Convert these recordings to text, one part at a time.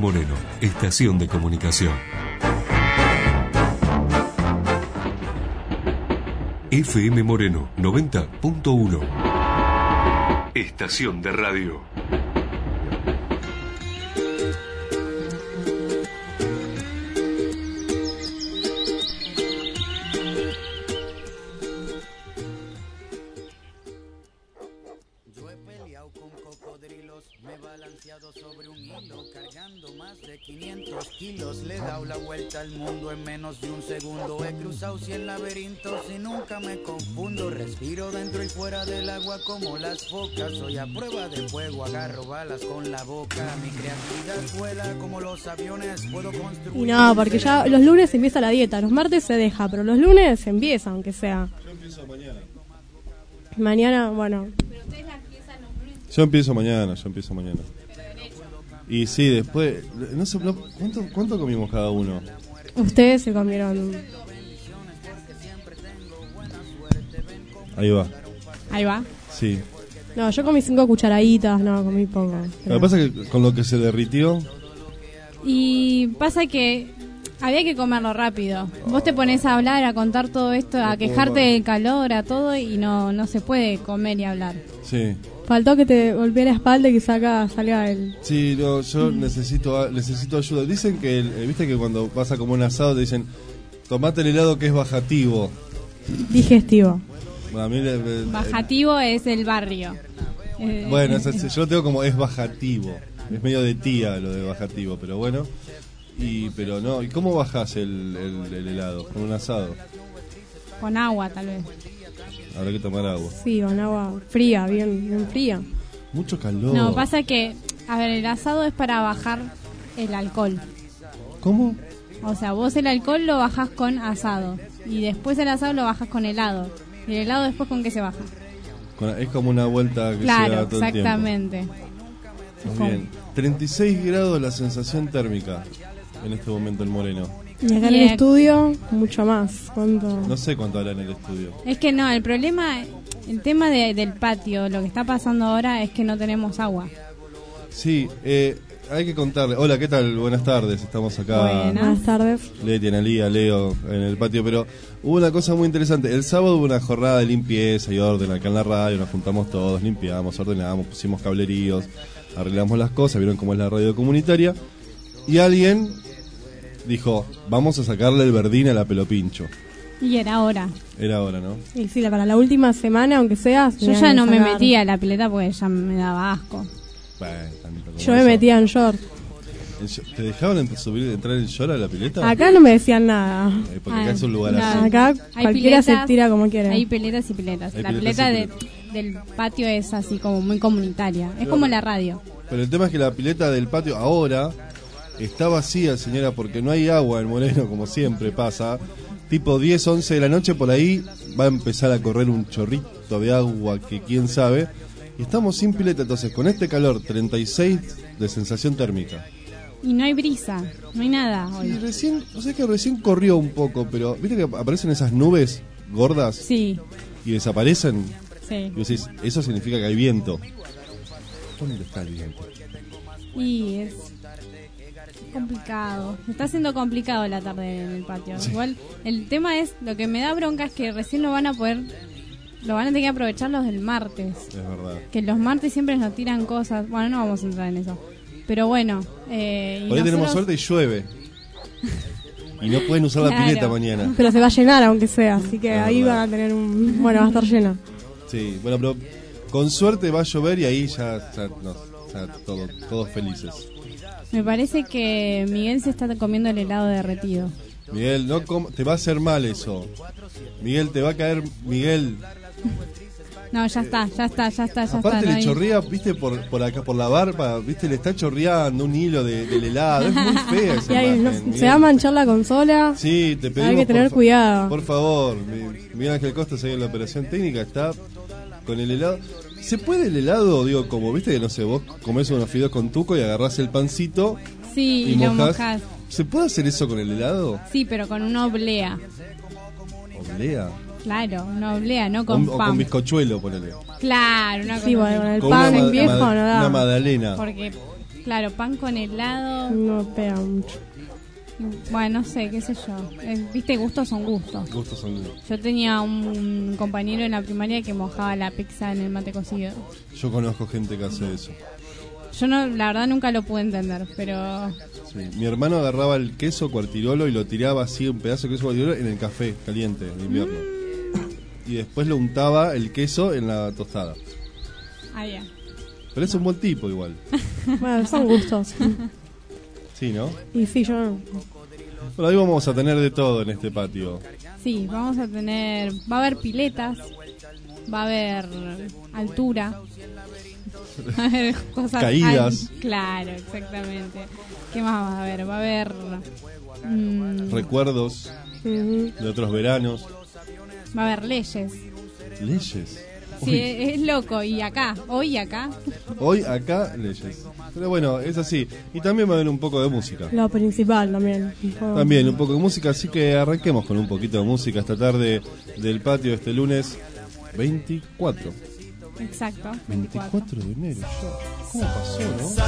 Moreno, estación de comunicación. FM Moreno 90.1. Estación de radio. Yo he peleado con cocodrilos, me he balanceado sobre un hilo, cargando más de 500 kilos. Le he dado la vuelta al mundo en menos de un segundo. He cruzado 100 laberintos y nunca me confundo. Respiro dentro y fuera del agua como las focas. Soy a prueba de fuego, agarro balas con la boca. Mi creatividad vuela como los aviones, puedo construir... Y no, porque ya los lunes empieza la dieta, los martes se deja, pero los lunes empieza, aunque sea. Yo empiezo mañana. Mañana, bueno. Yo empiezo mañana. Y sí, después, no sé, ¿cuánto comimos cada uno? Ustedes se comieron. Ahí va. Ahí va. Sí. No, yo comí 5 cucharaditas, no, comí poco. Lo que pasa es que con lo que se derritió... Y pasa que había que comerlo rápido. Vos te pones a hablar, a contar todo esto, a quejarte del calor, a todo, y no se puede comer y hablar. Sí. Faltó que te golpeé la espalda y que salga el... Sí, no, yo necesito ayuda. Dicen que, viste que cuando vas a comer un asado te dicen, tomate el helado que es bajativo. Digestivo. A mí Bajativo es el barrio. Bueno, yo lo tengo como es bajativo. Es medio de tía lo de bajativo, pero bueno. Pero no, ¿y cómo bajás el helado? ¿Con un asado? Con agua, tal vez. Habrá que tomar agua. Sí, con agua fría, bien fría. Mucho calor. No, pasa que, a ver, el asado es para bajar el alcohol. ¿Cómo? O sea, vos el alcohol lo bajás con asado. Y después el asado lo bajás con helado. ¿Y el helado después con qué se baja? Es como una vuelta que se da todo el tiempo. Claro, exactamente. Muy bien. 36 grados la sensación térmica en este momento en Moreno. Y acá en el estudio, mucho más. ¿Cuánto? No sé cuánto habrá en el estudio. Es que no, el tema del patio, lo que está pasando ahora es que no tenemos agua. Sí, hay que contarle. Hola, ¿qué tal? Buenas tardes, estamos acá. Buenas tardes. Leti, Analía, Leo en el patio, pero hubo una cosa muy interesante. El sábado hubo una jornada de limpieza y orden acá en la radio, nos juntamos todos, limpiamos, ordenamos, pusimos cableríos, arreglamos las cosas, vieron cómo es la radio comunitaria, y alguien dijo, vamos a sacarle el verdín a la Pelopincho. Y era hora. Era hora, ¿no? Y sí, para la última semana, aunque sea... Yo ya no me metía a la pileta porque ya me daba asco. Yo me metía en short. ¿Te dejaban entrar en short a la pileta? Acá no me decían nada. Porque acá es un lugar así. Acá cualquiera se tira como quiere. Hay piletas y piletas. La pileta del patio es así como muy comunitaria. Es como la radio. Pero el tema es que la pileta del patio ahora está vacía, señora, porque no hay agua en Moreno, como siempre pasa. Tipo 10, 11 de la noche, por ahí va a empezar a correr un chorrito de agua que quién sabe. Y estamos sin pileta, entonces con este calor, 36 de sensación térmica. Y no hay brisa, no hay nada hoy. Sí, recién corrió un poco, pero ¿viste que aparecen esas nubes gordas? Sí. Y desaparecen. Sí. Y decís, eso significa que hay viento. ¿Dónde está el viento? Y es complicado. Está siendo complicado la tarde en el patio. Sí. Igual, el tema es, lo que me da bronca es que recién lo van a tener que aprovechar los del martes. Es verdad. Que los martes siempre nos tiran cosas. Bueno, no vamos a entrar en eso. Pero bueno. Por ahí tenemos suerte y llueve. Y no pueden usar la pileta mañana. Pero se va a llenar, aunque sea. Así que ahí van a tener Bueno, va a estar llena. Sí, bueno, pero con suerte va a llover y ahí ya todos felices. Me parece que Miguel se está comiendo el helado derretido. Miguel, te va a hacer mal eso. Miguel, te va a caer. Miguel. No, ya está. Aparte le chorrea, viste, por acá, por la barba, viste, le está chorreando un hilo del helado. Es muy fea esa imagen, se va a manchar la consola. Sí, te pedimos. Hay que tener cuidado. Por favor, Miguel Ángel Costa se en la operación técnica, está con el helado. ¿Se puede el helado, digo, como, viste, que no sé, vos comés unos fideos con tuco y agarrás el pancito? Sí, y lo mojás. ¿Se puede hacer eso con el helado? Sí, pero con una oblea. ¿Oblea? Claro, una oblea, no con pan. O con bizcochuelo, ponele. Claro, una cosa con el pan viejo no da. Una magdalena. Porque Claro, pan con helado. No pega mucho. Bueno, no sé, qué sé yo. Viste, gustos son gustos. Gustos son gustos. Yo tenía un compañero en la primaria que mojaba la pizza en el mate cocido. Yo conozco gente que hace eso. Yo no, la verdad nunca lo pude entender, pero... Sí. Mi hermano agarraba el queso cuartirolo y lo tiraba así, un pedazo de queso cuartirolo en el café caliente en invierno. Y después lo untaba el queso en la tostada. Ah, ya. Pero es un buen tipo igual. Bueno, son gustos. Sí, ¿no? Y sí, yo... Bueno, hoy vamos a tener de todo en este patio. Sí, vamos a tener... Va a haber piletas, va a haber altura, va a haber cosas... Caídas. Claro, exactamente. ¿Qué más va a haber? Va a haber... Recuerdos de otros veranos. va a haber leyes. Leyes. Sí, es loco. Y acá, hoy acá. Hoy acá, leyes. Pero bueno, es así. Y también va a haber un poco de música. Lo principal también. También un poco de música, así que arranquemos con un poquito de música esta tarde del patio este lunes 24. Exacto, 24 de enero ya. ¿Cómo pasó, no?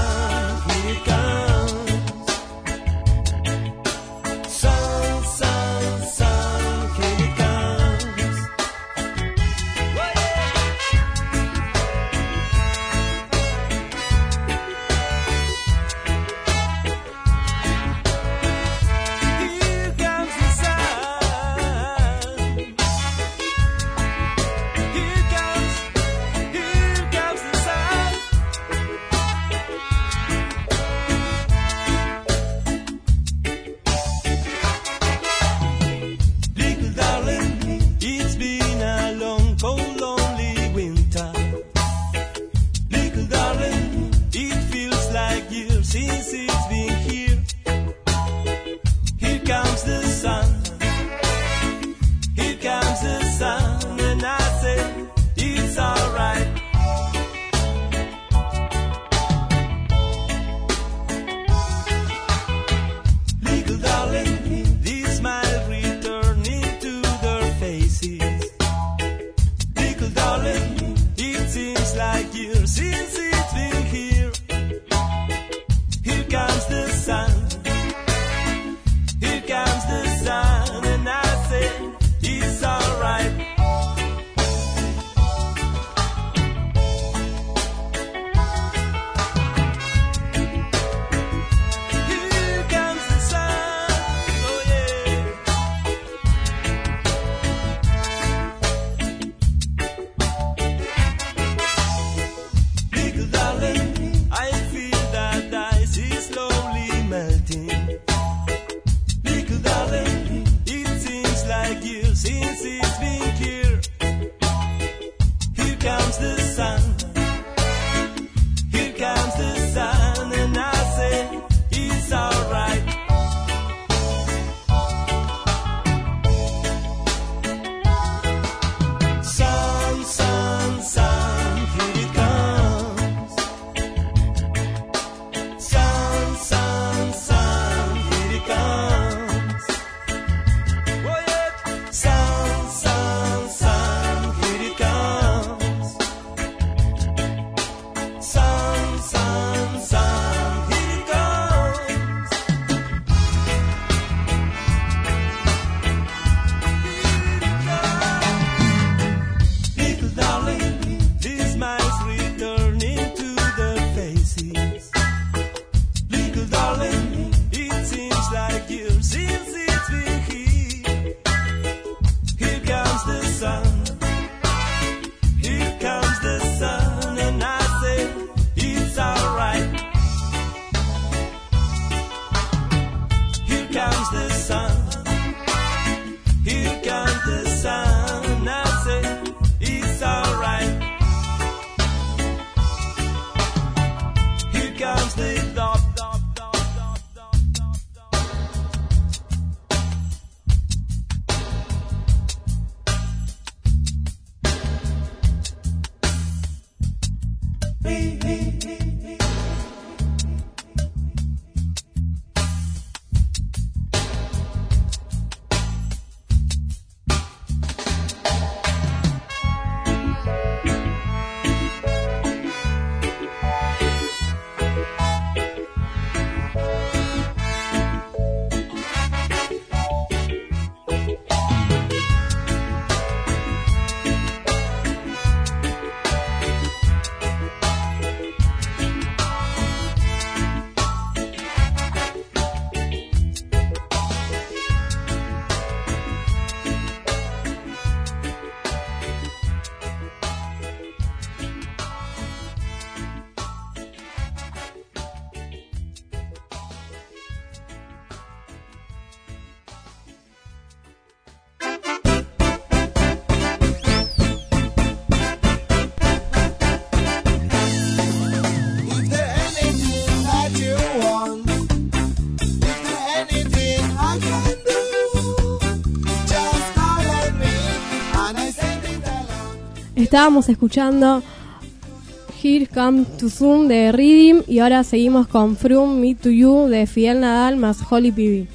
Estábamos escuchando Here Come to Zoom de Reading y ahora seguimos con From Me to You de Fidel Nadal más Holly Peavy.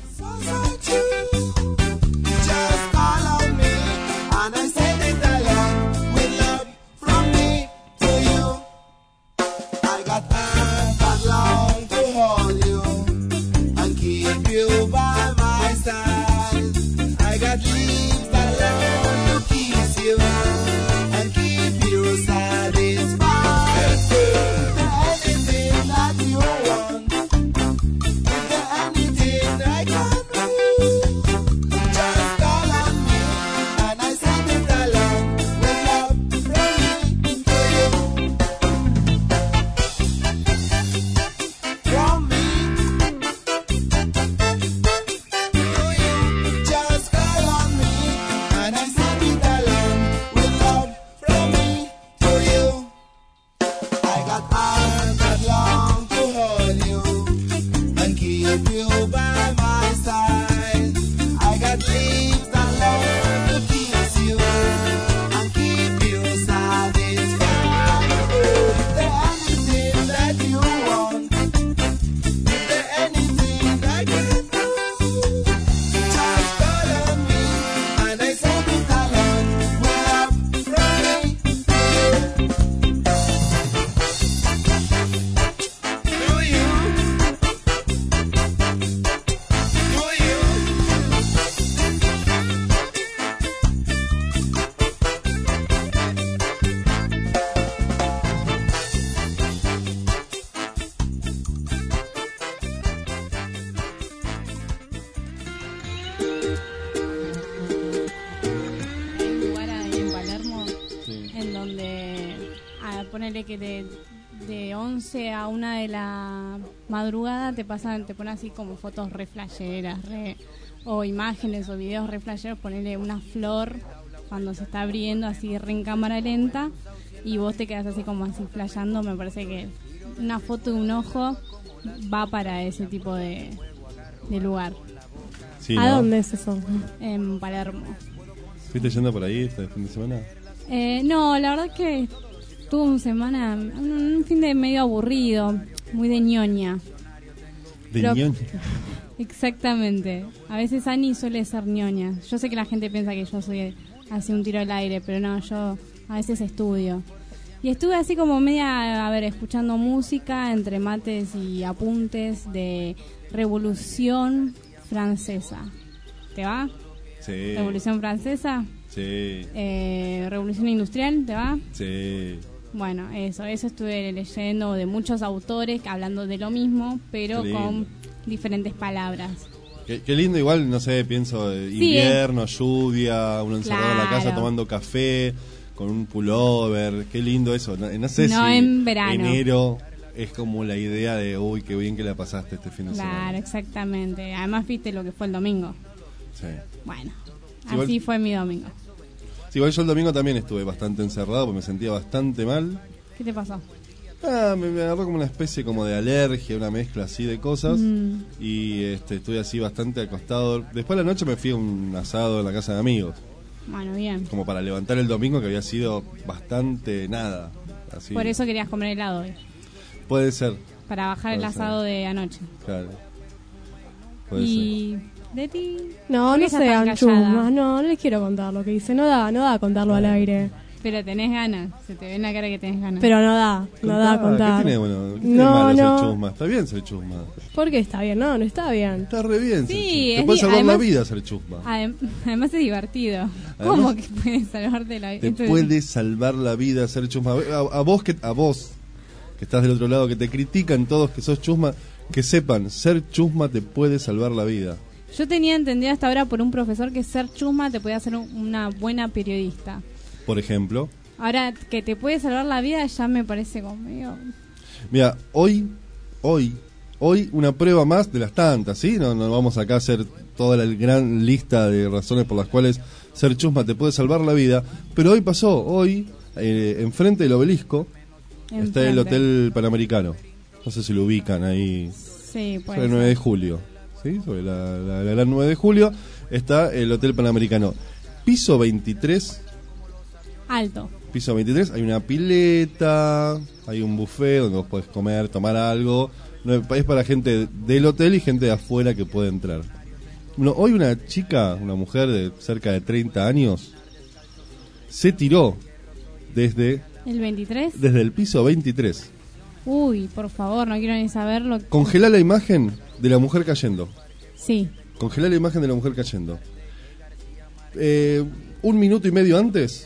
Ponele que de 11 a 1 de la madrugada te ponen así como fotos re flasheras, o imágenes o videos re flasheros, ponele una flor cuando se está abriendo así re en cámara lenta y vos te quedas así como así flasheando. Me parece que una foto de un ojo va para ese tipo de lugar. Sí, ¿A ¿no? dónde es eso? En Palermo. ¿Fuiste yendo por ahí este fin de semana? No, la verdad que tuve un fin de medio aburrido, muy de ñoña. ¿Ñoña? Exactamente. A veces Ani suele ser ñoña. Yo sé que la gente piensa que yo soy así un tiro al aire, pero no, yo a veces estudio. Y estuve así como media, escuchando música entre mates y apuntes de Revolución Francesa. ¿Te va? Sí. ¿Revolución Francesa? Sí. ¿Revolución Industrial? ¿Te va? Sí. Bueno, eso estuve leyendo de muchos autores hablando de lo mismo, pero con diferentes palabras. Qué lindo, igual, no sé, pienso invierno, lluvia, uno encerrado en la casa tomando café, con un pullover, qué lindo eso. No sé si en verano. Enero es como la idea de, uy, qué bien que la pasaste este fin de semana. Claro, exactamente. Además viste lo que fue el domingo. Sí. Bueno, sí, así fue mi domingo. Sí, igual yo el domingo también estuve bastante encerrado porque me sentía bastante mal. ¿Qué te pasó? Me agarró como una especie como de alergia, una mezcla así de cosas. Y estuve así bastante acostado. Después de la noche me fui a un asado en la casa de amigos. Bueno, bien. Como para levantar el domingo, que había sido bastante nada. Así. Por eso querías comer helado hoy. Puede ser. Para bajar el asado de anoche. Claro. Puede ser. ¿Leti? No sean chusmas, no les quiero contar lo que hice. No da contarlo al aire. Pero tenés ganas, se te ve en la cara que tenés ganas. Pero no da contar. ¿Qué tiene, bueno, ¿qué tiene malo ser chusma? Está bien ser chusma. ¿Por qué está bien? No está bien. Está re bien ser sí, chusma. Te puede salvar la vida ser chusma. Además es divertido. Además, ¿cómo que puede salvarte la vida? Te puede salvar la vida ser chusma. A vos que estás del otro lado, que te critican todos que sos chusma, que sepan, ser chusma te puede salvar la vida. Yo tenía entendido hasta ahora por un profesor que ser chusma te puede hacer una buena periodista. Por ejemplo. Ahora, que te puede salvar la vida ya me parece como medio... Mira, hoy una prueba más de las tantas, ¿sí? No vamos acá a hacer toda la gran lista de razones por las cuales ser chusma te puede salvar la vida, pero hoy pasó, enfrente del obelisco está el Hotel Panamericano. No sé si lo ubican ahí. Sí, puede ser. El 9 de julio. ¿Sí? Sobre la gran 9 de julio está el Hotel Panamericano. Piso 23. Alto. Piso 23, hay una pileta, hay un buffet donde vos podés comer, tomar algo. No, es para gente del hotel y gente de afuera que puede entrar. Bueno, hoy una chica, una mujer de cerca de 30 años, se tiró desde... ¿El 23? Desde el piso 23. Uy, por favor, no quiero ni saberlo. Congelá la imagen de la mujer cayendo. Sí. Congelá la imagen de la mujer cayendo. 1 minuto y medio antes.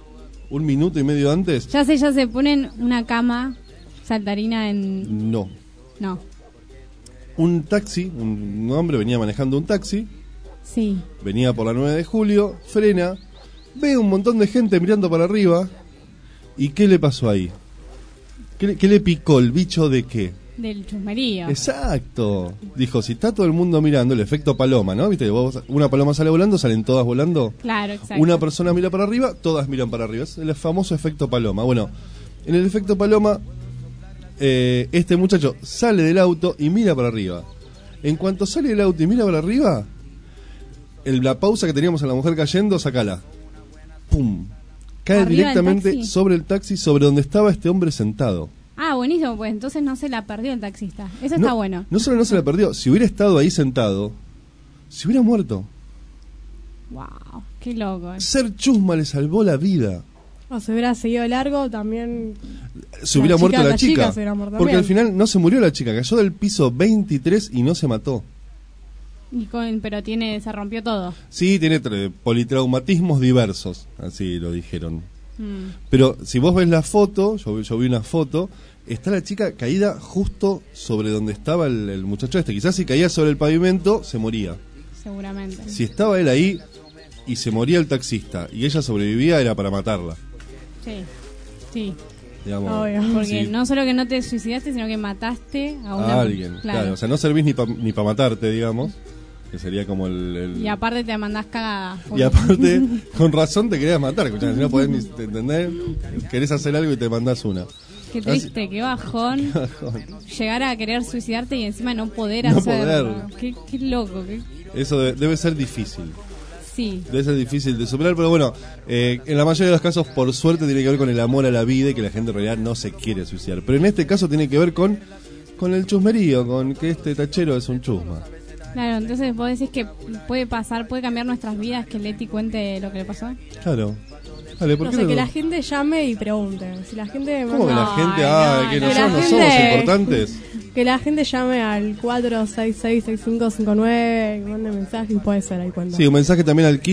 Ya sé, ponen una cama saltarina en... No. No. Un taxi, un hombre venía manejando un taxi. Sí. Venía por la 9 de julio, frena, ve un montón de gente mirando para arriba. ¿Y qué le pasó ahí? ¿Qué le picó? ¿El bicho de qué? Del chusmerío. Exacto. Dijo, si está todo el mundo mirando, el efecto paloma, ¿no? ¿Viste? Una paloma sale volando, salen todas volando. Claro, exacto. Una persona mira para arriba, todas miran para arriba. Es el famoso efecto paloma. Bueno, en el efecto paloma, este muchacho sale del auto y mira para arriba. En cuanto sale del auto y mira para arriba, la pausa que teníamos en la mujer cayendo, sacala. ¡Pum! Cae ¿Arriba directamente sobre el taxi, sobre donde estaba este hombre sentado. Ah, buenísimo, pues entonces no se la perdió el taxista. Eso está bueno. No solo no se la perdió, si hubiera estado ahí sentado, se hubiera muerto. Wow, qué loco. Ser chusma le salvó la vida. O se hubiera seguido largo también. Se hubiera muerto la chica. Se hubiera muerto porque también. al final no se murió la chica, cayó del piso 23 y no se mató. Pero se rompió todo. Sí, tiene politraumatismos diversos, así lo dijeron. Pero si vos ves la foto, yo vi una foto, está la chica caída justo sobre donde estaba el muchacho este. Quizás si caía sobre el pavimento, se moría. Seguramente. Si estaba él ahí y se moría el taxista y ella sobrevivía, era para matarla. Sí. Digamos, obvio. Porque sí. no solo que no te suicidaste, sino que mataste a alguien. Claro, o sea, no servís ni para matarte, digamos. Que sería como el... Y aparte te mandás cagada. Y aparte, con razón te querías matar, escuchá, si no podés ni entender, querés hacer algo y te mandás una. Qué triste, qué bajón. Llegar a querer suicidarte y encima no poder No hacerlo. poder. Qué loco. Eso debe ser difícil. Sí. Debe ser difícil de superar, pero bueno, en la mayoría de los casos, por suerte, tiene que ver con el amor a la vida y que la gente en realidad no se quiere suicidar. Pero en este caso tiene que ver con el chusmerío, con que este tachero es un chusma. Claro, entonces vos decís que puede cambiar nuestras vidas, que Leti cuente lo que le pasó. Claro. Dale, ¿por No qué sé, no? que la gente llame y pregunte. Si la gente ¿Cómo que la gente? Que que nosotros la no gente- somos importantes. Que la gente llame al 466-6559, que mande mensaje y puede ser ahí cuando. Sí, un mensaje también al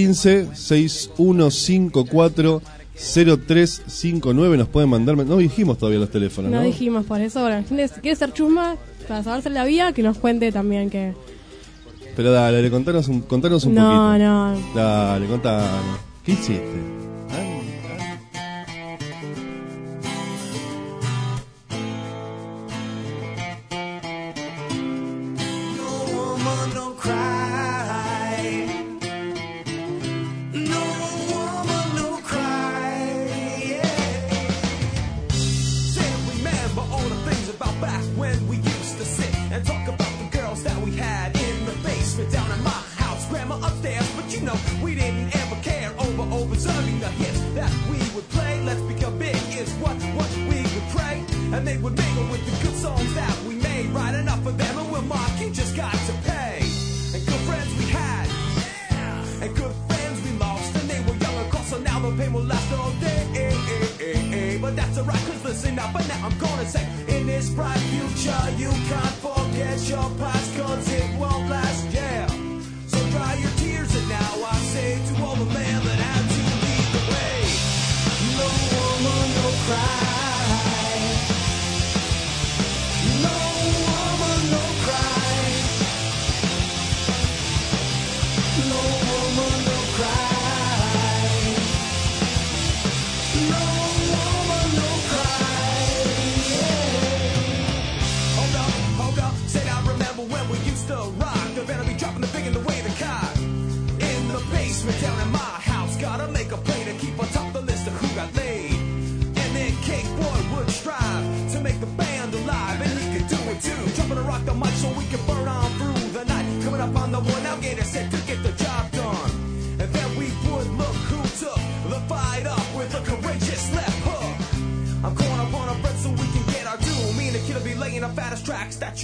15-6154-0359. Nos pueden mandar. No dijimos todavía los teléfonos, ¿no? No dijimos por eso. Bueno, la gente si quiere ser chusma, para saberse la vida, que nos cuente también que... Pero dale, contanos un poquito. No. Dale, contanos. ¿Qué hiciste? And they would mingle with the good songs that we made. Right enough for them, and we'll mock, you just got to pay. And good friends we had, and good friends we lost. And they were young, of course, so now the pain will last all day. But that's alright, cause listen up, and now I'm gonna say, in this bright future, you can't forget your past, cause it won't last, yeah. So dry your tears, and now I say to all the men that had to lead the way, no woman, no cry. Down in my house, gotta make a play to keep on top of the list of who got laid. And then Cake Boy would strive to make the band alive, and he could do it too. Jumping to rock the mic so we can burn on through the night. Coming up on the one, now Gator said to get the job done. And then we would look who took the fight up with a courageous left.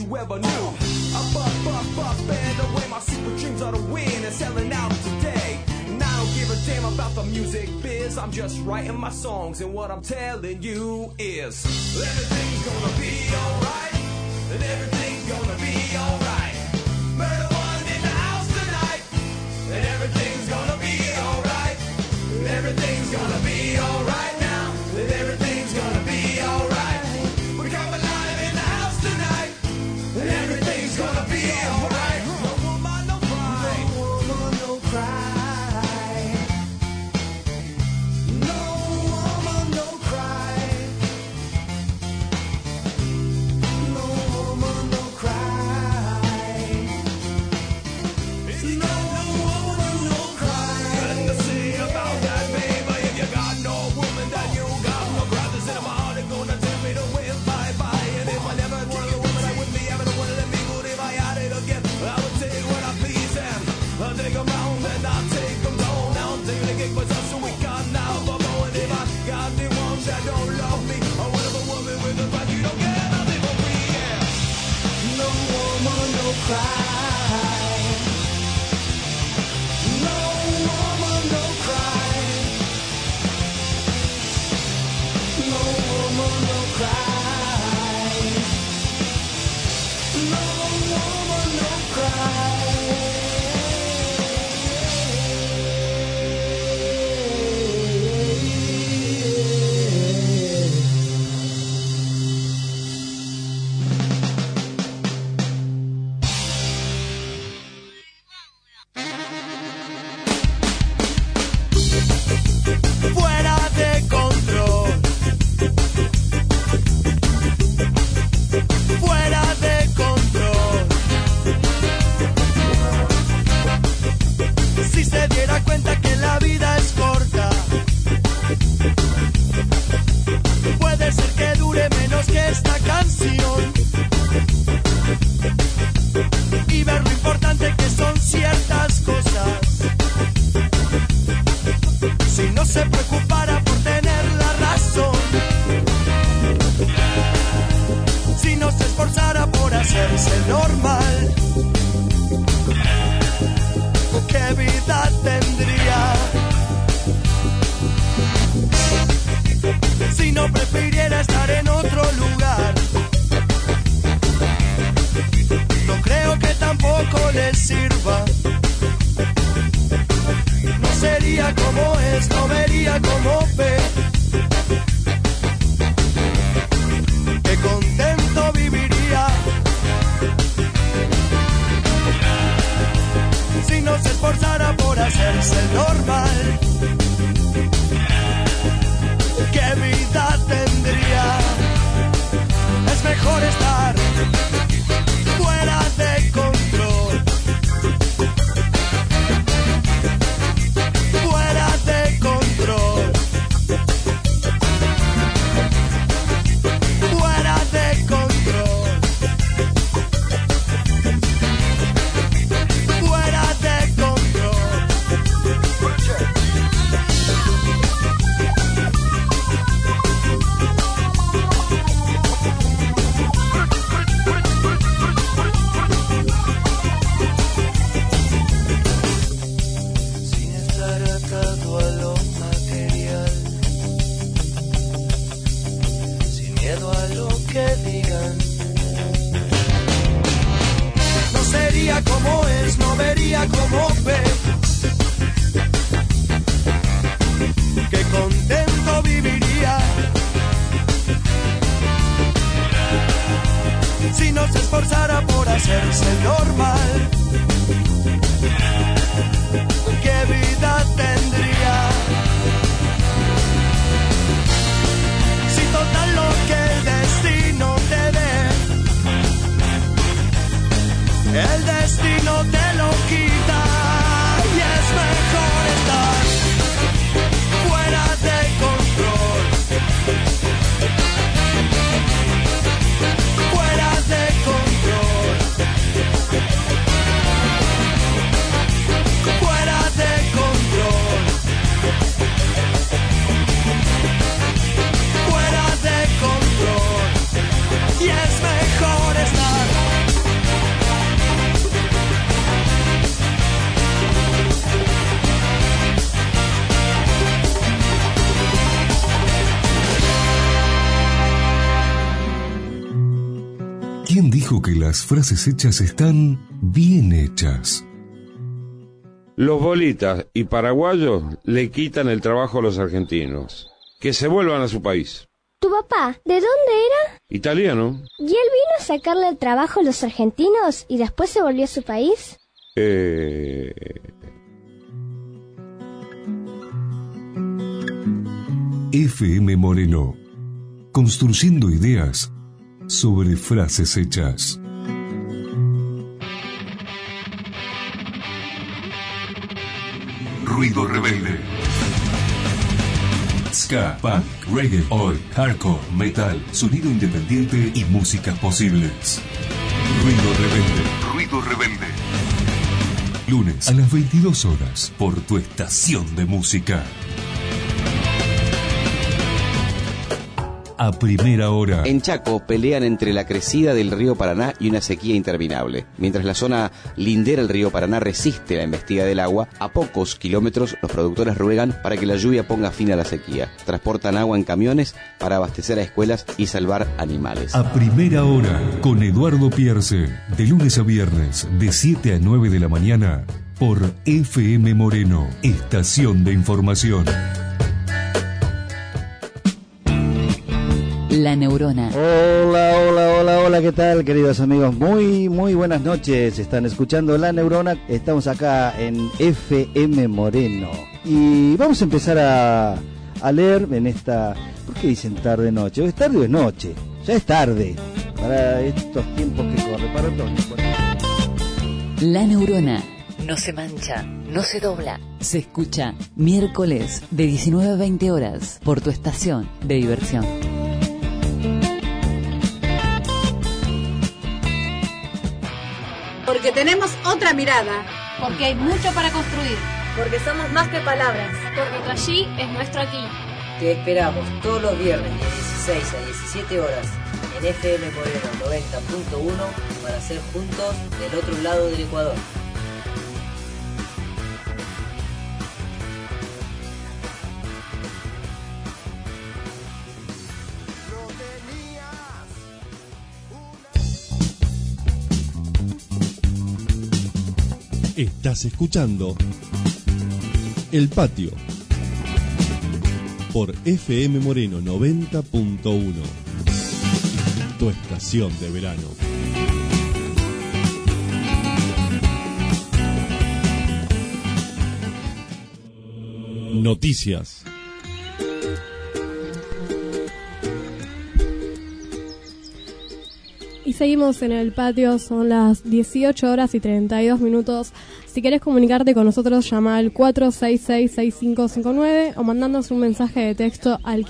you ever knew. Up, and away, my secret dreams are to win and selling out today. And I don't give a damn about the music biz, I'm just writing my songs, and what I'm telling you is everything's gonna be alright, and everything's gonna be alright. Murder one in the house tonight, and everything's gonna be alright, and everything's gonna be alright now, and everything's gonna be alright. We come alive in the house tonight, and everything's gonna be alright. No woman, no cry. No woman, no cry. No woman, no cry. No woman, no cry. No woman, no cry. Nothing to say about that, baby. If you got no woman, then you got no brothers in my heart. They're gonna tell me to win bye-bye. And if I never had one of the women, I wouldn't be having a one of them people. If I had it again, I would take what I please and I'll take them round and I'll take them down. Now I'm taking the gig for us so we can now for more. And if I got the ones that don't love me, or one of a woman with a but you don't get nothing for free, yeah. No woman, no cry. No woman, no cry. No woman, no cry. No woman, no cry. Fuera de control. Fuera de control. Si se diera cuenta que la vida es corta, puede ser que dure menos que esta canción, y ver lo importante que son ciertas cosas. Si no se preocupara por tener la razón, si no se esforzara por hacerse normal, ¿qué vida tendría? Si no prefiriera estar en otro lugar, no creo que tampoco le sirva. No sería como es, no vería como ve. Qué contento viviría si no se esforzara por hacerse normal. ¿Qué vida tendría? Es mejor estar fuera de control. Fuera de control. Fuera de control. Fuera de control. Sin estar atado a lo material, sin miedo a lo que digan. No sería como es, no vería como ve. Qué contento viviría si no se esforzara por hacerse normal. ¿Qué vida tendría? Si total lo que el destino te dé, el destino te lo quita, y es mejor estar fuera de control. Fuera de control. Fuera de control. Fuera de control. Y es mejor estar dijo que las frases hechas están bien hechas. Los bolitas y paraguayos le quitan el trabajo a los argentinos. Que se vuelvan a su país. ¿Tu papá, de dónde era? Italiano. ¿Y él vino a sacarle el trabajo a los argentinos y después se volvió a su país? FM Moreno. Construyendo ideas sobre frases hechas. Ruido rebelde. Ska, punk, reggae, oi, hardcore, metal, sonido independiente y músicas posibles. Ruido rebelde. Ruido rebelde. Lunes a las 22 horas por tu estación de música. A primera hora. En Chaco pelean entre la crecida del río Paraná y una sequía interminable. Mientras la zona lindera al río Paraná resiste la embestida del agua, a pocos kilómetros los productores ruegan para que la lluvia ponga fin a la sequía. Transportan agua en camiones para abastecer a escuelas y salvar animales. A primera hora, con Eduardo Pierce, de lunes a viernes, de 7 a 9 de la mañana, por FM Moreno, estación de información. La Neurona. Hola, ¿qué tal, queridos amigos? Muy buenas noches. Están escuchando La Neurona. Estamos acá en FM Moreno. Y vamos a empezar a leer en esta... ¿Por qué dicen tarde-noche? ¿O es tarde o es noche? Ya es tarde. Para estos tiempos que corren, para todos. La Neurona. No se mancha, no se dobla. Se escucha miércoles de 19 a 20 horas por tu estación de diversión. Porque tenemos otra mirada. Porque hay mucho para construir. Porque somos más que palabras. Porque tu allí es nuestro aquí. Te esperamos todos los viernes de 16 a 17 horas en FM Moreno 90.1 para ser juntos del otro lado del Ecuador. Estás escuchando El Patio por FM Moreno 90.1, tu estación de verano. Noticias. Y seguimos en El Patio, son las 18 horas y 32 minutos. Si querés comunicarte con nosotros, llama al 466-6559 o mandándonos un mensaje de texto al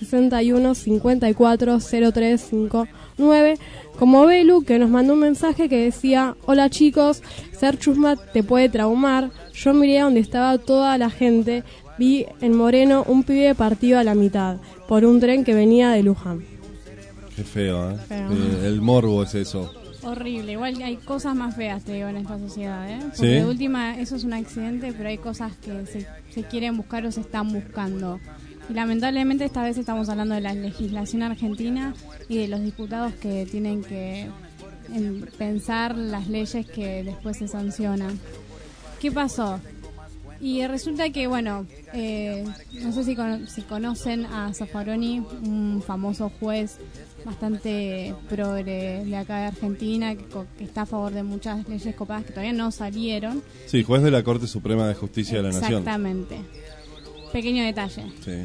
1561-540359. Como Belu, que nos mandó un mensaje que decía: hola chicos, ser chusma te puede traumar. Yo miré a donde estaba toda la gente. Vi en Moreno un pibe partido a la mitad por un tren que venía de Luján. Qué feo, ¿eh? Feo. El morbo es eso. Horrible, igual hay cosas más feas, te digo, en esta sociedad, ¿eh? Porque ¿Sí? de última, eso es un accidente, pero hay cosas que se quieren buscar o se están buscando. Y lamentablemente esta vez estamos hablando de la legislación argentina y de los diputados que tienen que pensar las leyes que después se sancionan. ¿Qué pasó? Y resulta que, bueno, no sé si conocen a Zaffaroni, un famoso juez bastante progre de acá de Argentina, que está a favor de muchas leyes copadas que todavía no salieron. Sí, juez de la Corte Suprema de Justicia de la Nación. Exactamente. Pequeño detalle. Sí.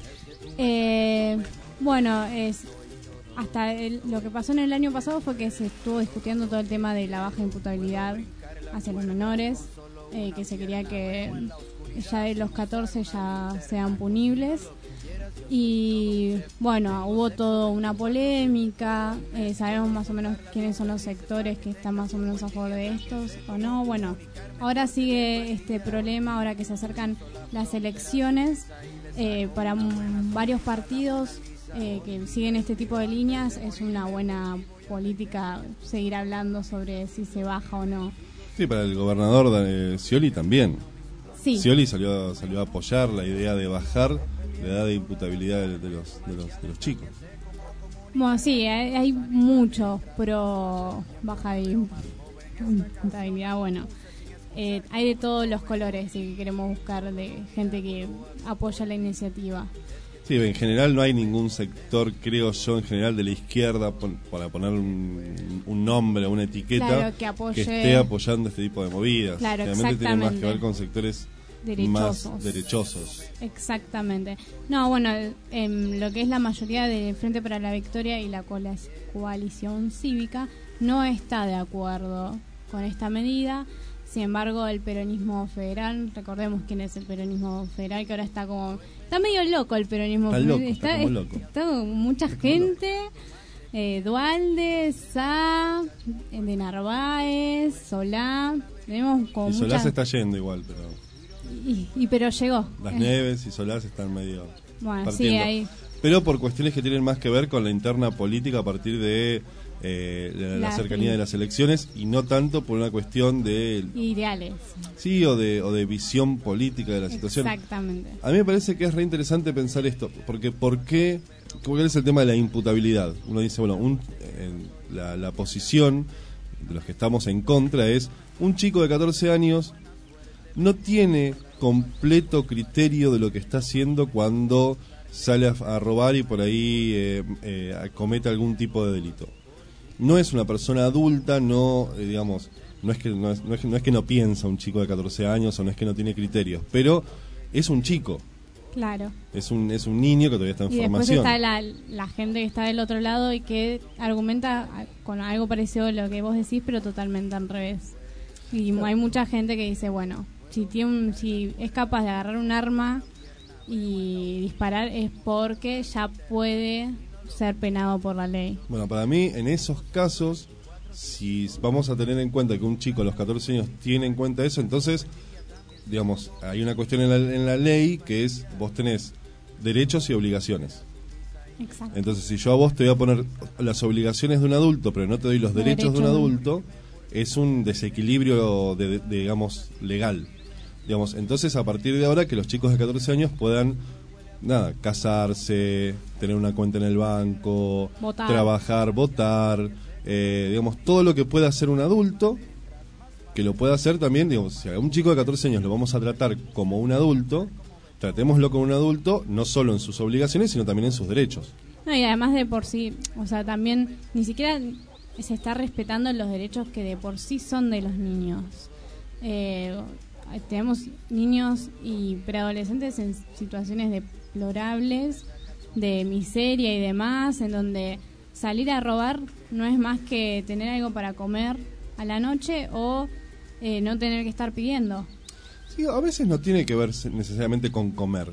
Bueno, lo que pasó en el año pasado fue que se estuvo discutiendo todo el tema de la baja imputabilidad hacia los menores, que se quería que ya de los 14 ya sean punibles. Y bueno, hubo toda una polémica, sabemos más o menos quiénes son los sectores que están más o menos a favor de estos o no. Bueno, ahora sigue este problema, ahora que se acercan las elecciones, para varios partidos que siguen este tipo de líneas es una buena política seguir hablando sobre si se baja o no. Sí, para el gobernador Scioli también. Sí. Scioli salió a apoyar la idea de bajar la edad de imputabilidad de los chicos. Bueno, sí, hay mucho pro baja de imputabilidad, bueno. Hay de todos los colores y queremos buscar de gente que apoya la iniciativa. Sí, en general no hay ningún sector, creo yo, en general de la izquierda, para poner un nombre, una etiqueta, claro, que esté apoyando este tipo de movidas. Claro, realmente tiene más que ver con sectores derechosos. más derechosos. Exactamente. No, bueno, lo que es la mayoría del Frente para la Victoria y la coalición cívica no está de acuerdo con esta medida. Sin embargo, el peronismo federal, recordemos quién es el peronismo federal, que ahora está medio loco el peronismo federal. Está como loco. Está mucha gente, Dualde, Sá, de Narváez, Solá, tenemos como y Solá se está yendo igual, pero... pero llegó. Las Neves y Solá están medio bueno, partiendo. Sí, ahí. Pero por cuestiones que tienen más que ver con la interna política a partir de la cercanía de las elecciones y no tanto por una cuestión de ideales. Sí, o de visión política de la situación. Exactamente. A mí me parece que es re interesante pensar esto, porque ¿cuál es el tema de la imputabilidad? Uno dice, bueno, la posición de los que estamos en contra es un chico de 14 años no tiene completo criterio de lo que está haciendo cuando sale a robar y por ahí comete algún tipo de delito. No es una persona adulta, no es que no piensa un chico de 14 años o no es que no tiene criterios, pero es un chico. Claro. Es un niño que todavía está en formación. Y después está la gente que está del otro lado y que argumenta con algo parecido a lo que vos decís, pero totalmente al revés. Y hay mucha gente que dice, bueno, si es capaz de agarrar un arma y disparar es porque ya puede ser penado por la ley. Bueno, para mí, en esos casos, si vamos a tener en cuenta que un chico a los 14 años tiene en cuenta eso, entonces, hay una cuestión en la ley que es, vos tenés derechos y obligaciones. Exacto. Entonces, si yo a vos te voy a poner las obligaciones de un adulto, pero no te doy los derechos de un adulto, es un desequilibrio, legal. Entonces, a partir de ahora, que los chicos de 14 años puedan casarse, tener una cuenta en el banco, trabajar, votar, todo lo que pueda hacer un adulto, que lo pueda hacer también, si a un chico de 14 años lo vamos a tratar como un adulto, tratémoslo como un adulto, no solo en sus obligaciones, sino también en sus derechos. No, y además de por sí, también ni siquiera se está respetando los derechos que de por sí son de los niños. Tenemos niños y preadolescentes en situaciones deplorables, de miseria y demás, en donde salir a robar no es más que tener algo para comer a la noche o no tener que estar pidiendo. Sí, a veces no tiene que ver necesariamente con comer.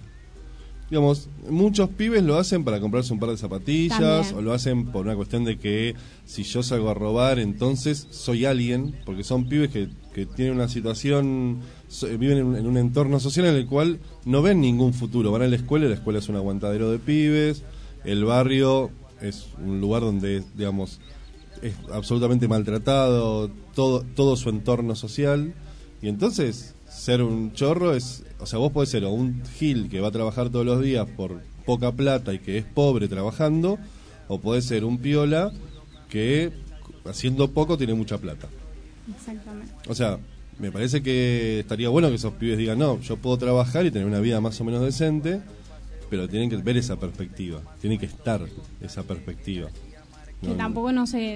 Muchos pibes lo hacen para comprarse un par de zapatillas también. O lo hacen por una cuestión de que si yo salgo a robar entonces soy alguien, porque son pibes que tienen una situación, viven en un entorno social en el cual no ven ningún futuro, van a la escuela es un aguantadero de pibes, el barrio es un lugar donde es absolutamente maltratado todo su entorno social, y entonces ser un chorro vos podés ser un gil que va a trabajar todos los días por poca plata y que es pobre trabajando, o podés ser un piola que haciendo poco tiene mucha plata. Exactamente. Me parece que estaría bueno que esos pibes digan, no, yo puedo trabajar y tener una vida más o menos decente, pero tienen que ver esa perspectiva, tiene que estar esa perspectiva. Que tampoco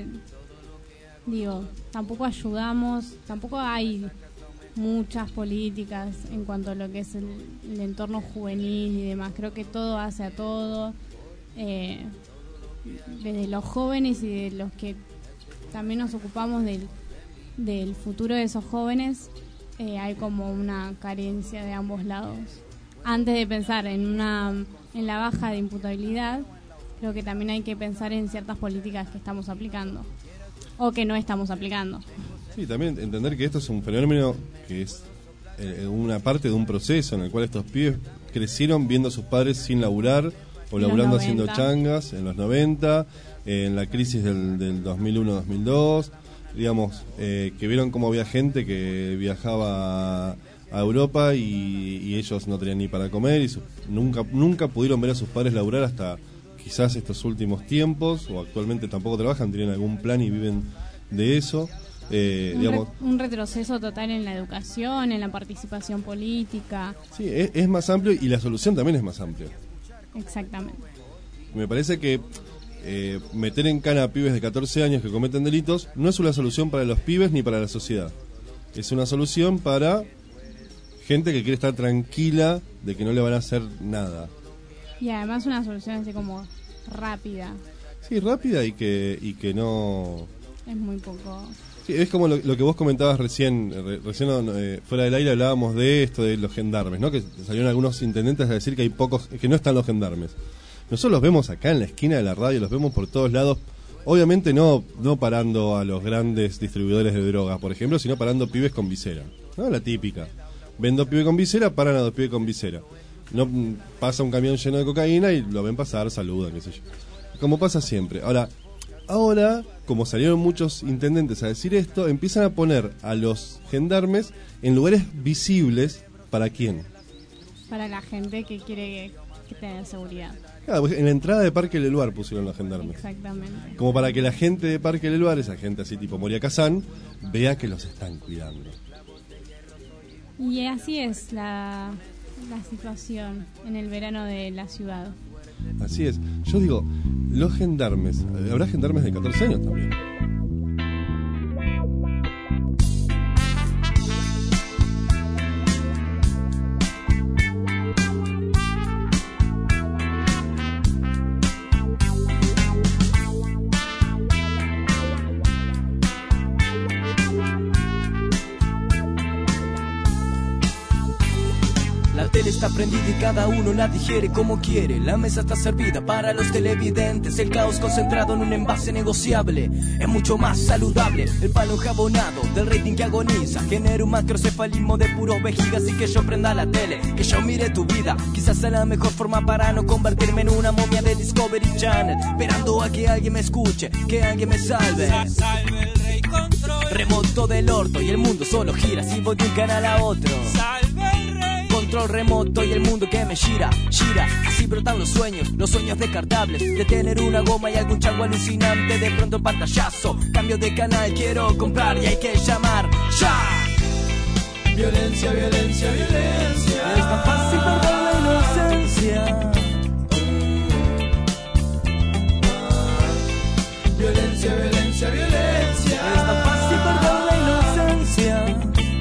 tampoco ayudamos, tampoco hay muchas políticas en cuanto a lo que es el entorno juvenil y demás. Creo que todo hace a todo, desde los jóvenes y de los que también nos ocupamos del futuro de esos jóvenes, hay como una carencia de ambos lados. Antes de pensar en la baja de imputabilidad, creo que también hay que pensar en ciertas políticas que estamos aplicando o que no estamos aplicando. Sí, también entender que esto es un fenómeno que es una parte de un proceso en el cual estos pibes crecieron viendo a sus padres sin laburar o laburando haciendo changas en los 90, en la crisis del 2001-2002, que vieron cómo había gente que viajaba a Europa y ellos no tenían ni para comer y nunca pudieron ver a sus padres laburar hasta quizás estos últimos tiempos, o actualmente tampoco trabajan, tienen algún plan y viven de eso. Un retroceso total en la educación, en la participación política. Sí, es más amplio y la solución también es más amplia. Exactamente. Me parece que meter en cana a pibes de 14 años que cometen delitos no es una solución para los pibes ni para la sociedad. Es una solución para gente que quiere estar tranquila de que no le van a hacer nada. Y además una solución así como rápida. Sí, rápida y que no... Es muy poco... Sí, es como lo que vos comentabas recién fuera del aire hablábamos de esto de los gendarmes, ¿no? Que salieron algunos intendentes a decir que hay pocos, que no están los gendarmes. Nosotros los vemos acá en la esquina de la radio, los vemos por todos lados, obviamente no parando a los grandes distribuidores de drogas, por ejemplo, sino parando pibes con visera, ¿no? La típica. Ven 2 pibes con visera, paran a 2 pibes con visera. No pasa un camión lleno de cocaína y lo ven pasar, saludan, qué sé yo. Como pasa siempre. Ahora, como salieron muchos intendentes a decir esto, empiezan a poner a los gendarmes en lugares visibles. ¿Para quién? Para la gente que quiere tener seguridad. Claro, pues en la entrada de Parque Leluar pusieron los gendarmes. Exactamente. Como para que la gente de Parque Leluar, esa gente así tipo Moria Kazán, vea que los están cuidando. Y así es la situación en el verano de la ciudad. Así es. Yo digo, los gendarmes, habrá gendarmes de 14 años también. La tele está prendida y cada uno la digiere como quiere. La mesa está servida para los televidentes. El caos concentrado en un envase negociable es mucho más saludable. El palo enjabonado del rating que agoniza genera un macrocefalismo de puros vejigas. Y que yo prenda la tele, que yo mire tu vida. Quizás sea la mejor forma para no convertirme en una momia de Discovery Channel, esperando a que alguien me escuche, que alguien me salve. Salve el rey control. Remoto del orto y el mundo solo gira si voy de un canal a otro. Salve el rey. Control remoto y el mundo que me gira. Así brotan los sueños descartables. De tener una goma y algún chango alucinante. De pronto pantallazo, cambio de canal, quiero comprar y hay que llamar ya. Violencia, violencia, violencia. Es tan fácil perder la inocencia. Violencia, violencia, violencia. Es tan fácil perder la inocencia.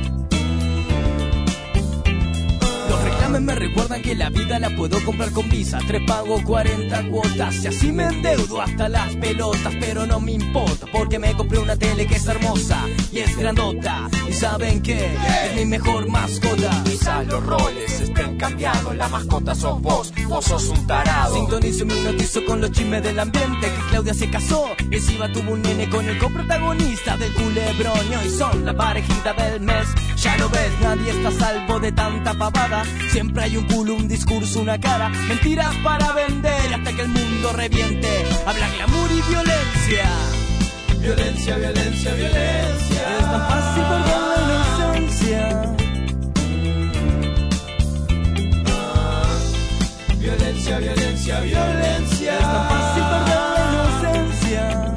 Me recuerdan que la vida la puedo comprar con Visa. 3 pago 40 cuotas y así me endeudo hasta las pelotas. Pero no me importa porque me compré una tele que es hermosa y es grandota. Y saben que es mi mejor mascota. Quizás los roles estén cambiados, la mascota sos vos sos un tarado. Sintonizo y me hipnotizo con los chismes del ambiente. Que Claudia se casó y encima tuvo un nene con el coprotagonista del Culebrón. Y hoy son la parejita del mes. Ya lo ves, nadie está a salvo de tanta pavada. Siempre hay un culo, un discurso, una cara. Mentiras para vender hasta que el mundo reviente. Habla glamour y violencia. Violencia, violencia, violencia. Es tan fácil perder la inocencia. Violencia, violencia, violencia. Es tan fácil perder la inocencia.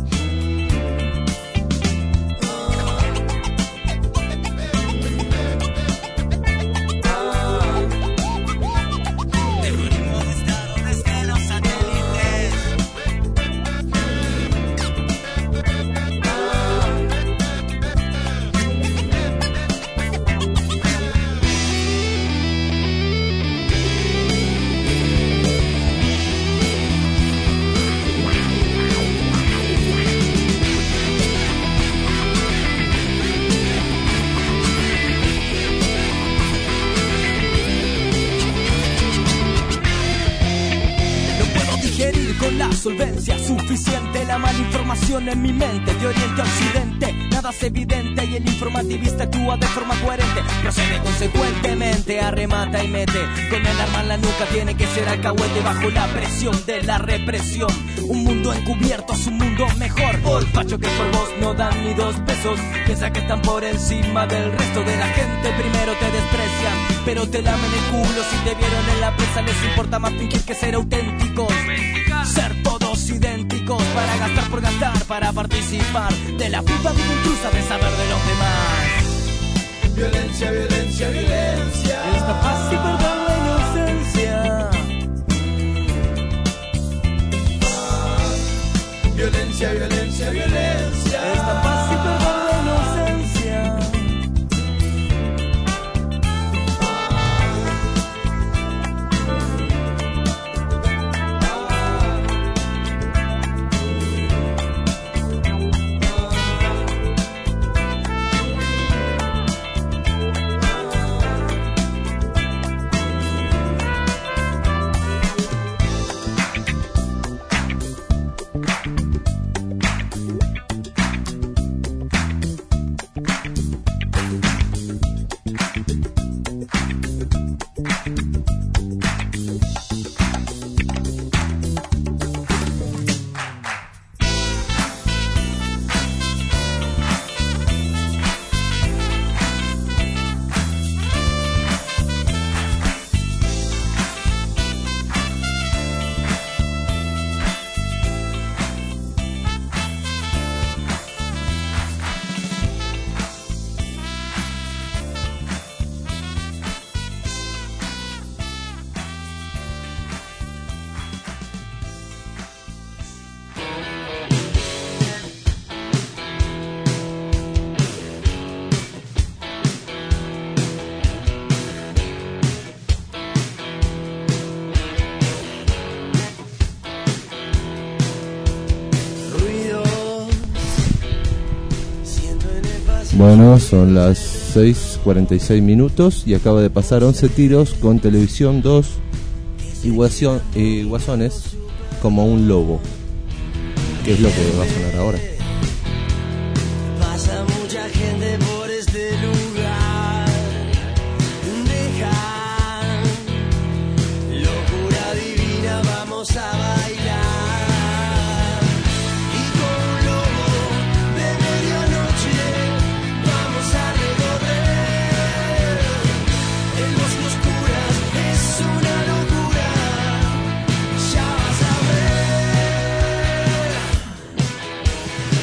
Solvencia suficiente, la mala información en mi mente. De oriente a occidente, nada es evidente. Y el informativista actúa de forma coherente. Procede consecuentemente, arremata y mete. Con el arma en la nuca tiene que ser alcahuete. Bajo la presión de la represión. Un mundo encubierto es un mundo mejor. Por facho que por vos no dan ni 2 pesos. Piensa que están por encima del resto de la gente. Primero te desprecian, pero te lamen el culo. Si te vieron en la presa les importa más fingir que ser auténticos. ser todos idénticos, para gastar por gastar, para participar de la puta vida intrusa de saber de los demás. Violencia, violencia, violencia. Esta paz y perdón la inocencia. Violencia, violencia, violencia. Esta paz y perdón la inocencia. Bueno, son las 6:46 minutos y acaba de pasar 11 tiros con Televisión 2 y Guasones como un lobo, que es lo que va a sonar ahora. Pasa mucha gente por este lugar. Dejan locura divina, vamos a bailar. Y con un lobo de medianoche vamos a recorrer el bosque oscuras. Es una locura, ya vas a ver.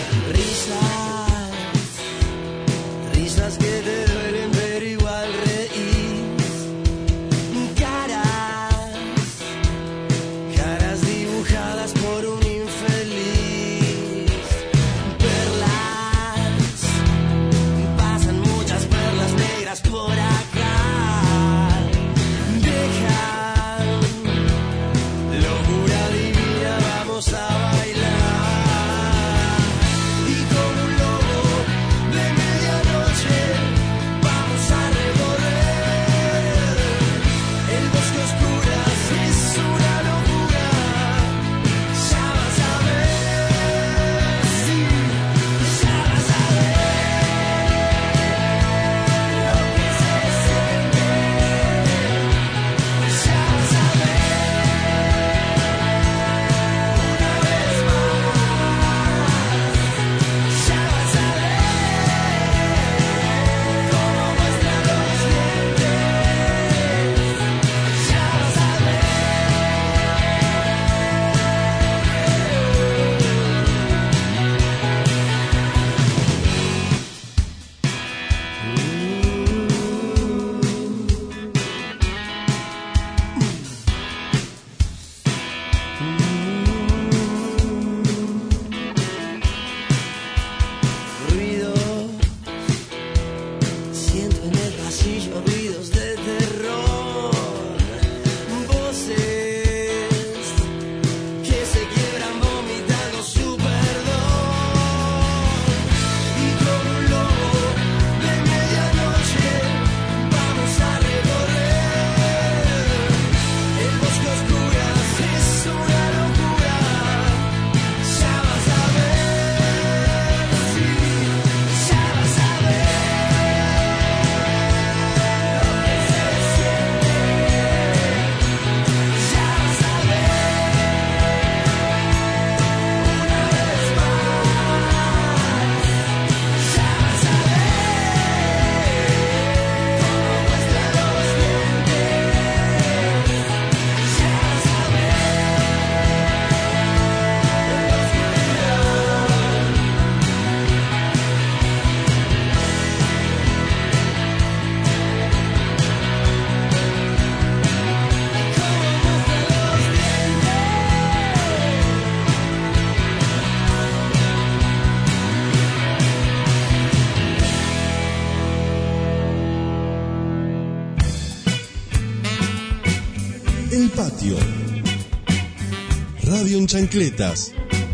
El Patio. Radio en chancletas.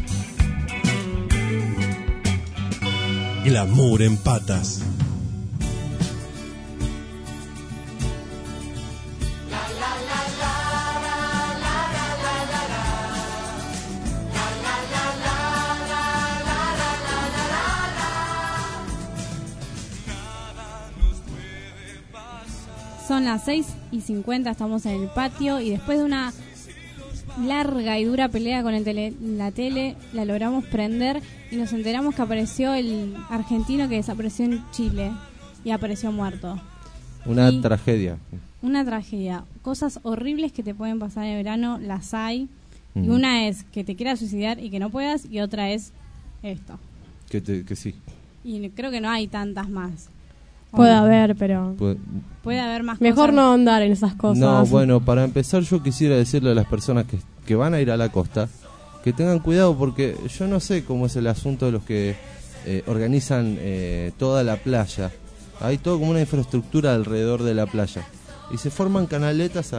Glamour en patas. Son las 6:50, estamos en el patio y después de una larga y dura pelea con la tele, la logramos prender y nos enteramos que apareció el argentino que desapareció en Chile y apareció muerto. Una tragedia. Una tragedia. Cosas horribles que te pueden pasar en el verano, las hay. Y una es que te quieras suicidar y que no puedas, y otra es esto. Que sí. Y creo que no hay tantas más. Puede haber, pero... Puede haber más Mejor cosas. no ahondar en esas cosas. No, bueno, para empezar yo quisiera decirle a las personas que van a ir a la costa que tengan cuidado, porque yo no sé cómo es el asunto de los que organizan toda la playa. Hay todo como una infraestructura alrededor de la playa y se forman canaletas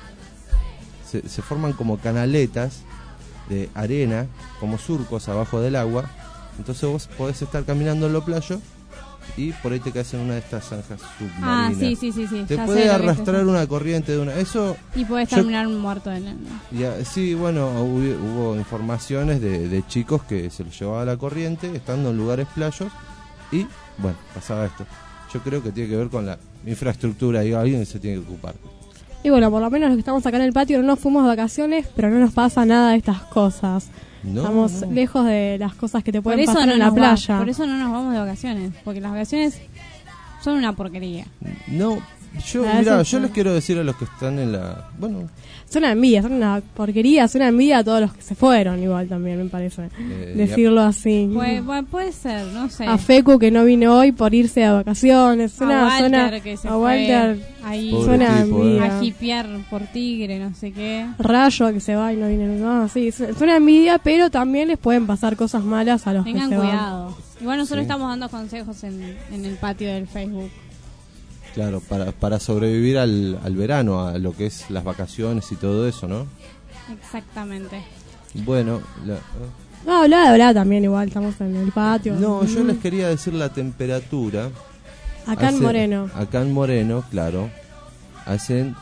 se forman como canaletas de arena, como surcos abajo del agua. Entonces vos podés estar caminando en lo playo y por ahí te caes en una de estas zanjas submarinas. Sí. Te Ya puede sé arrastrar una corriente de una... Eso... Y puedes terminar muerto en el... Sí, bueno, hubo informaciones de chicos que se los llevaba la corriente estando en lugares playos y, bueno, pasaba esto. Yo creo que tiene que ver con la infraestructura y alguien se tiene que ocupar. Y bueno, por lo menos los que estamos acá en el patio no nos fuimos de vacaciones, pero no nos pasa nada de estas cosas. Estamos lejos de las cosas que te pueden pasar en la playa. Por eso no nos vamos de vacaciones, porque las vacaciones son una porquería. No, yo les quiero decir a los que están en la... Bueno, son una envidia, son una porquería, son una envidia a todos los que se fueron, igual también me parece decirlo así. Puede ser, no sé. A Fecu que no vino hoy por irse de vacaciones, a Walter que se fue ahí suena envidia. A hipear por Tigre, no sé qué. Rayo que se va y no viene, no, sí, suena envidia, pero también les pueden pasar cosas malas a los que se van. Tengan cuidado. Igual nosotros estamos dando consejos en el patio del Facebook. Claro, para sobrevivir al verano, a lo que es las vacaciones y todo eso, ¿no? Exactamente. Bueno, no, habla también igual, estamos en el patio. No, yo les quería decir la temperatura. Acá en Moreno. Acá en Moreno, claro. Hacen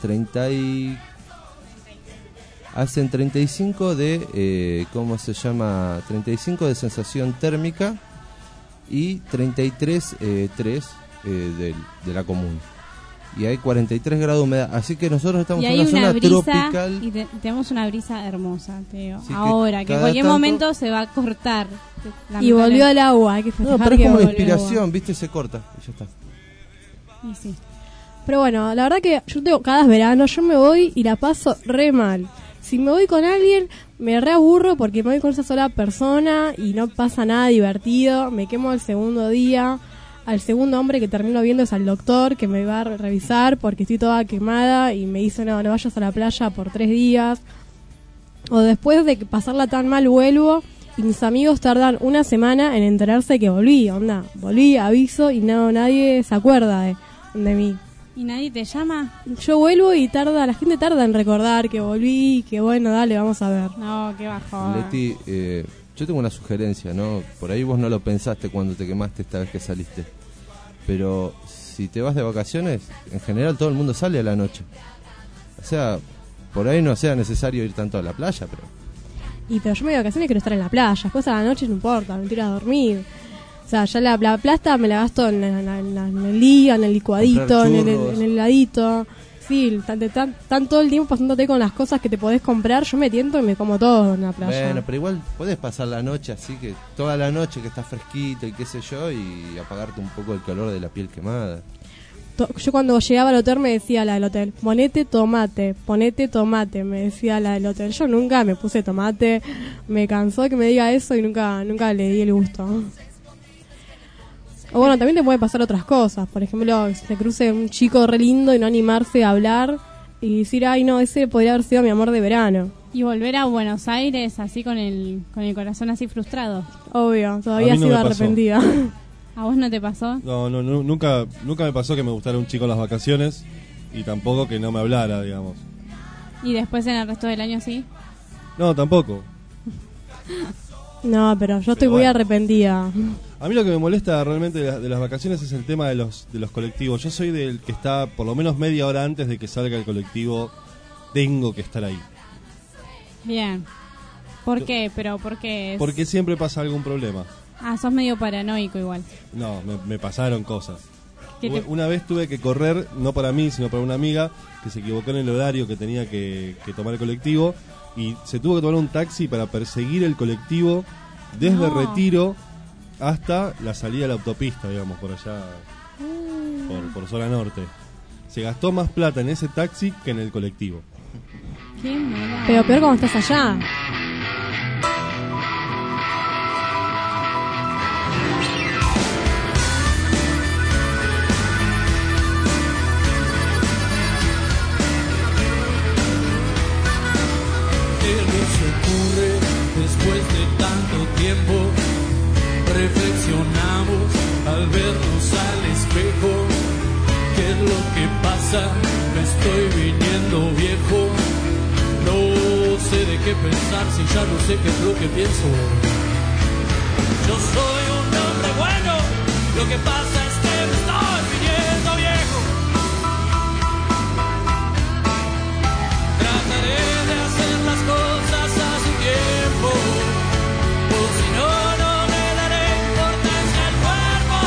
35 de, ¿cómo se llama? 35 de sensación térmica y 33,3 de la común. Y hay 43 grados de humedad, así que nosotros estamos en una zona tropical. Y tenemos una brisa hermosa, te digo. Así ahora, que en cualquier momento se va a cortar. Y volvió el agua, hay que festejar. No, pero es como la inspiración, ¿viste? Se corta y ya está. Y sí. Pero bueno, la verdad que yo tengo cada verano, yo me voy y la paso re mal. Si me voy con alguien, me reaburro porque me voy con esa sola persona y no pasa nada divertido. Me quemo el segundo día. Al segundo hombre que termino viendo es al doctor que me va a revisar porque estoy toda quemada y me dice no vayas a la playa por 3 días. O después de pasarla tan mal vuelvo y mis amigos tardan una semana en enterarse que volví, aviso y nadie se acuerda de mí. ¿Y nadie te llama? Yo vuelvo y la gente tarda en recordar que volví, que bueno, dale, vamos a ver. No, qué bajón. Leti, yo tengo una sugerencia, ¿no? Por ahí vos no lo pensaste cuando te quemaste esta vez que saliste. Pero si te vas de vacaciones, en general todo el mundo sale a la noche. O sea, por ahí no sea necesario ir tanto a la playa, pero... Pero yo me voy de vacaciones y quiero estar en la playa. Después a la noche no importa, me tiro a dormir. O sea, ya la plata me la gasto en el día, en el licuadito, en el heladito. Sí, están todo el tiempo pasándote con las cosas que te podés comprar. Yo me tiento y me como todo en la playa. Bueno, pero igual podés pasar la noche así, que toda la noche que está fresquito y qué sé yo, y apagarte un poco el calor de la piel quemada. Yo cuando llegaba al hotel me decía la del hotel, ponete tomate, me decía la del hotel. Yo nunca me puse tomate, me cansó de que me diga eso y nunca le di el gusto. O bueno, también te puede pasar otras cosas. Por ejemplo, que se te cruce un chico re lindo y no animarse a hablar y decir, ay no, ese podría haber sido mi amor de verano. Y volver a Buenos Aires así con el corazón así frustrado. Obvio, todavía sigo arrepentida. ¿A vos no te pasó? No, nunca me pasó que me gustara un chico en las vacaciones y tampoco que no me hablara, digamos. ¿Y después en el resto del año sí? No, tampoco. No, pero yo estoy muy arrepentida. A mí lo que me molesta realmente de las vacaciones es el tema de los colectivos. Yo soy del que está por lo menos media hora antes de que salga el colectivo. Tengo que estar ahí. Bien. ¿Por qué? ¿Pero por qué? Porque siempre pasa algún problema. Ah, sos medio paranoico igual. No, me pasaron cosas. ¿Qué Una vez tuve que correr, no para mí, sino para una amiga que se equivocó en el horario que tenía que tomar el colectivo. Y se tuvo que tomar un taxi para perseguir el colectivo desde Retiro hasta la salida de la autopista, digamos, por allá, por zona norte. Se gastó más plata en ese taxi que en el colectivo. Qué mala. Pero peor cuando estás allá. Después de tanto tiempo, reflexionamos al vernos al espejo. ¿Qué es lo que pasa? Me estoy viniendo viejo. No sé de qué pensar si ya no sé qué es lo que pienso. Yo soy un hombre bueno, lo que pasa es que me estoy viniendo viejo. Trataré de hacer las cosas a su tiempo, o si no, no le daré importancia al cuerpo.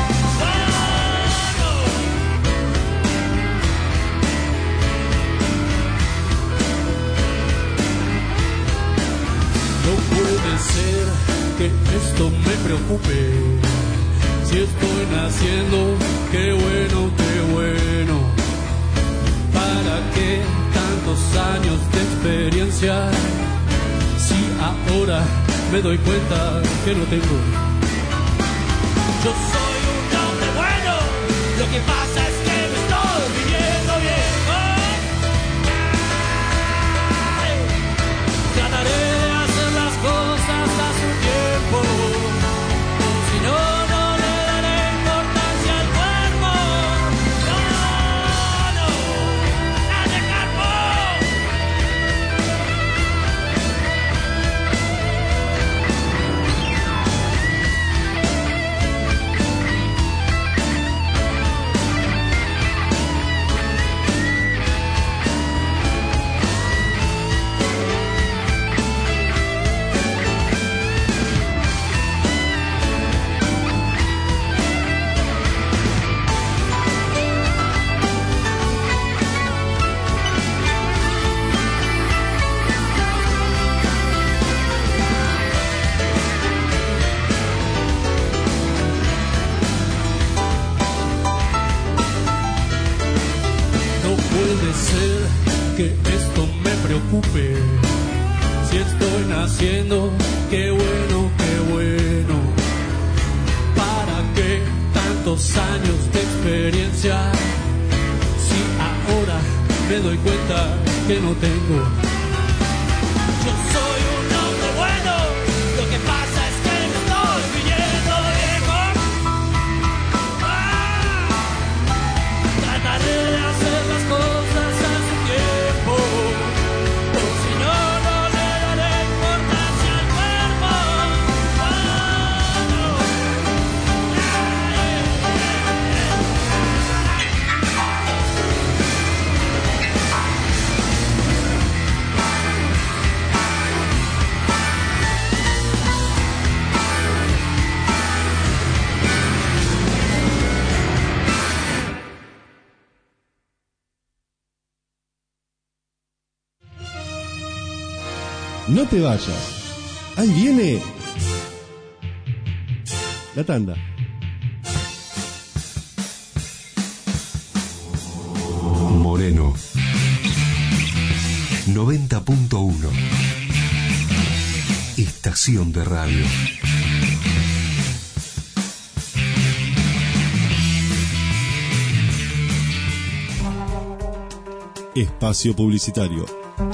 No puede ser que esto me preocupe. Si estoy naciendo, qué bueno, qué bueno. ¿Para qué tantos años de experiencia? Si ahora me doy cuenta que no tengo. Yo soy un hombre bueno, lo que pasa es que me estoy viviendo viejo. Trataré de hacer las cosas a su tiempo, o si no, no le daré importancia al cuerpo. No, a dejar que esto me preocupe. Si estoy naciendo, qué bueno, qué bueno. ¿Para qué tantos años de experiencia? Si ahora me doy cuenta que no tengo. Yo soy un hombre bueno, lo que pasa es que me estoy viviendo viejo. Trataré de hacer las cosas a su tiempo, o si no, no le daré importancia al cuerpo. No te vayas. Ahí viene la tanda. Moreno 90.1 Estación de radio. Espacio publicitario.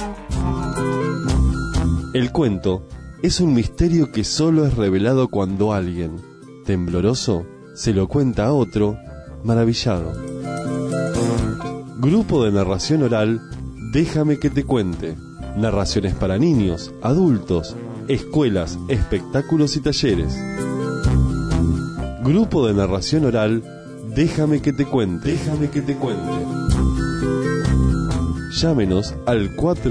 El cuento es un misterio que solo es revelado cuando alguien, tembloroso, se lo cuenta a otro, maravillado. Grupo de narración oral Déjame que te cuente. Narraciones para niños, adultos, escuelas, espectáculos y talleres. Grupo de narración oral, Déjame que te cuente. Déjame que te cuente. Llámenos al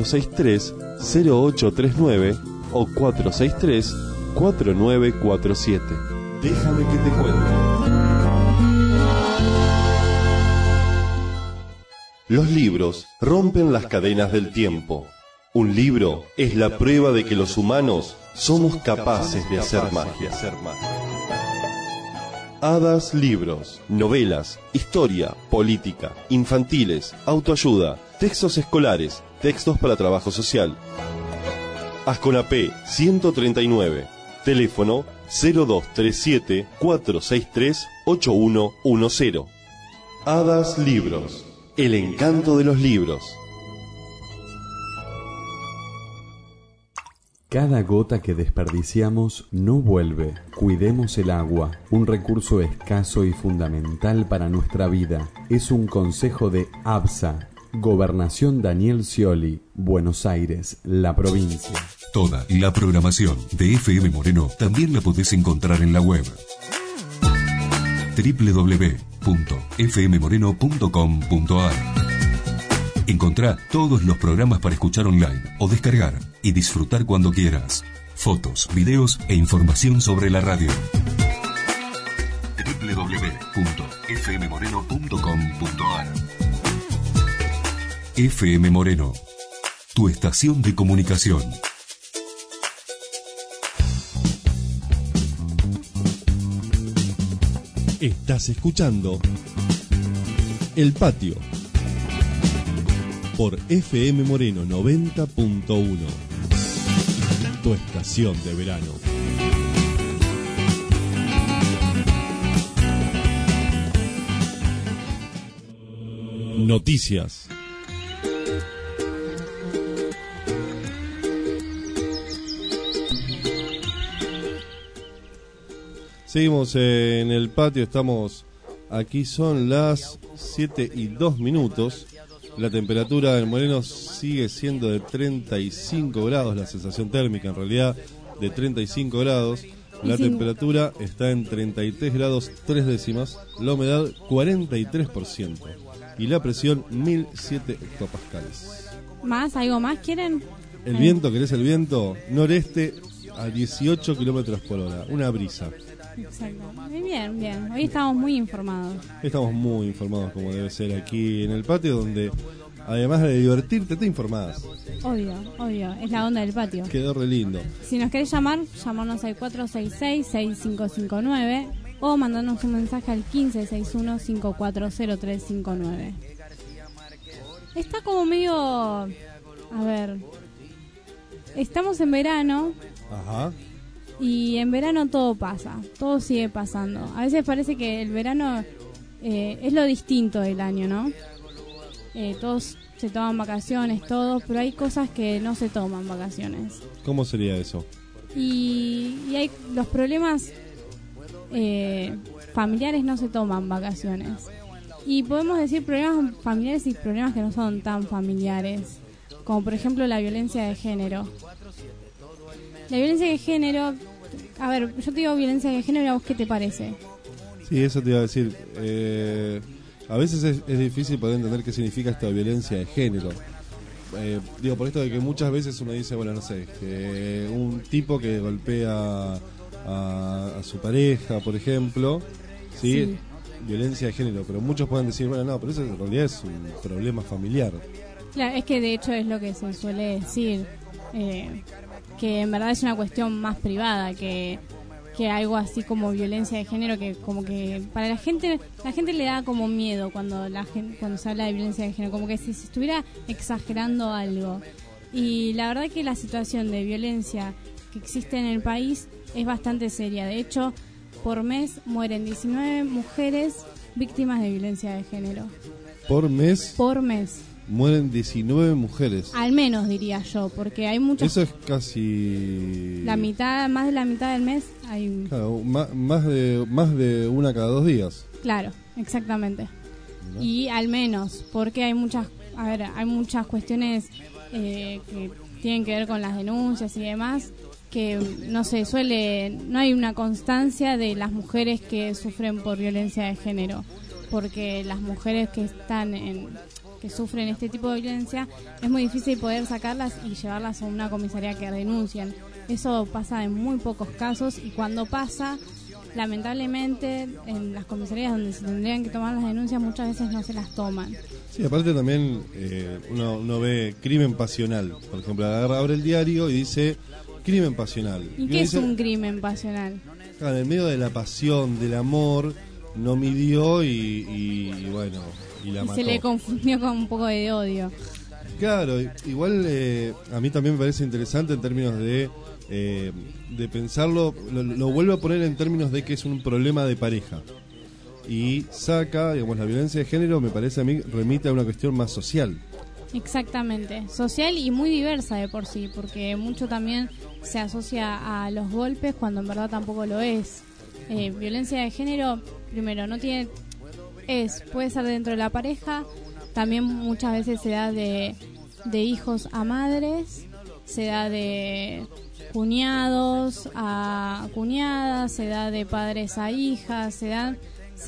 463-0839 o 463-4947. Déjame que te cuente. Los libros rompen las cadenas del tiempo. Un libro es la prueba de que los humanos somos capaces de hacer magia. Hadas Libros, novelas, historia, política, infantiles, autoayuda, textos escolares, textos para trabajo social. Asconapé 139, teléfono 0237-463-8110. Hadas Libros, el encanto de los libros. Cada gota que desperdiciamos no vuelve. Cuidemos el agua, un recurso escaso y fundamental para nuestra vida. Es un consejo de ABSA, Gobernación Daniel Scioli, Buenos Aires, la provincia. Toda la programación de FM Moreno también la podés encontrar en la web www.fmmoreno.com.ar. Encontrá todos los programas para escuchar online o descargar y disfrutar cuando quieras. Fotos, videos e información sobre la radio. www.fmmoreno.com.ar. FM Moreno, tu estación de comunicación. Estás escuchando El Patio por FM Moreno 90.1, tu estación de verano. Noticias. Seguimos en El Patio, estamos aquí, son las 7:02. La temperatura en Moreno sigue siendo de 35 grados, la sensación térmica en realidad de 35 grados. La temperatura está en 33 grados 3 décimas, la humedad 43% y la presión 1007 hectopascales. ¿Más? ¿Algo más quieren? El viento, ¿querés el viento? Noreste a 18 kilómetros por hora, una brisa. Exacto. Bien, bien. Hoy estamos muy informados. Estamos muy informados como debe ser aquí en El Patio, donde además de divertirte, te informás. Obvio, obvio. Es la onda del patio. Quedó re lindo. Si nos querés llamar, llamarnos al 466-6559 o mandarnos un mensaje al 1561-540359. Está como medio... A ver... Estamos en verano. Ajá. Y en verano todo pasa, todo sigue pasando. A veces parece que el verano es lo distinto del año, ¿no? Todos se toman vacaciones, todos, pero hay cosas que no se toman vacaciones. ¿Cómo sería eso? Y hay los problemas familiares no se toman vacaciones. Y podemos decir problemas familiares y problemas que no son tan familiares, como por ejemplo la violencia de género. La violencia de género, a ver, yo te digo violencia de género, ¿a vos qué te parece? Sí, eso te iba a decir. A veces es difícil poder entender qué significa esta violencia de género. Digo, por esto de que muchas veces uno dice, bueno, no sé, que un tipo que golpea a su pareja, por ejemplo, ¿sí? Violencia de género, pero muchos pueden decir, bueno, no, pero eso en realidad es un problema familiar. Claro, es que de hecho es lo que se suele decir, que en verdad es una cuestión más privada que algo así como violencia de género, que como que para la gente le da como miedo cuando se habla de violencia de género, como que si se estuviera exagerando algo. Y la verdad que la situación de violencia que existe en el país es bastante seria. De hecho, por mes mueren 19 mujeres víctimas de violencia de género. ¿Por mes? Por mes. Mueren 19 mujeres. Al menos, diría yo, porque hay muchas... Eso es casi... La mitad, más de la mitad del mes hay... Claro, más de una cada 2 días. Claro, exactamente. ¿No? Y al menos, porque hay muchas a ver, hay muchas cuestiones que tienen que ver con las denuncias y demás, que no hay una constancia de las mujeres que sufren por violencia de género, porque las mujeres que sufren este tipo de violencia es muy difícil poder sacarlas y llevarlas a una comisaría que denuncien. Eso pasa en muy pocos casos, y cuando pasa, lamentablemente en las comisarías donde se tendrían que tomar las denuncias muchas veces no se las toman. Sí, aparte también uno ve crimen pasional. Por ejemplo, abre el diario y dice crimen pasional. ¿Y qué es un crimen pasional? Claro, en medio de la pasión, del amor, no midió y bueno, y la mató. Se le confundió con un poco de odio. Claro, igual a mí también me parece interesante en términos de pensarlo, lo vuelvo a poner en términos de que es un problema de pareja. Y saca, digamos, la violencia de género, me parece a mí, remite a una cuestión más social. Exactamente, social y muy diversa de por sí, porque mucho también se asocia a los golpes cuando en verdad tampoco lo es. Violencia de género, primero, puede ser dentro de la pareja, también muchas veces se da de hijos a madres, se da de cuñados a cuñadas, se da de padres a hijas, se da,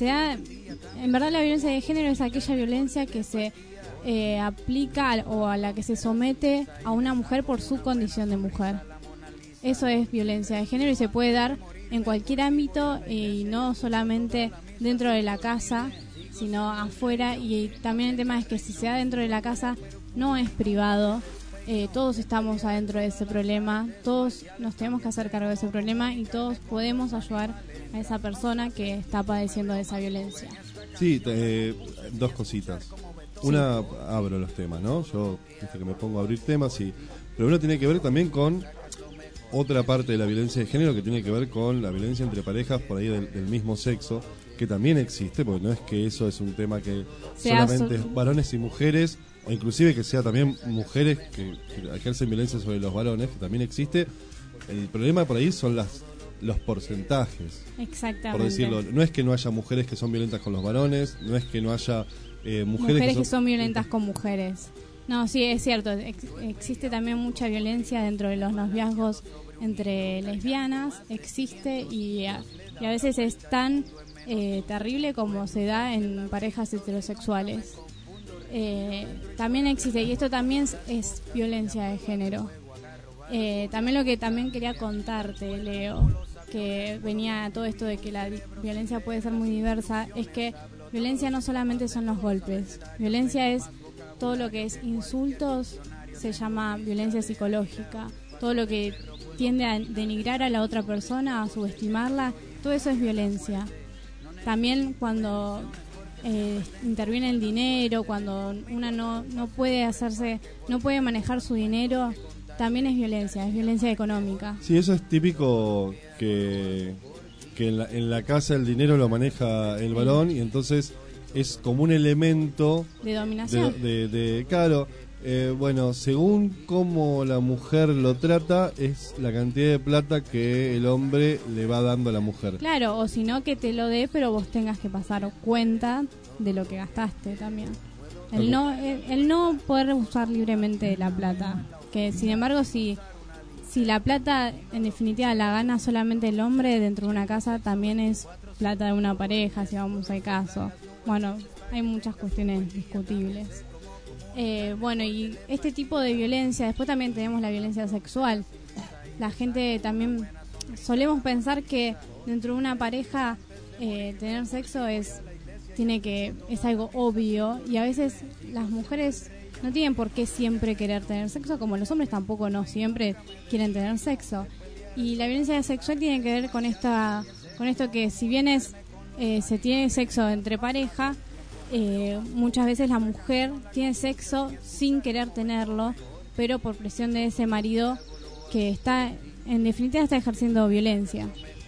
en verdad la violencia de género es aquella violencia que se aplica o a la que se somete a una mujer por su condición de mujer. Eso es violencia de género y se puede dar en cualquier ámbito y no solamente dentro de la casa, sino afuera. Y también el tema es que si se da dentro de la casa no es privado. Todos estamos adentro de ese problema, todos nos tenemos que hacer cargo de ese problema y todos podemos ayudar a esa persona que está padeciendo de esa violencia. Sí, dos cositas. Una, abro los temas, ¿no? Yo que me pongo a abrir temas, pero uno tiene que ver también con otra parte de la violencia de género, que tiene que ver con la violencia entre parejas por ahí del mismo sexo, que también existe, porque no es que eso es un tema que solamente es varones y mujeres, o inclusive que sea también mujeres que ejercen violencia sobre los varones, que también existe. El problema por ahí son los porcentajes. Exactamente. Por decirlo, no es que no haya mujeres que son violentas con los varones, no es que no haya mujeres que son violentas con mujeres. No, sí, es cierto. Existe también mucha violencia dentro de los noviazgos entre lesbianas, existe y a veces es tan terrible como se da en parejas heterosexuales. También existe, y esto también es violencia de género. También lo que también quería contarte, Leo, que venía todo esto de que la violencia puede ser muy diversa, es que violencia no solamente son los golpes, violencia es todo lo que es insultos, se llama violencia psicológica, todo lo que tiende a denigrar a la otra persona, a subestimarla, todo eso es violencia. También cuando interviene el dinero, cuando una no puede manejar su dinero, también es violencia económica. Sí, eso es típico que en la casa el dinero lo maneja el varón y entonces es como un elemento de dominación. Claro, bueno, según cómo la mujer lo trata, es la cantidad de plata que el hombre le va dando a la mujer. Claro, o si no que te lo dé, pero vos tengas que pasar cuenta de lo que gastaste también. El no poder usar libremente la plata. Que sin embargo, si la plata en definitiva la gana solamente el hombre dentro de una casa, también es plata de una pareja, si vamos al caso. Bueno, hay muchas cuestiones discutibles. Bueno, y este tipo de violencia, después también tenemos la violencia sexual. La gente también, solemos pensar que dentro de una pareja tener sexo es algo obvio, y a veces las mujeres no tienen por qué siempre querer tener sexo, como los hombres tampoco no siempre quieren tener sexo. Y la violencia sexual tiene que ver con esto que si bien se tiene sexo entre pareja, muchas veces la mujer tiene sexo sin querer tenerlo, pero por presión de ese marido que en definitiva está ejerciendo violencia.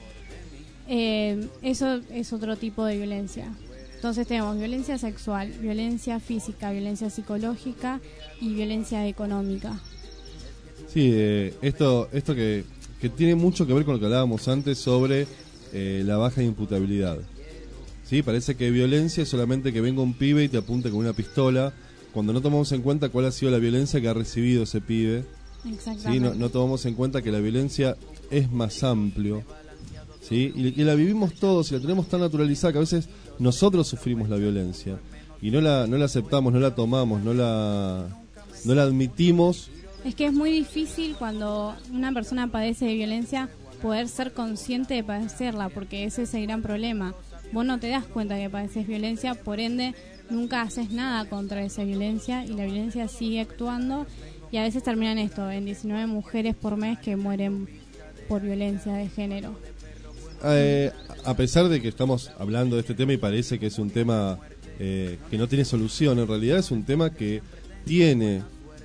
Eso es otro tipo de violencia. Entonces tenemos violencia sexual, violencia física, violencia psicológica y violencia económica. Sí, esto que tiene mucho que ver con lo que hablábamos antes sobre la baja imputabilidad. Sí, parece que violencia es solamente que venga un pibe y te apunte con una pistola cuando no tomamos en cuenta cuál ha sido la violencia que ha recibido ese pibe. ¿Sí? No tomamos en cuenta que la violencia es más amplio, ¿sí? Y la vivimos todos y la tenemos tan naturalizada que a veces nosotros sufrimos la violencia y no la aceptamos, no la tomamos, no la admitimos. Es que es muy difícil cuando una persona padece de violencia poder ser consciente de padecerla, porque ese es el gran problema. Vos no te das cuenta que padeces violencia, por ende nunca haces nada contra esa violencia y la violencia sigue actuando y a veces terminan en 19 mujeres por mes que mueren por violencia de género. A pesar de que estamos hablando de este tema y parece que es un tema que no tiene solución, en realidad es un tema que tiene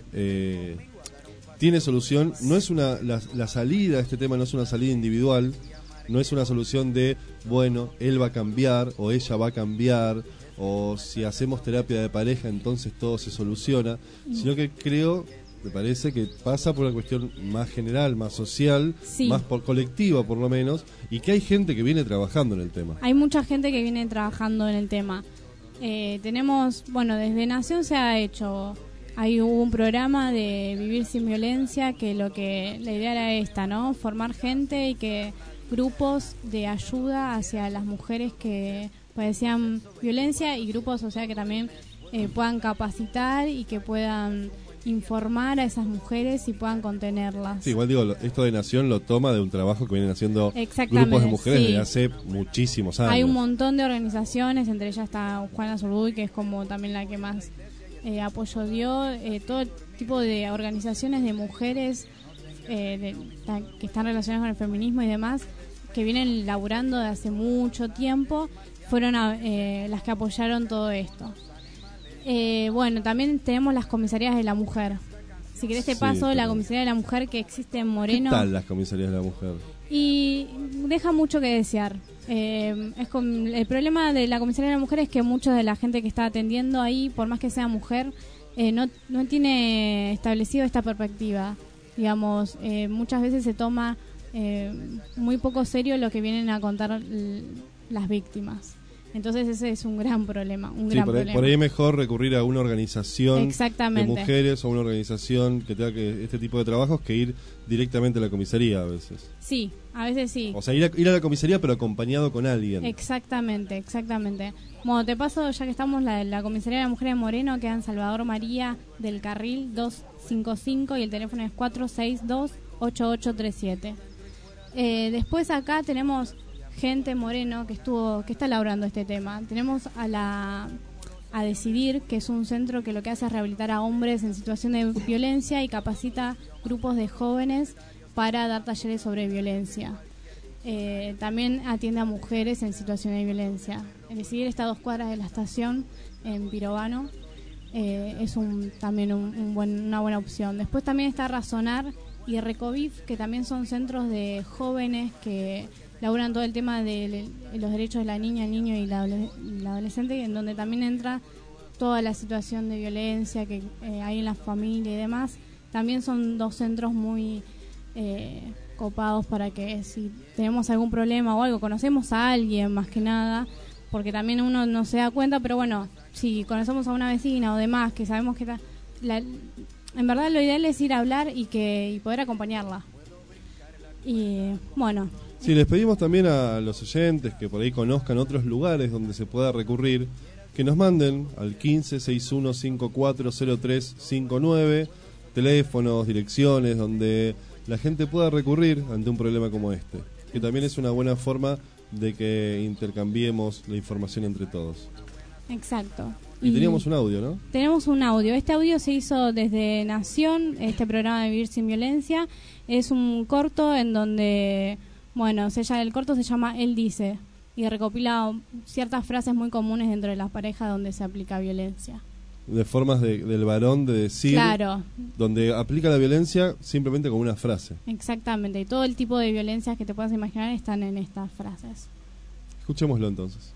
solución. No es la salida de este tema no es una salida individual, no es una solución de, bueno, él va a cambiar o ella va a cambiar, o si hacemos terapia de pareja entonces todo se soluciona, sino que me parece que pasa por una cuestión más general, más social, más colectiva por lo menos, y que hay gente que viene trabajando en el tema. Hay mucha gente que viene trabajando en el tema. Tenemos, desde Nación se ha hecho, hubo un programa de Vivir sin Violencia, que la idea era esta, ¿no? Formar gente y que grupos de ayuda hacia las mujeres que padecían violencia y grupos, o sea, que también puedan capacitar y que puedan informar a esas mujeres y puedan contenerlas. Sí, igual digo, esto de Nación lo toma de un trabajo que vienen haciendo grupos de mujeres desde hace muchísimos años. Hay un montón de organizaciones, entre ellas está Juana Zurduy, que es como también la que más apoyo dio, todo tipo de organizaciones de mujeres que están relacionadas con el feminismo y demás, que vienen laburando de hace mucho tiempo, fueron las que apoyaron todo esto. También tenemos las comisarías de la mujer. Si querés te paso la comisaría de la mujer que existe en Moreno. ¿Qué tal las comisarías de la mujer? Y deja mucho que desear. El problema de la comisaría de la mujer es que mucha de la gente que está atendiendo ahí, por más que sea mujer, no tiene establecido esta perspectiva. Digamos, muchas veces se toma muy poco serio lo que vienen a contar las víctimas. Entonces ese es un gran problema, por ahí es mejor recurrir a una organización de mujeres o una organización que tenga este tipo de trabajos que ir directamente a la comisaría a veces. Sí, a veces sí. O sea, ir a la comisaría pero acompañado con alguien. Exactamente. Bueno, te paso, ya que estamos, la comisaría de la mujer de Moreno, queda en Salvador María del Carril 255 y el teléfono es 462-8837. Después acá tenemos gente Moreno que está elaborando este tema. Tenemos a Decidir, que es un centro que lo que hace es rehabilitar a hombres en situación de violencia y capacita grupos de jóvenes para dar talleres sobre violencia. También atiende a mujeres en situación de violencia. Decidir está a 2 cuadras de la estación en Pirovano. Es también una buena opción. Después también está Razonar y Recovif, que también son centros de jóvenes que laburan todo el tema de los derechos de la niña, el niño y la adolescente, en donde también entra toda la situación de violencia que hay en la familia y demás. También son 2 centros muy copados para que si tenemos algún problema o algo, conocemos a alguien más que nada, porque también uno no se da cuenta, pero bueno, si conocemos a una vecina o demás que sabemos que está... en verdad lo ideal es ir a hablar y poder acompañarla. Y bueno... Sí, les pedimos también a los oyentes que por ahí conozcan otros lugares donde se pueda recurrir, que nos manden al 1561540359 teléfonos, direcciones, donde la gente pueda recurrir ante un problema como este, que también es una buena forma de que intercambiemos la información entre todos. Exacto. Y teníamos un audio, ¿no? Tenemos un audio. Este audio se hizo desde Nación, este programa de Vivir sin Violencia. Es un corto en donde... el corto se llama Él Dice y recopila ciertas frases muy comunes dentro de las parejas donde se aplica violencia. De formas del varón de decir, claro, donde aplica la violencia simplemente con una frase. Exactamente, y todo el tipo de violencias que te puedas imaginar están en estas frases. Escuchémoslo entonces.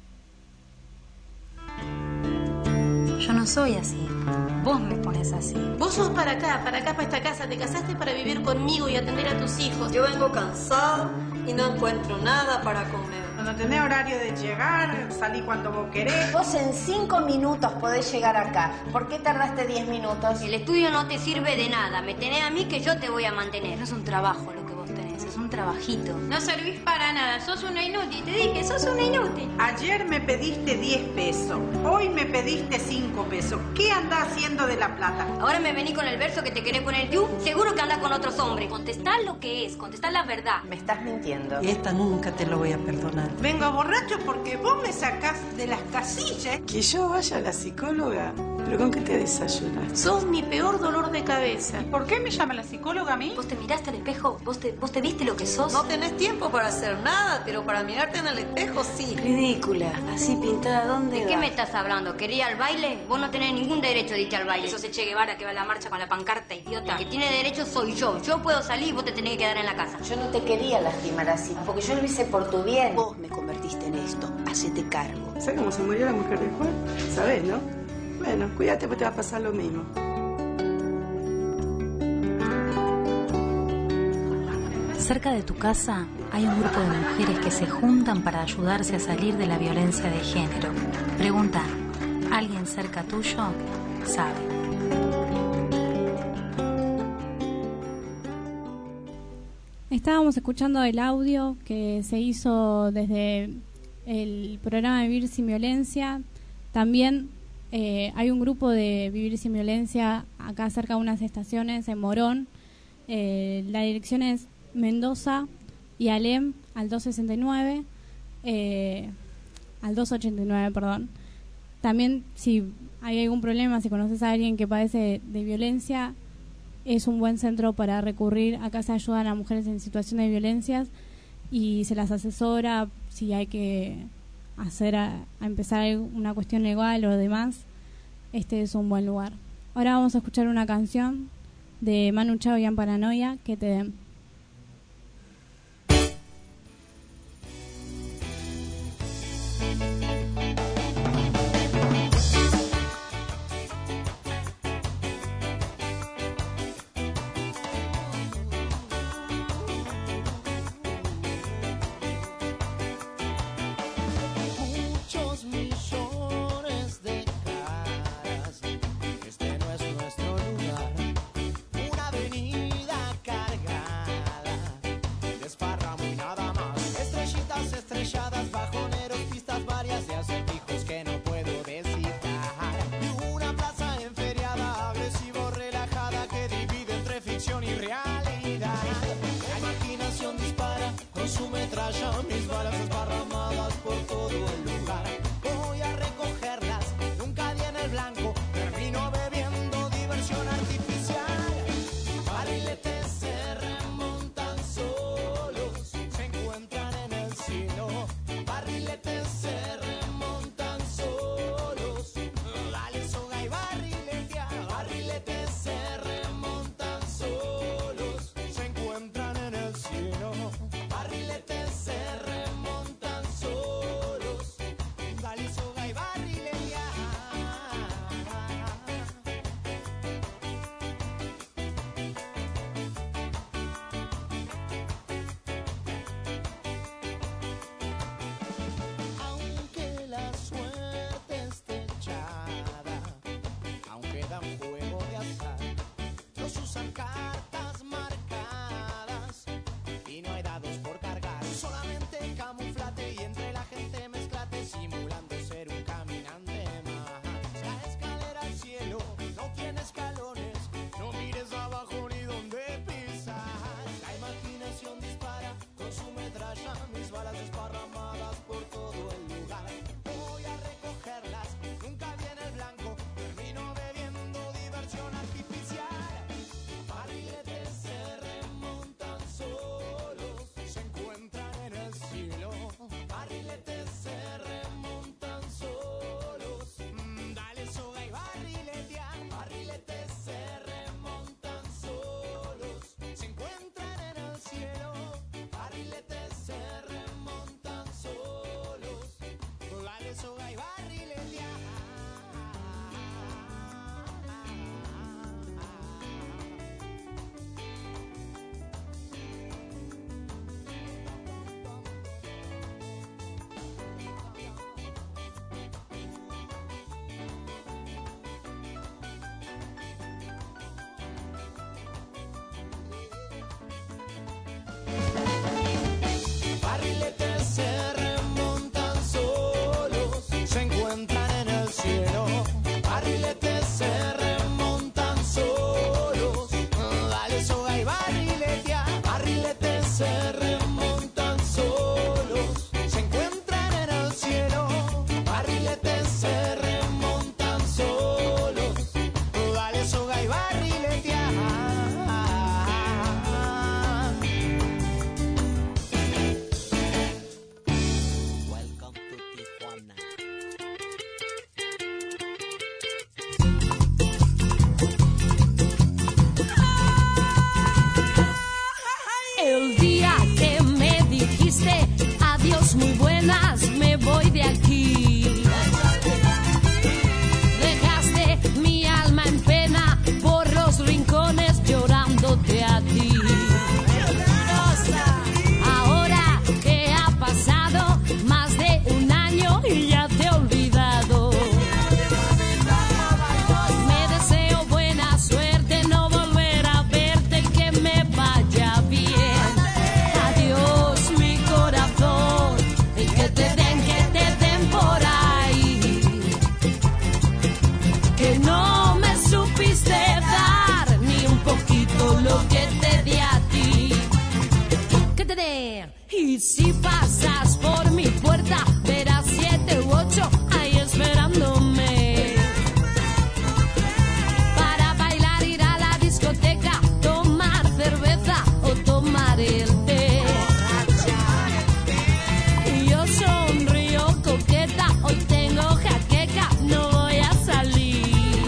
Yo no soy así. Vos me pones así. Vos sos para acá, para esta casa. Te casaste para vivir conmigo y atender a tus hijos. Yo vengo cansada y no encuentro nada para comer. Cuando tenés horario de llegar, salí cuando vos querés. Vos en 5 minutos podés llegar acá. ¿Por qué tardaste 10 minutos? El estudio no te sirve de nada. Me tenés a mí que yo te voy a mantener. No es un trabajo lo que vos tenés, es un trabajito. No servís para nada, sos una inútil. Te dije, sos una inútil. Ayer me pediste 10 pesos. Hoy me pediste 5 pesos. ¿Qué andás haciendo de la plata? Ahora me vení con el verso que te querés poner you. Seguro que andás con otros hombres. Contestá lo que es, contestá la verdad. Me estás mintiendo. Y esta nunca te lo voy a perdonar. Vengo borracho porque vos me sacás de las casillas. Que yo vaya a la psicóloga. ¿Pero con qué te desayunas? Sos mi peor dolor de cabeza. ¿Por qué me llama la psicóloga a mí? ¿Vos te miraste al espejo? ¿Vos te viste lo que sos? No tenés tiempo para hacer nada, pero para mirarte en el espejo sí. Ridícula. Así pintada, ¿dónde ¿De va? qué me estás hablando? ¿Quería al baile? Vos no tenés ningún derecho de irte al baile. Sos el Che Guevara que va a la marcha con la pancarta, idiota. El que tiene derecho soy yo. Yo puedo salir y vos te tenés que quedar en la casa. Yo no te quería lastimar así, porque yo lo hice por tu bien. Vos me convertiste en esto. Hacete cargo. ¿Sabes cómo se murió la mujer de Juan? ¿Sabés, no? Bueno, cuídate porque te va a pasar lo mismo. Cerca de tu casa hay un grupo de mujeres que se juntan para ayudarse a salir de la violencia de género. Pregunta, ¿alguien cerca tuyo sabe? Estábamos escuchando el audio que se hizo desde el programa Vivir Sin Violencia. También hay un grupo de Vivir Sin Violencia acá cerca de unas estaciones en Morón. La dirección es Mendoza y Alem al 269, al 289, perdón. También si hay algún problema, si conoces a alguien que padece de violencia, es un buen centro para recurrir. Acá se ayudan a mujeres en situación de violencias y se las asesora si hay que hacer a empezar una cuestión legal o demás. Este es un buen lugar. Ahora vamos a escuchar una canción de Manu Chao y Paranoia, Que te den. Muchos millones de caras, este no es nuestro lugar. Una avenida cargada, desparramo y nada más. Estrellitas estrelladas, bajoneros, pistas varias de acertijos que no puedo descifrar. Y una plaza enferiada, agresivo, relajada, que divide entre ficción y realidad. La imaginación dispara con su metralla, mis balas esparramadas por todo el lugar. Voy a recogerlas, nunca di en el blanco, termino bebiendo diversión artificial. Barriletes se remontan solos, se encuentran en el sino. Barriletes se remontan solos, dale soga y barriletea. Barriletes se remontan solos, se encuentran en el sino. Barriletes se remontan no me supiste dar ni un poquito lo que te di a ti. ¿Qué te dé? Y si pasas por mi puerta, verás 7 u 8 ahí esperándome. Para bailar, ir a la discoteca, tomar cerveza o tomar el té. Y yo sonrío coqueta, hoy tengo jaqueca, no voy a salir.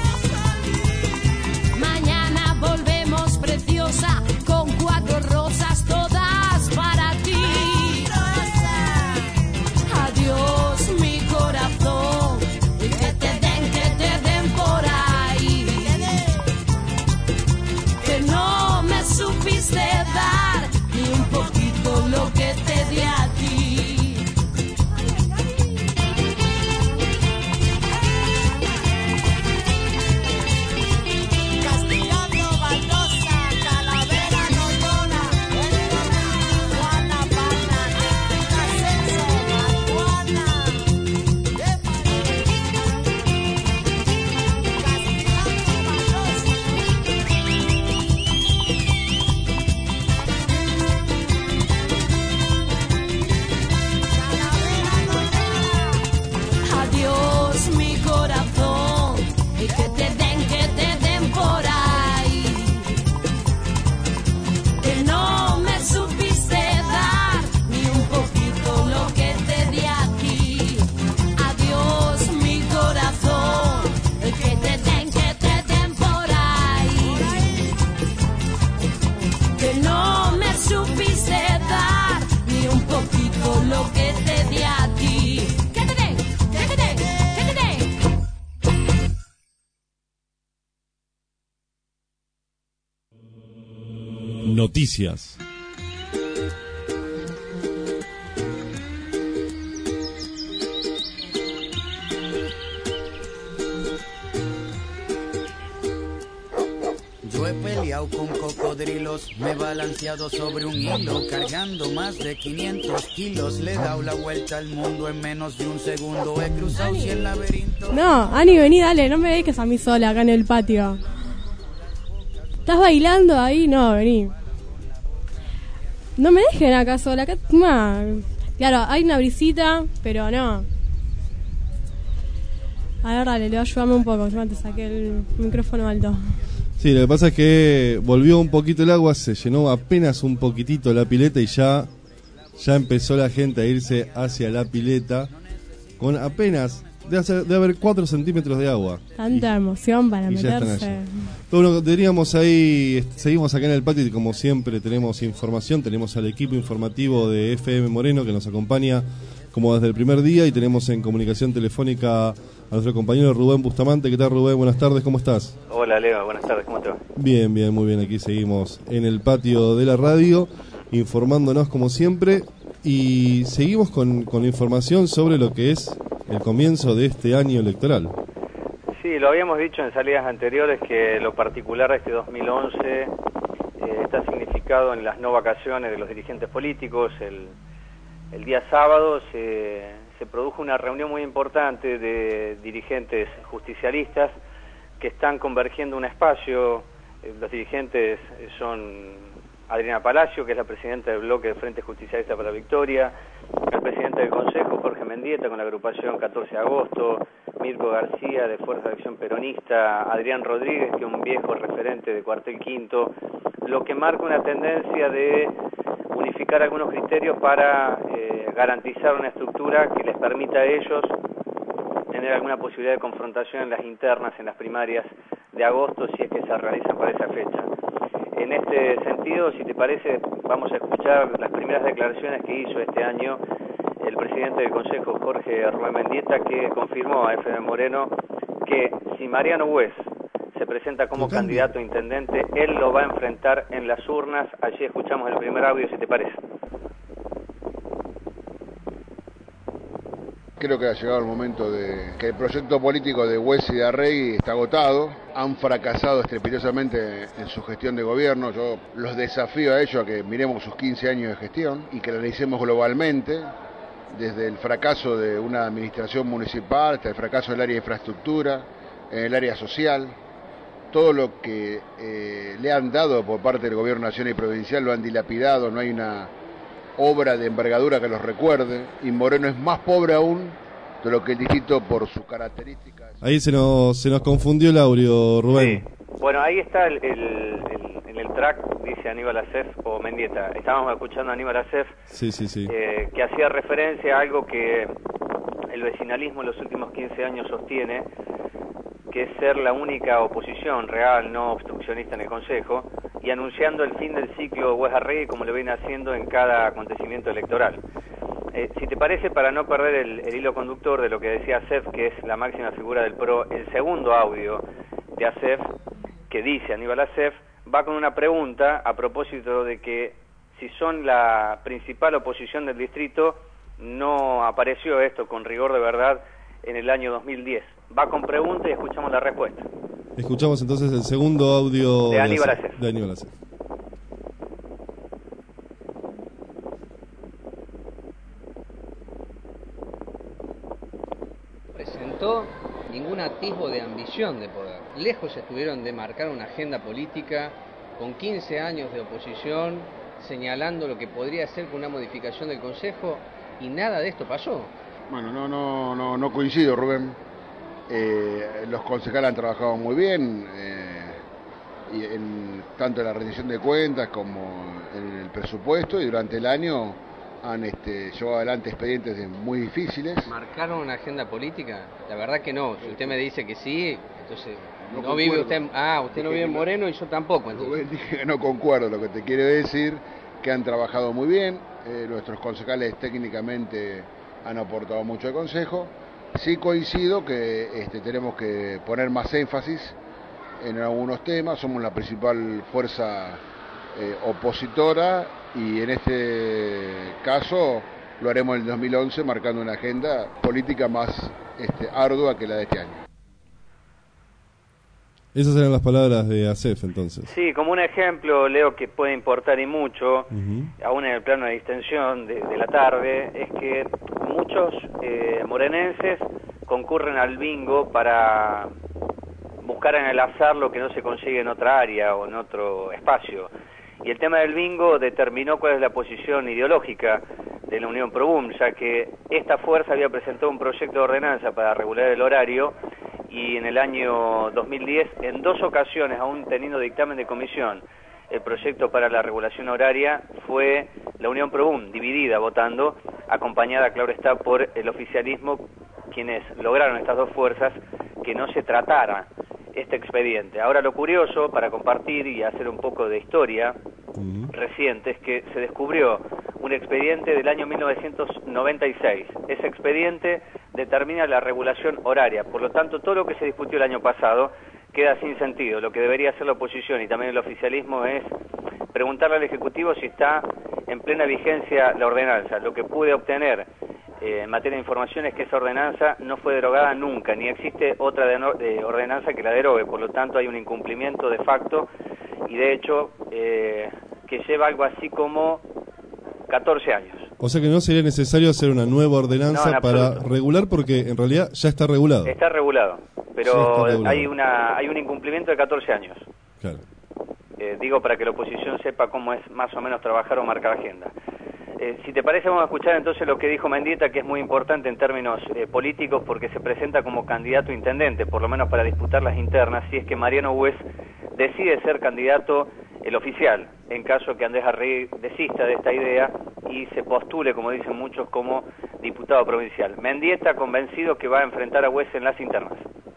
Mañana volvemos preciosa, con 4 rosas todas para ti. Adiós mi corazón, y que te den por ahí. Que no me supiste dar ni un poquito lo que te di a ti. Castigando baldosa, calavera notona, Juana Pana, ascenso, Juana. Adiós mi corazón, y que te den por ahí. Que no me supiste dar ni un poquito lo que te di a ti. Adiós mi corazón, y que te den por ahí. Que no me supiste dar ni un poquito lo que te di a ti. Que te den, que te den, que te den. Noticias. Yo he peleado con cocodrilos, me he balanceado sobre un hilo, cargando más de 500 kilos. Le he dado la vuelta al mundo en menos de un segundo, he cruzado 100 laberintos. No, Ani, vení, dale, no me dejes a mí sola acá en el patio. ¿Estás bailando ahí? No, vení. No me dejen acá sola, acá... Claro, hay una brisita, pero no. A ver, dale, le voy a ayudarme un poco, yo te saqué el micrófono alto. Sí, lo que pasa es que volvió un poquito el agua, se llenó apenas un poquitito la pileta y ya empezó la gente a irse hacia la pileta con apenas de haber 4 centímetros de agua. Tanta emoción para meterse. Bueno, teníamos ahí, seguimos acá en el patio y como siempre tenemos información, tenemos al equipo informativo de FM Moreno que nos acompaña como desde el primer día y tenemos en comunicación telefónica a nuestro compañero Rubén Bustamante. ¿Qué tal, Rubén? Buenas tardes, ¿cómo estás? Hola, Leo, buenas tardes, ¿cómo te va? Bien, bien, muy bien, aquí seguimos en el patio de la radio informándonos como siempre y seguimos con información sobre lo que es el comienzo de este año electoral. Sí, lo habíamos dicho en salidas anteriores que lo particular de este 2011 está significado en las no vacaciones de los dirigentes políticos. El día sábado se produjo una reunión muy importante de dirigentes justicialistas que están convergiendo un espacio. Los dirigentes son Adriana Palacio, que es la presidenta del bloque del Frente Justicialista para la Victoria, el presidente del Consejo, Jorge Mendieta, con la agrupación 14 de agosto, Mirko García, de Fuerza de Acción Peronista, Adrián Rodríguez, que es un viejo referente de Cuartel Quinto, lo que marca una tendencia de unificar algunos criterios para garantizar una estructura que les permita a ellos tener alguna posibilidad de confrontación en las internas, en las primarias de agosto, si es que se realizan para esa fecha. En este sentido, si te parece, vamos a escuchar las primeras declaraciones que hizo este año el presidente del Consejo, Jorge Rubén Mendieta, que confirmó a FM Moreno que si Mariano Bues se presenta como candidato a intendente, él lo va a enfrentar en las urnas. Allí escuchamos el primer audio, si te parece. Creo que ha llegado el momento de que el proyecto político de Bues y de Arregui está agotado. Han fracasado estrepitosamente en su gestión de gobierno. Yo los desafío a ellos a que miremos sus 15 años de gestión y que lo analicemos globalmente, desde el fracaso de una administración municipal hasta el fracaso del área de infraestructura, en el área social. Todo lo que le han dado por parte del gobierno nacional y provincial lo han dilapidado, no hay una obra de envergadura que los recuerde, y Moreno es más pobre aún de lo que el distrito por sus características. Ahí se nos confundió el audio, Rubén. Sí. Bueno, ahí está en el track, dice Aníbal Acef o Mendieta. Estábamos escuchando a Aníbal Acef, sí. Que hacía referencia a algo que el vecinalismo en los últimos 15 años sostiene, que es ser la única oposición real, no obstruccionista en el Consejo, y anunciando el fin del ciclo Hues-Arregui como lo viene haciendo en cada acontecimiento electoral. Si te parece, para no perder el hilo conductor de lo que decía Acef, que es la máxima figura del PRO, el segundo audio de Acef, que dice Aníbal Acef, va con una pregunta a propósito de que si son la principal oposición del distrito, no apareció esto con rigor de verdad en el año 2010. Va con pregunta y escuchamos la respuesta. Escuchamos entonces el segundo audio de Aníbal Acef. Presentó ningún atisbo de ambición de poder. Lejos estuvieron de marcar una agenda política con 15 años de oposición, señalando lo que podría ser una modificación del Consejo, y nada de esto pasó. Bueno, no coincido, Rubén. Los concejales han trabajado muy bien, y tanto en la rendición de cuentas como en el presupuesto, y durante el año han llevado adelante expedientes muy difíciles. ¿Marcaron una agenda política? La verdad que no. Si usted me dice que sí, entonces no vive usted. Usted no vive en Moreno y yo tampoco. Rubén, dije que no concuerdo. Lo que te quiero decir que han trabajado muy bien. Nuestros concejales técnicamente han aportado mucho al Consejo. Sí coincido que tenemos que poner más énfasis en algunos temas. Somos la principal fuerza opositora, y en este caso lo haremos en el 2011 marcando una agenda política más ardua que la de este año. Esas eran las palabras de Acef, entonces. Sí, como un ejemplo, Leo, que puede importar y mucho, aún en el plano de distensión de la tarde, es que muchos morenenses concurren al bingo para buscar en el azar lo que no se consigue en otra área o en otro espacio. Y el tema del bingo determinó cuál es la posición ideológica de la Unión Probum, ya que esta fuerza había presentado un proyecto de ordenanza para regular el horario, y en el año 2010, en 2 ocasiones, aún teniendo dictamen de comisión, el proyecto para la regulación horaria, fue la Unión Probum dividida votando, acompañada, claro está, por el oficialismo, quienes lograron estas 2 fuerzas que no se tratara este expediente. Ahora, lo curioso, para compartir y hacer un poco de historia reciente, es que se descubrió un expediente del año 1996. Ese expediente determina la regulación horaria, por lo tanto todo lo que se discutió el año pasado queda sin sentido. Lo que debería hacer la oposición y también el oficialismo es preguntarle al Ejecutivo si está en plena vigencia la ordenanza. Lo que pude obtener en materia de información es que esa ordenanza no fue derogada nunca, ni existe otra ordenanza que la derogue, por lo tanto hay un incumplimiento de facto, y de hecho que lleva algo así como 14 años. O sea que no sería necesario hacer una nueva ordenanza para regular, porque en realidad ya está regulado. Está regulado, pero hay un incumplimiento de 14 años. Claro. Digo para que la oposición sepa cómo es más o menos trabajar o marcar agenda. Si te parece, vamos a escuchar entonces lo que dijo Mendieta, que es muy importante en términos políticos, porque se presenta como candidato a intendente, por lo menos para disputar las internas, si es que Mariano Hues decide ser candidato el oficial, en caso que Andrés Arregui desista de esta idea y se postule, como dicen muchos, como diputado provincial. Mendieta convencido que va a enfrentar a Hues en las internas.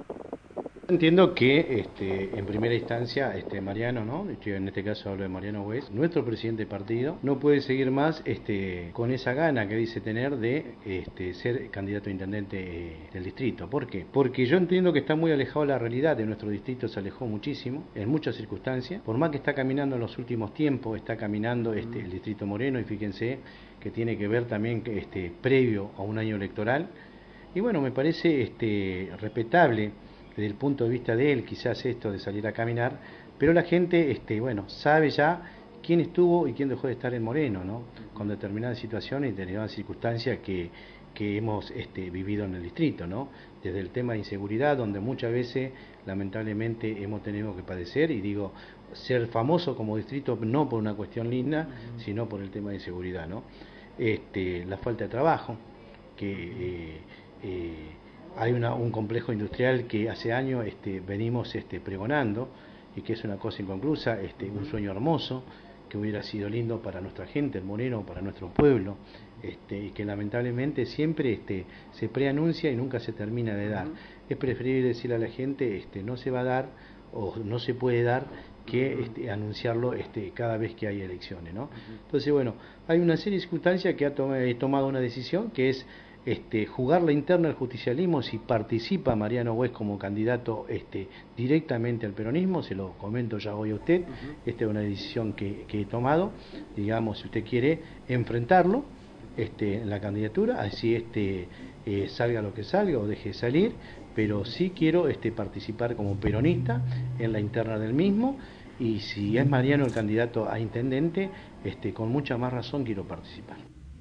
Entiendo que en primera instancia Mariano, ¿no? En este caso hablo de Mariano Hues, nuestro presidente de partido, no puede seguir más con esa gana que dice tener de ser candidato a intendente del distrito. ¿Por qué? Porque yo entiendo que está muy alejado de la realidad de nuestro distrito, se alejó muchísimo en muchas circunstancias, por más que está caminando en los últimos tiempos, está caminando el distrito Moreno, y fíjense que tiene que ver también previo a un año electoral, y bueno, me parece respetable desde el punto de vista de él, quizás esto de salir a caminar, pero la gente, sabe ya quién estuvo y quién dejó de estar en Moreno, ¿no? Con determinadas situaciones y determinadas circunstancias que que hemos vivido en el distrito, ¿no? Desde el tema de inseguridad, donde muchas veces lamentablemente hemos tenido que padecer, y digo, ser famoso como distrito no por una cuestión linda, sino por el tema de inseguridad, ¿no? La falta de trabajo, que hay un complejo industrial que hace años venimos pregonando, y que es una cosa inconclusa, un sueño hermoso, que hubiera sido lindo para nuestra gente, el Moreno, para nuestro pueblo, y que lamentablemente siempre se preanuncia y nunca se termina de dar. Es preferible decirle a la gente, no se va a dar o no se puede dar, que anunciarlo cada vez que hay elecciones, ¿no? Entonces, bueno, hay una serie de circunstancias que he tomado una decisión, que es jugar la interna del justicialismo si participa Mariano Güez como candidato directamente al peronismo. Se lo comento ya hoy a usted. Esta es una decisión que he tomado, digamos, si usted quiere enfrentarlo en la candidatura, así salga lo que salga o deje de salir, pero sí quiero participar como peronista en la interna del mismo, y si es Mariano el candidato a intendente, con mucha más razón quiero participar.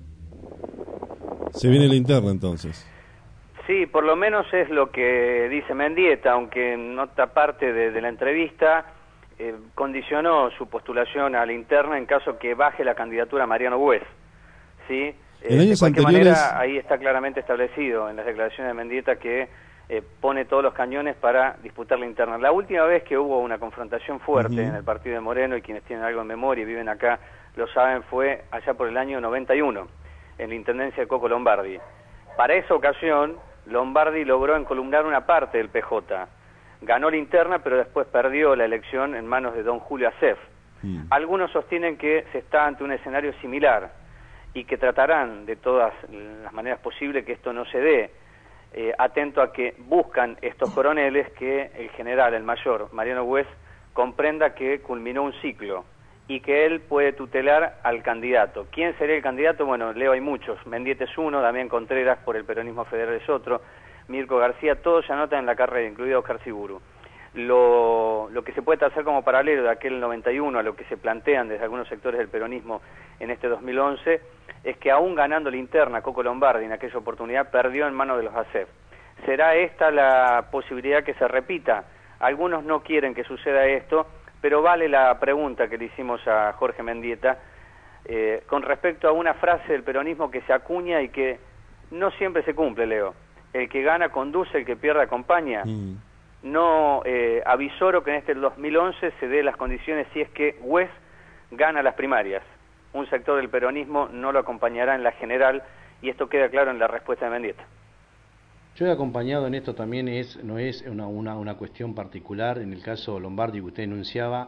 Se viene la interna entonces. Sí, por lo menos es lo que dice Mendieta, aunque en otra parte de la entrevista condicionó su postulación a la interna en caso que baje la candidatura a Mariano Güez. ¿Sí? En años de cualquier anteriores... manera, ahí está claramente establecido en las declaraciones de Mendieta que pone todos los cañones para disputar la interna. La última vez que hubo una confrontación fuerte en el partido de Moreno, y quienes tienen algo en memoria y viven acá lo saben, fue allá por el año 91, en la intendencia de Coco Lombardi. Para esa ocasión, Lombardi logró encolumnar una parte del PJ. Ganó la interna, pero después perdió la elección en manos de don Julio Acef. Algunos sostienen que se está ante un escenario similar y que tratarán de todas las maneras posibles que esto no se dé, atento a que buscan estos coroneles que el general, el mayor, Mariano Güez, comprenda que culminó un ciclo y que él puede tutelar al candidato. ¿Quién sería el candidato? Bueno, Leo, hay muchos. Mendieta es uno, Damián Contreras por el peronismo federal es otro, Mirko García, todos se anotan en la carrera, incluido Oscar Siburu. Lo que se puede hacer como paralelo de aquel 91 a lo que se plantean desde algunos sectores del peronismo en este 2011 es que aún ganando la interna, Coco Lombardi en aquella oportunidad perdió en manos de los ACEF. ¿Será esta la posibilidad que se repita? Algunos no quieren que suceda esto, pero vale la pregunta que le hicimos a Jorge Mendieta con respecto a una frase del peronismo que se acuña y que no siempre se cumple, Leo. El que gana conduce, el que pierde acompaña. No avisoro que en este 2011 se dé las condiciones si es que Güez gana las primarias. Un sector del peronismo no lo acompañará en la general, y esto queda claro en la respuesta de Mendieta. Yo he acompañado en esto también, no es una cuestión particular. En el caso Lombardi que usted enunciaba,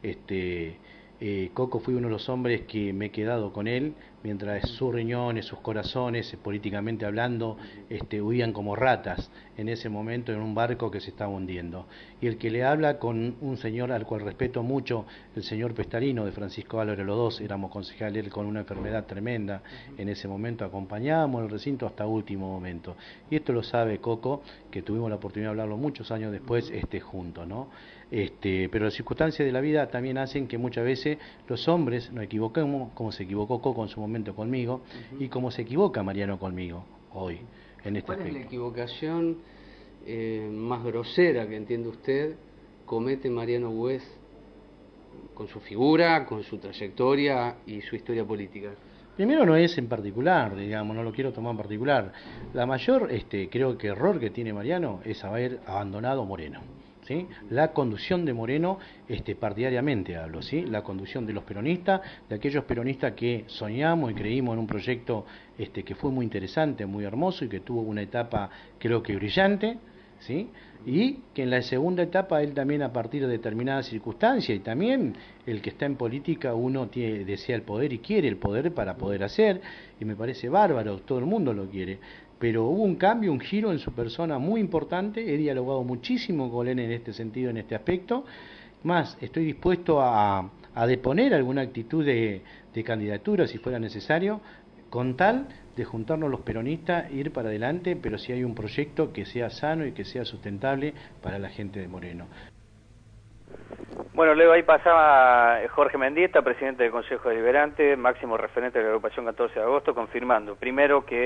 Coco fue uno de los hombres que me he quedado con él, mientras sus riñones, sus corazones, políticamente hablando, huían como ratas en ese momento en un barco que se estaba hundiendo. Y el que le habla con un señor al cual respeto mucho, el señor Pestarino de Francisco Álvarez, los dos éramos concejales, él con una enfermedad tremenda en ese momento, acompañábamos el recinto hasta último momento. Y esto lo sabe Coco, que tuvimos la oportunidad de hablarlo muchos años después juntos, ¿no? Pero las circunstancias de la vida también hacen que muchas veces los hombres nos equivoquemos, como se equivocó Coco en su momento conmigo, y como se equivoca Mariano conmigo hoy en este ¿Cuál aspecto? es la equivocación más grosera que entiende usted comete Mariano Güez con su figura, con su trayectoria y su historia política? Primero no es en particular, digamos, no lo quiero tomar en particular. La mayor, creo que error que tiene Mariano es haber abandonado Moreno. ¿Sí? La conducción de Moreno, partidariamente hablo, ¿sí? La conducción de los peronistas, de aquellos peronistas que soñamos y creímos en un proyecto que fue muy interesante, muy hermoso y que tuvo una etapa creo que brillante, ¿sí? Y que en la segunda etapa él también, a partir de determinadas circunstancias, y también el que está en política, uno desea el poder y quiere el poder para poder hacer, y me parece bárbaro, todo el mundo lo quiere. Pero hubo un cambio, un giro en su persona muy importante. He dialogado muchísimo con él en este sentido, en este aspecto. Más, estoy dispuesto a deponer alguna actitud de candidatura si fuera necesario, con tal de juntarnos los peronistas, ir para adelante, pero si hay un proyecto que sea sano y que sea sustentable para la gente de Moreno. Bueno, Leo, ahí pasaba Jorge Mendieta, presidente del Consejo Deliberante, máximo referente de la agrupación 14 de agosto, confirmando primero que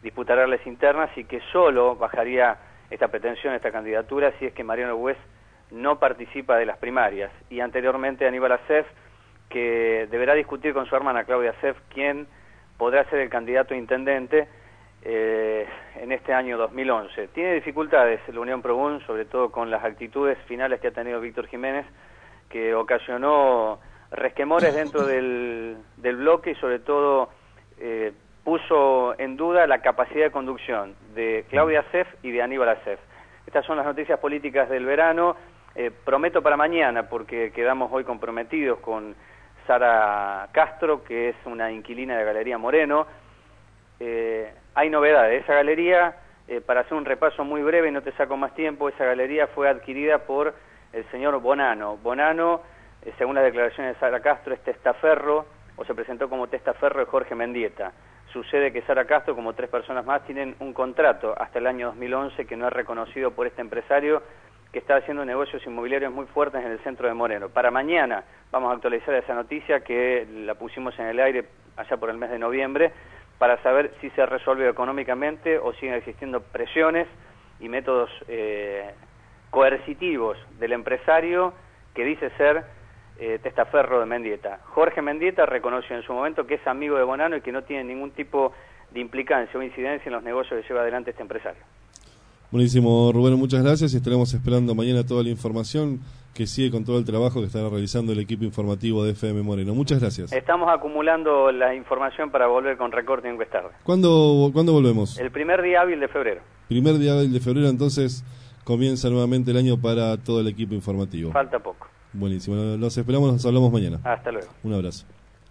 disputará las internas y que solo bajaría esta pretensión, esta candidatura, si es que Mariano West no participa de las primarias. Y anteriormente Aníbal Acef, que deberá discutir con su hermana Claudia Acef quién podrá ser el candidato a intendente en este año 2011. Tiene dificultades la Unión Progun, sobre todo con las actitudes finales que ha tenido Víctor Jiménez, que ocasionó resquemores dentro del bloque y sobre todo puso en duda la capacidad de conducción de Claudia Acef y de Aníbal Acef. Estas son las noticias políticas del verano. Prometo para mañana, porque quedamos hoy comprometidos con Sara Castro, que es una inquilina de Galería Moreno. Hay novedades. Esa galería, para hacer un repaso muy breve y no te saco más tiempo, esa galería fue adquirida por el señor Bonano. Bonano, según las declaraciones de Sara Castro, es testaferro, o se presentó como testaferro de Jorge Mendieta. Sucede que Sara Castro, como 3 personas más, tienen un contrato hasta el año 2011 que no es reconocido por este empresario que está haciendo negocios inmobiliarios muy fuertes en el centro de Moreno. Para mañana vamos a actualizar esa noticia que la pusimos en el aire allá por el mes de noviembre, para saber si se resolvió económicamente o siguen existiendo presiones y métodos coercitivos del empresario que dice ser testaferro de Mendieta. Jorge Mendieta reconoció en su momento que es amigo de Bonano y que no tiene ningún tipo de implicancia o incidencia en los negocios que lleva adelante este empresario. Buenísimo, Rubén, muchas gracias y estaremos esperando mañana toda la información que sigue con todo el trabajo que está realizando el equipo informativo de FM Moreno. Muchas gracias. Estamos acumulando la información para volver con Recorte y Encuestarde. ¿Cuándo volvemos? El primer día hábil de febrero. Primer día hábil de febrero, entonces comienza nuevamente el año para todo el equipo informativo. Falta poco. Buenísimo, los esperamos, nos hablamos mañana. Hasta luego. Un abrazo.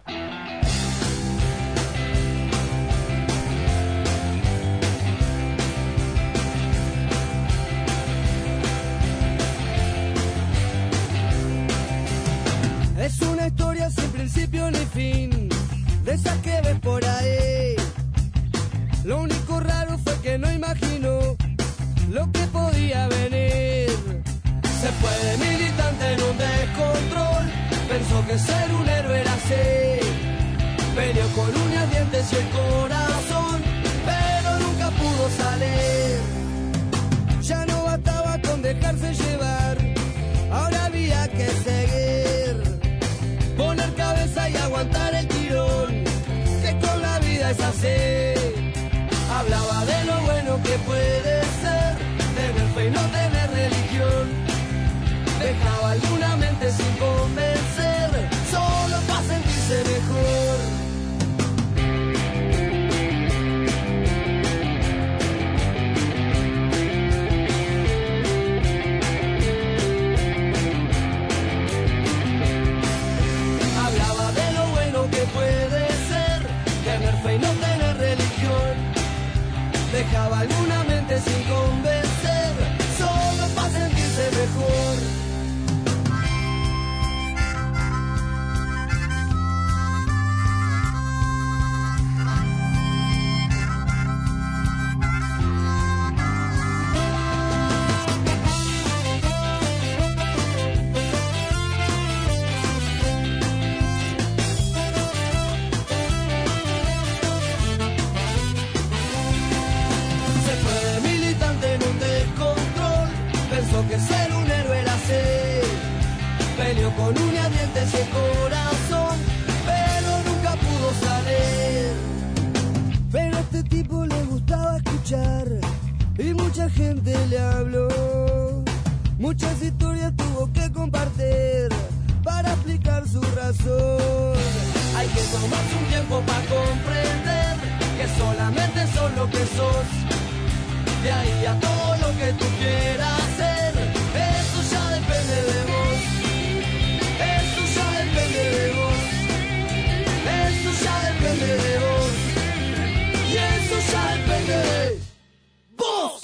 Es una historia sin principio ni fin, de esas que ves por ahí. Lo único raro fue que no imaginó lo que podía venir. Se fue de militante en un descontrol, pensó que ser un héroe era así. Peleó con uñas, dientes y el corazón, pero nunca pudo salir. Ya no bastaba con dejarse llevar, ahora había que seguir. Poner cabeza y aguantar el tirón, que con la vida es así. Hablaba de lo bueno que puede ser, tener fe y no tener religión. Dejaba alguna mente sin convencer, solo para sentirse mejor. Dejaba alguna mente sin convencer, solo para sentirse mejor. Que ser un héroe era así. Peleó con uñas, dientes y el corazón, pero nunca pudo salir. Pero a este tipo le gustaba escuchar y mucha gente le habló. Muchas historias tuvo que compartir para explicar su razón. Hay que tomarse un tiempo para comprender que solamente sos lo que sos. De ahí a todo lo que tú quieras hacer, eso ya depende de vos. Eso ya depende de vos. Eso ya depende de vos. Y eso ya depende de vos.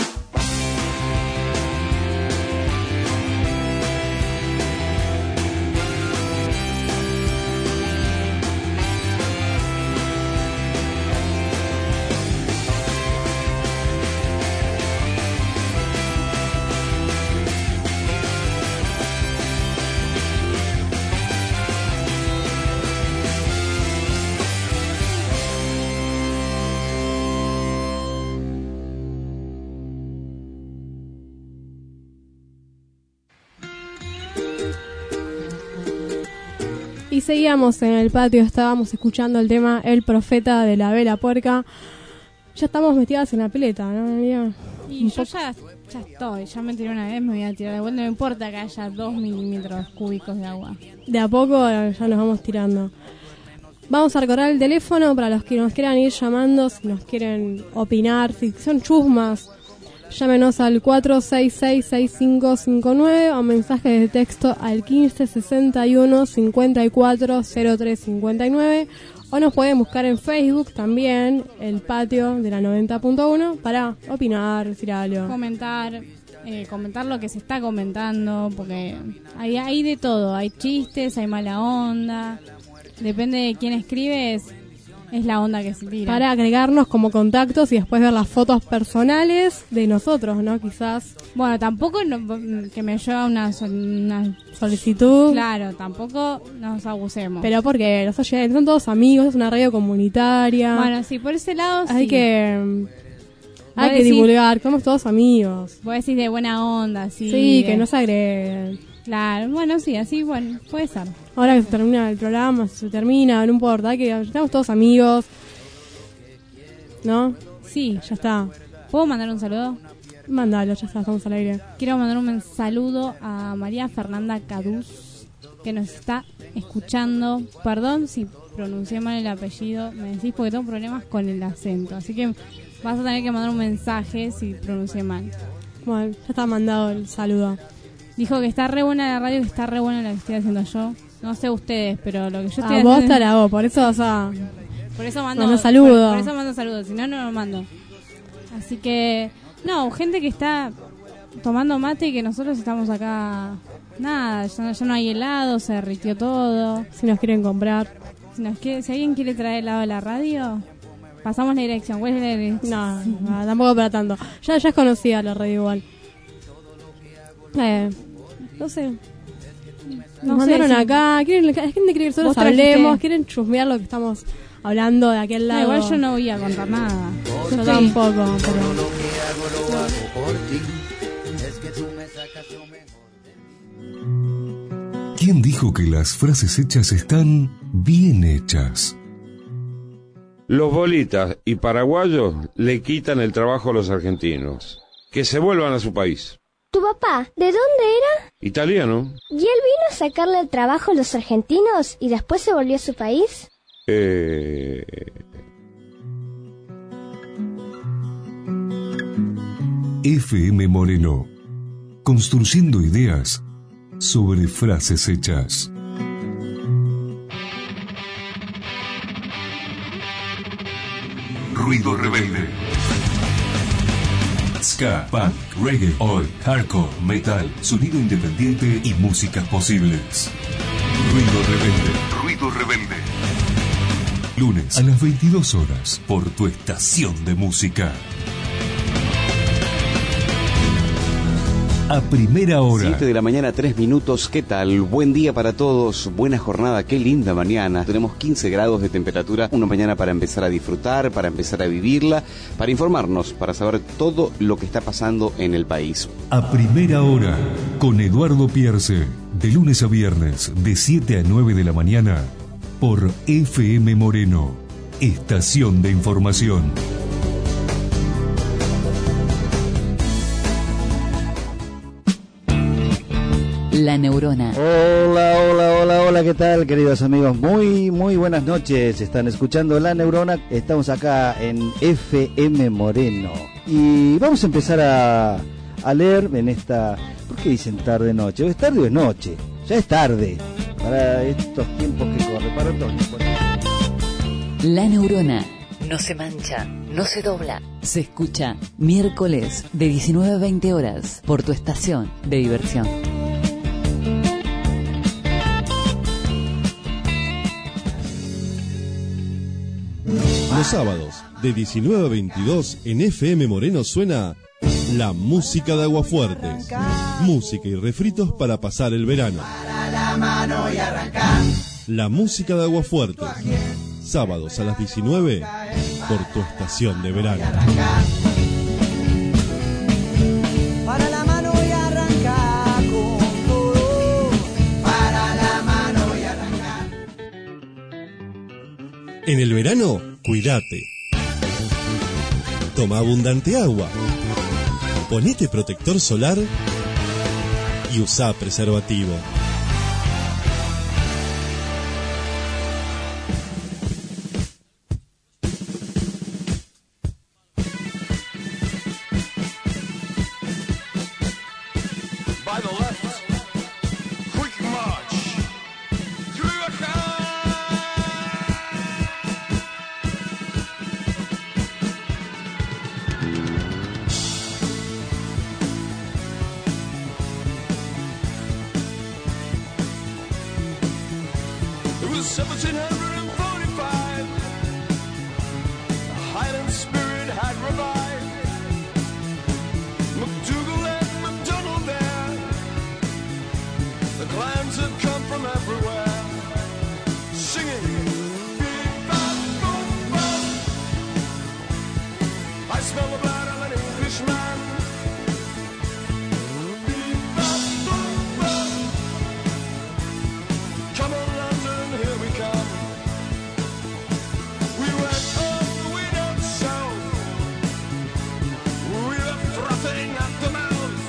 Y seguíamos en el patio, estábamos escuchando el tema El Profeta de la Vela Puerca. Ya estamos metidas en la pileta, ¿no? Y yo ya estoy, ya me tiré una vez, me voy a tirar de vuelta, no me importa que haya 2 milímetros cúbicos de agua. De a poco ya nos vamos tirando. Vamos a recordar el teléfono para los que nos quieran ir llamando, si nos quieren opinar, si son chusmas. Llámenos al 466-6559 o mensajes de texto al 1561-540359. O nos pueden buscar en Facebook también, el patio de la 90.1, para opinar, decir algo. Comentar lo que se está comentando, porque hay de todo. Hay chistes, hay mala onda. Depende de quién escribe, es la onda que se tira. Para agregarnos como contactos y después ver las fotos personales de nosotros, ¿no? Quizás. Bueno, tampoco que me lleva una solicitud. Claro, tampoco nos abusemos. Pero porque los oyentes son todos amigos, es una radio comunitaria. Bueno, sí, por ese lado hay sí. que divulgar, somos todos amigos. Vos decís de buena onda, sí. Sí, que no se agreguen. Claro, bueno, sí, así, bueno, puede ser. Ahora que se termina el programa, se termina, no importa, que estamos todos amigos, ¿no? Sí. Ya está. ¿Puedo mandar un saludo? Mándalo, ya está, estamos al aire. Quiero mandar un saludo a María Fernanda Caduz, que nos está escuchando. Perdón si pronuncié mal el apellido, me decís porque tengo problemas con el acento, así que vas a tener que mandar un mensaje si pronuncié mal. Bueno, ya está mandado el saludo. Dijo que está re buena la radio, que está re buena la que estoy haciendo yo. No sé ustedes, pero lo que yo estoy haciendo... vos te la hago, por eso vas a... Por eso mando saludos. Por eso mando saludos, si no, no lo mando. Así que... No, gente que está tomando mate y que nosotros estamos acá... Nada, ya no hay helado, se derritió todo. Si nos quieren comprar. Si alguien quiere traer helado a la radio... Pasamos la dirección. ¿Cuál es la dirección? No, tampoco para tanto. Ya es conocida la radio igual. No sé. Nos mandaron acá. La gente quiere que nosotros hablemos. Quieren chusmear lo que estamos hablando de aquel lado. Igual yo no voy a contar nada. Yo tampoco. ¿Quién dijo que las frases hechas están bien hechas? Los bolitas y paraguayos le quitan el trabajo a los argentinos. Que se vuelvan a su país. ¿Tu papá, de dónde era? Italiano. ¿Y él vino a sacarle el trabajo a los argentinos y después se volvió a su país? FM Moreno. Construyendo ideas sobre frases hechas. Ruido rebelde. Ska, punk, reggae, oi, hardcore, metal, sonido independiente y músicas posibles. Ruido rebelde. Ruido rebelde. Lunes a las 22 horas por tu estación de música. A primera hora. 7 de la mañana, 3 minutos. ¿Qué tal? Buen día para todos. Buena jornada. Qué linda mañana. Tenemos 15 grados de temperatura. Una mañana para empezar a disfrutar, para empezar a vivirla, para informarnos, para saber todo lo que está pasando en el país. A primera hora, con Eduardo Pierce. De lunes a viernes, de 7 a 9 de la mañana, por FM Moreno. Estación de información. La Neurona. Hola, ¿qué tal, queridos amigos? Muy buenas noches. Están escuchando La Neurona. Estamos acá en FM Moreno. Y vamos a empezar a leer en esta... ¿Por qué dicen tarde-noche? ¿Es tarde o es noche? Ya es tarde. Para estos tiempos que corren, para otoño. La Neurona. No se mancha, no se dobla. Se escucha miércoles de 19 a 20 horas por tu estación de diversión. Los sábados, de 19 a 22, en FM Moreno suena la música de Aguafuertes. Música y refritos para pasar el verano. La música de Aguafuertes. Sábados a las 19, por tu estación de verano. Para la mano y arranca con todo. Para la mano y arranca. En el verano, cuídate. Toma abundante agua. Ponete protector solar y usa preservativo. By the left, quick march. It was 1745. The Highland spirit had revived. MacDougall and MacDonald there. The clans had come from everywhere, singing. Beep-bop-boom-bop. I smell the blood of an Englishman. Beep-bop-boom-bop. Come on, London, here we come. We went up, we went south. We were frothing at the mouth.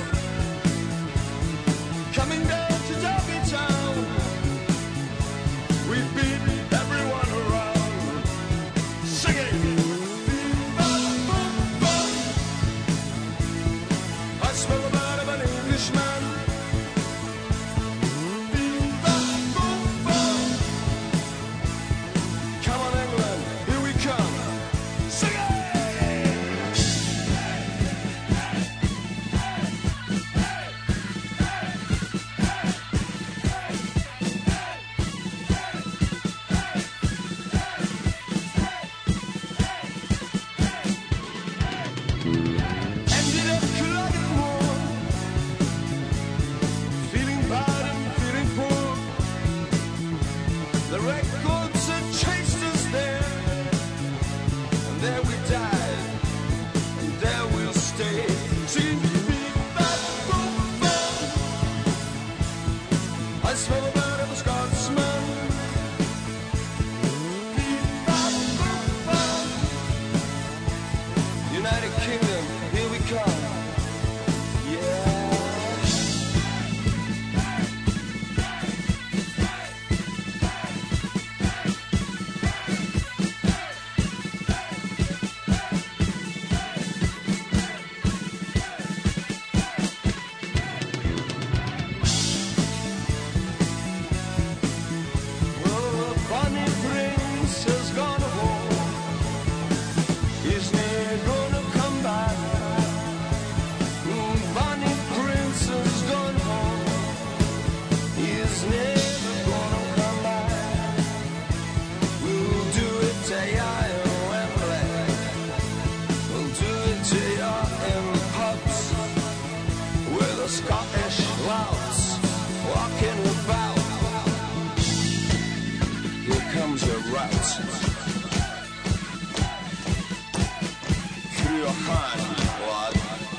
Coming down to Derby Town. We beat everyone around. Singing. Beep-bop-boom-bop. I smell the blood of an Englishman. Beep-bop-boom-bop. Come on, England, here we come. Sing it! Ended up Culloden War. Feeling bad and feeling poor. The records had chased us there. And there we died. And there we'll stay. Singing beep-bop-boom-bop. I smell the blood of a Scotsman. Beep-bop-boom-bop. United Kingdom, here we come. Yeah. Well, the Bonnie Prince has gone home. He's never gonna come back. Bonnie Prince has gone home. He's never gonna come back. We'll do it to ya in Wembley. We'll do it to ya in the pubs with the Scottish louts walking about. Here comes your route. Through your hand, lad.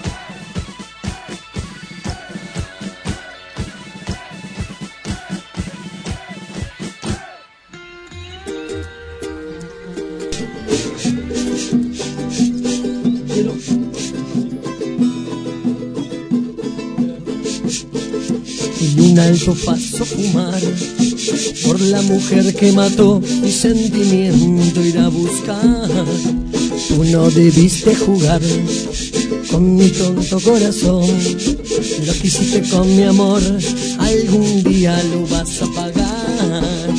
En un alto paso fumar por la mujer que mató mi sentimiento ir a buscar. Tú no debiste jugar con mi tonto corazón, lo que hiciste con mi amor algún día lo vas a pagar.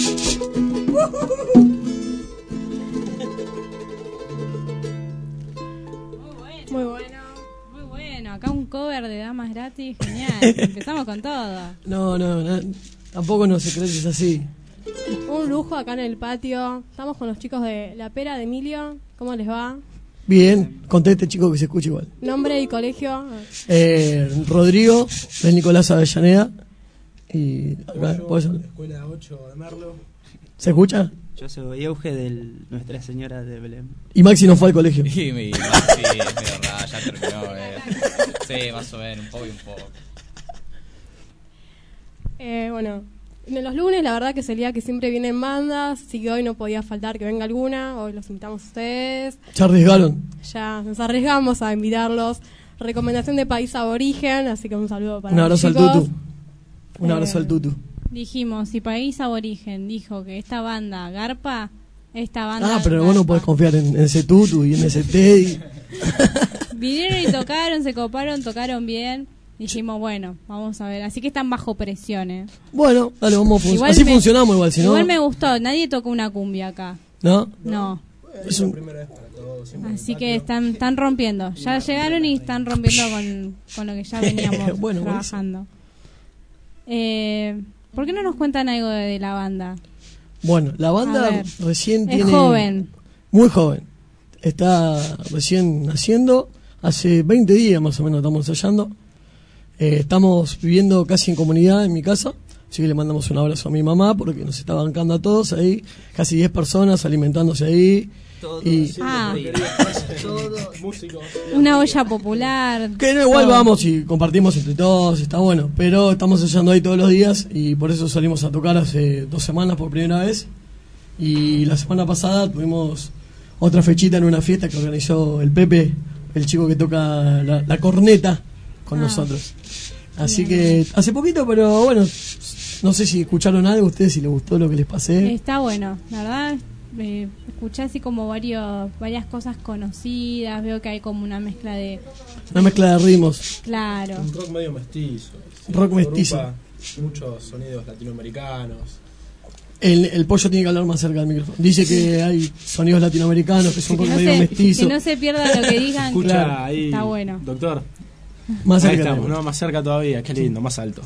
Muy bueno. Muy bueno, acá un cover de Damas Gratis, genial. Empezamos con todo. No, tampoco nos secretes así. Un lujo acá en el patio. Estamos con los chicos de La Pera de Emilio. ¿Cómo les va? Bien, conté a este chico que se escucha igual. Nombre y colegio. Rodrigo, de Nicolás Avellaneda. Y acá, ¿puedo decir? Escuela 8 de Merlo. ¿Se escucha? Yo soy Euge de Nuestra Señora de Belén. Y Maxi no fue al colegio. Y Maxi es medio raro, ya terminó. Sí, más o menos, un poco y un poco. Bueno, En los lunes, la verdad que es el día que siempre vienen bandas, así que hoy no podía faltar que venga alguna, hoy los invitamos a ustedes. ¿Se arriesgaron? Ya nos arriesgamos a invitarlos. Recomendación de País Aborigen, así que un saludo para Un abrazo al los chicos. Tutu. Un abrazo al Tutu. Dijimos, si País Aborigen dijo que esta banda garpa, esta banda Pero vos no garpa. podés confiar en ese Tutu y en ese Teddy. Vinieron y tocaron, se coparon, tocaron bien. Dijimos, bueno, vamos a ver. Así que están bajo presión, ¿eh? Bueno, dale, vamos a Igual así me- funcionamos igual, si no... Igual me gustó, nadie tocó una cumbia acá. ¿No? No. Es un- Así que están rompiendo. Ya llegaron y están rompiendo con lo que ya veníamos Bueno, trabajando. ¿Por qué no nos cuentan algo de la banda? Bueno, la A banda ver. recién Es tiene... joven. Muy joven. Está recién naciendo. Hace 20 días más o menos estamos ensayando. Estamos viviendo casi en comunidad en mi casa. Así que le mandamos un abrazo a mi mamá porque nos está bancando a todos ahí. Casi 10 personas alimentándose ahí. músicos. Una olla popular. Que no, igual todo. vamos y compartimos entre todos, está bueno. Pero estamos ensayando ahí todos los días y por eso salimos a tocar hace 2 semanas por primera vez. Y la semana pasada tuvimos otra fechita en una fiesta que organizó el Pepe, el chico que toca la corneta con nosotros. Así que hace poquito, pero bueno, no sé si escucharon algo ustedes, si les gustó lo que les pasé. Está bueno, la verdad. Escuché así como varias cosas conocidas. Veo que hay como una mezcla de... Una mezcla de ritmos. Claro. Un rock medio mestizo. Rock mestizo. Agrupa muchos sonidos latinoamericanos. El pollo tiene que hablar más cerca del micrófono. Dice que hay sonidos latinoamericanos, que son rock medio mestizo. Que no se pierda lo que digan. Escucha Claro, ahí, está bueno. doctor. Más Ahí cerca estamos, tenemos. no, más cerca todavía, qué lindo, más alto.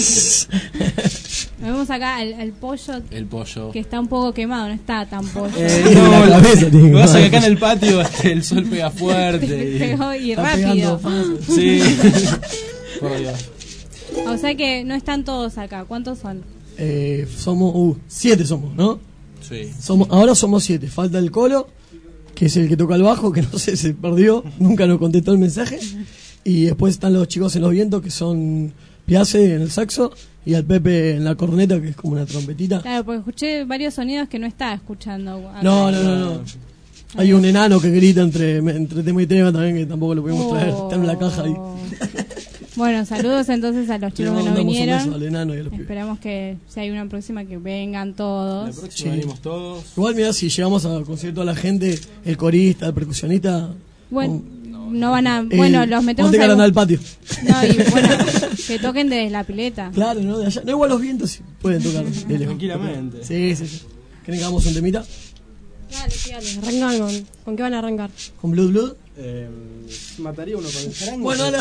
Nos vemos acá al pollo. El pollo. Que está un poco quemado, no está tan pollo. No, la cabeza tiene que lo que pasa es que quemar. acá en el patio el sol pega fuerte. Pegó y Está rápido. pegando fácil. Sí. Por Dios. O sea que no están todos acá. ¿Cuántos son? Somos 7 somos, ¿no? Sí. Ahora somos 7. Falta el Colo, que es el que toca el bajo, que no sé, se perdió, nunca nos contestó el mensaje. Y después están los chicos en los vientos, que son Piace en el saxo y al Pepe en la corneta, que es como una trompetita. Claro, porque escuché varios sonidos que no estaba escuchando. acá. No. Hay un enano que grita entre tema y tema también, que tampoco lo pudimos traer. Está en la caja ahí. Bueno, saludos entonces a los Le chicos que no mandamos un vinieron. beso al enano y a los pibes. Esperamos que si hay una próxima que vengan todos. La próxima venimos todos. Igual, mira, si llegamos a conseguir toda la gente, el corista, el percusionista. Bueno, no van a... Bueno, los metemos Vamos a algún- al patio. No, y bueno, que toquen desde la pileta. Claro, ¿no? De allá. No, igual los vientos sí pueden tocar. de lejos. Tranquilamente. Sí. ¿Quieren que hagamos un temita? Dale. Arrancan con qué van a arrancar. ¿Con Blood Blood? Mataría uno con el charango. Bueno, ahora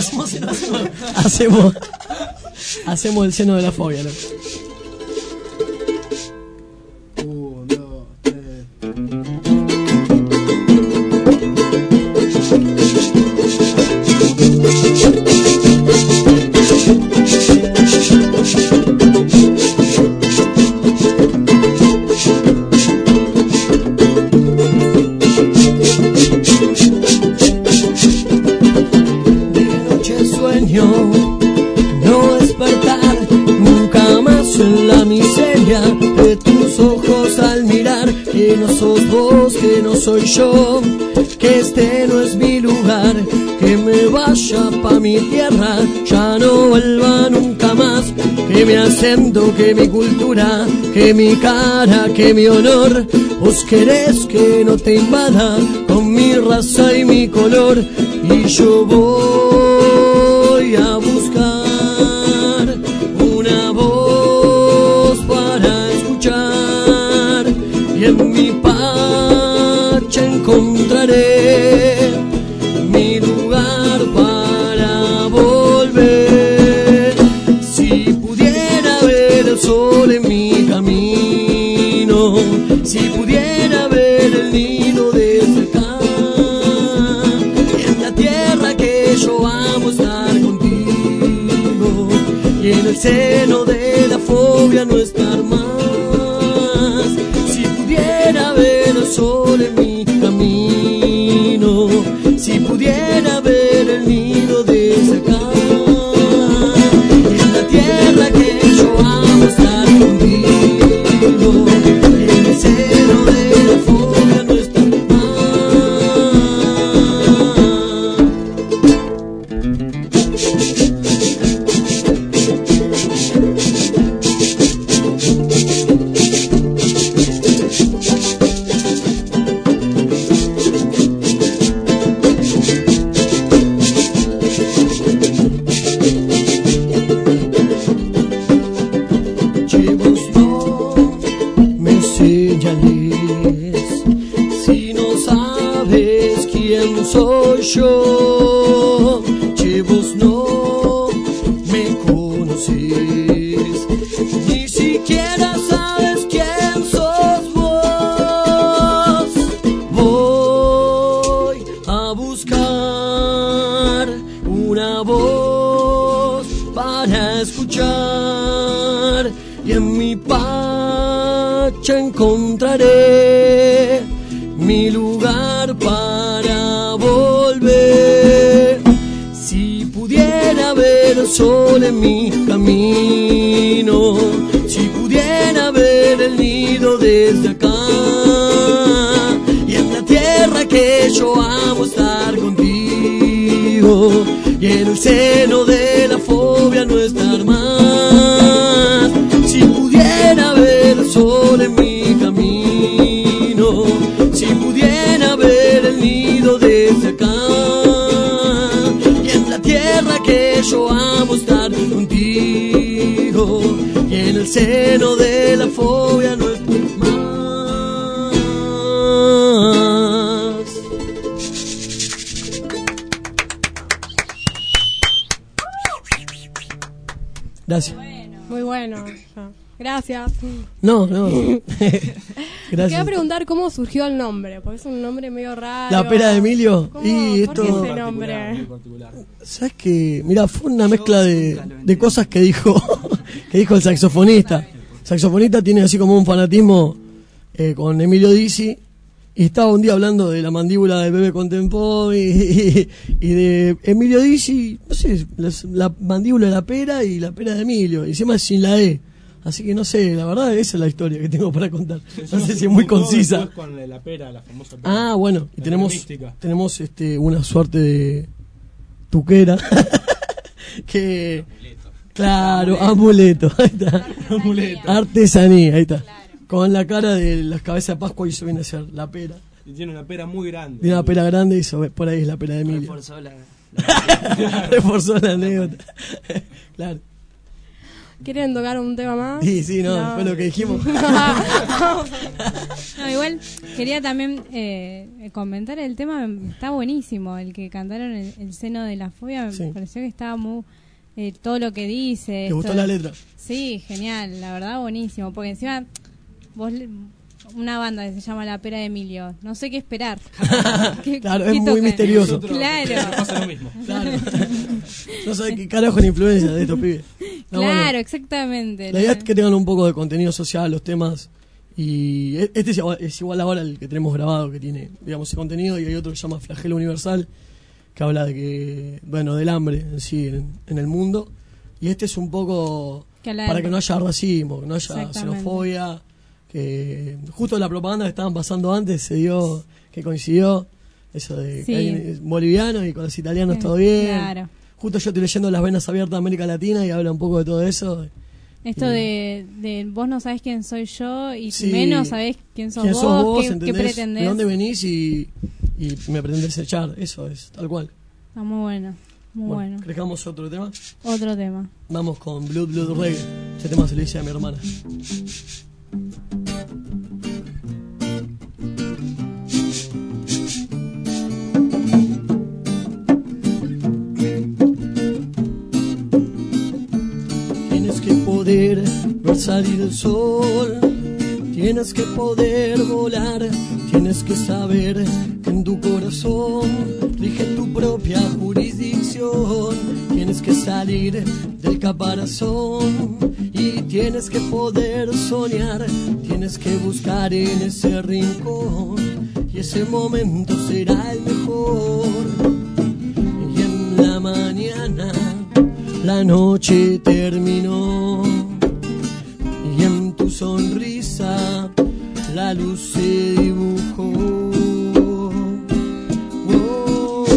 hacemos el seno de la fobia, ¿no? 1, 2, 3. No despertar nunca más en la miseria de tus ojos al mirar que no sos vos, que no soy yo, que este no es mi lugar, que me vaya pa' mi tierra, ya no vuelva nunca más, que mi acento, que mi cultura, que mi cara, que mi honor, vos querés que no te invada con mi raza y mi color, y yo voy a buscar una voz para escuchar y en mi parche encontraré mi lugar para volver. Si pudiera ver el sol en mi camino, si pudiera ver el nido desde acá, en la tierra que yo amo estar contigo y en el seno de la fobia no estar más. Si pudiera ver el sol en mi camino, si pudiera ver el nido desde acá, en la tierra que yo amo estar contigo y en mi pacha encontraré mi lugar para volver. Si pudiera ver sol en mi camino, si pudiera ver el nido desde acá, y en la tierra que yo amo estar contigo, y en el seno de la fobia no estar más. Si pudiera ver el sol en mi camino, si pudiera ver el nido desde acá, y en la tierra que yo amo estar contigo, y en el seno de la fobia no estar más. Gracias. Muy bueno. Gracias. No. Te Gracias. quería preguntar cómo surgió el nombre, porque es un nombre medio raro. La pera de Emilio. ¿Cómo? Y ¿Por esto, qué ese nombre? ¿sabes qué? Mira, fue una mezcla de cosas que dijo el saxofonista. El saxofonista tiene así como un fanatismo con Emilio Dizzi, y estaba un día hablando de la mandíbula del bebé Contempo y de Emilio Dizzi, no sé, la mandíbula de la pera y la pera de Emilio, y encima sin la E. Así que no sé, la verdad esa es la historia que tengo para contar. No sé si es muy concisa. Con la pera, la famosa pera. Ah, bueno, y La tenemos mística. una suerte de tuquera que claro, amuleto, ahí está. Artesanía, ahí está. Con la cara de las cabezas de Pascua, y eso viene a ser la pera. Y tiene una pera muy grande. Tiene una pera grande, y eso por ahí es la pera de Emilio. Reforzó la anécdota. Claro. ¿Quieren tocar un tema más? Sí, no, fue lo que dijimos. No, igual quería también comentar el tema, está buenísimo, el que cantaron el seno de la fobia, me pareció que estaba muy... todo lo que dice. ¿Te gustó la letra? Sí, genial, la verdad buenísimo, porque encima vos... Una banda que se llama La Pera de Emilio. No sé qué esperar. Claro, es muy misterioso. Claro. Pasa lo mismo. Claro. No sé qué carajo la influencia de estos pibes. No, Claro, bueno, exactamente. la idea es que tengan un poco de contenido social, los temas. Y este es igual ahora el que tenemos grabado, que tiene, digamos, ese contenido. Y hay otro que se llama Flagelo Universal, que habla de que, bueno, del hambre en sí en el mundo. Y este es un poco para que no haya racismo, que no haya xenofobia. Que justo la propaganda que estaban pasando antes se dio, que coincidió eso de que hay bolivianos y con los italianos todo bien. Claro. Justo yo estoy leyendo Las Venas Abiertas de América Latina y habla un poco de todo eso. Esto de vos no sabés quién soy yo y Sí. menos sabés quién sos vos, qué pretendés. ¿De dónde venís y me pretendés echar? Eso es, tal cual. Está muy bueno, muy bueno. ¿Crees que hagamos otro tema? Otro tema. Vamos con Blood Reggae. Ese tema se le dice a mi hermana. Tienes que poder ver salir el sol, tienes que poder volar, tienes que saber que en tu corazón rige tu propia jurisdicción, tienes que salir del caparazón y tienes que poder soñar, tienes que buscar en ese rincón y ese momento será el mejor. Y en la mañana la noche terminó y en tu sonrisa la luz se dibujó. Oh.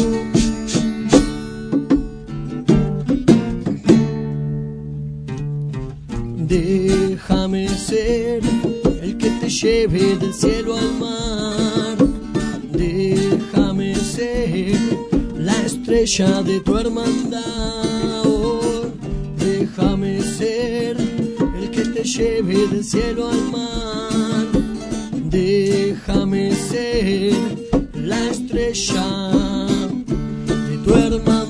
Déjame ser el que te lleve del cielo al mar. Déjame ser la estrella de tu hermandad. Déjame ser el que te lleve del cielo al mar. Déjame ser la estrella de tu hermandad.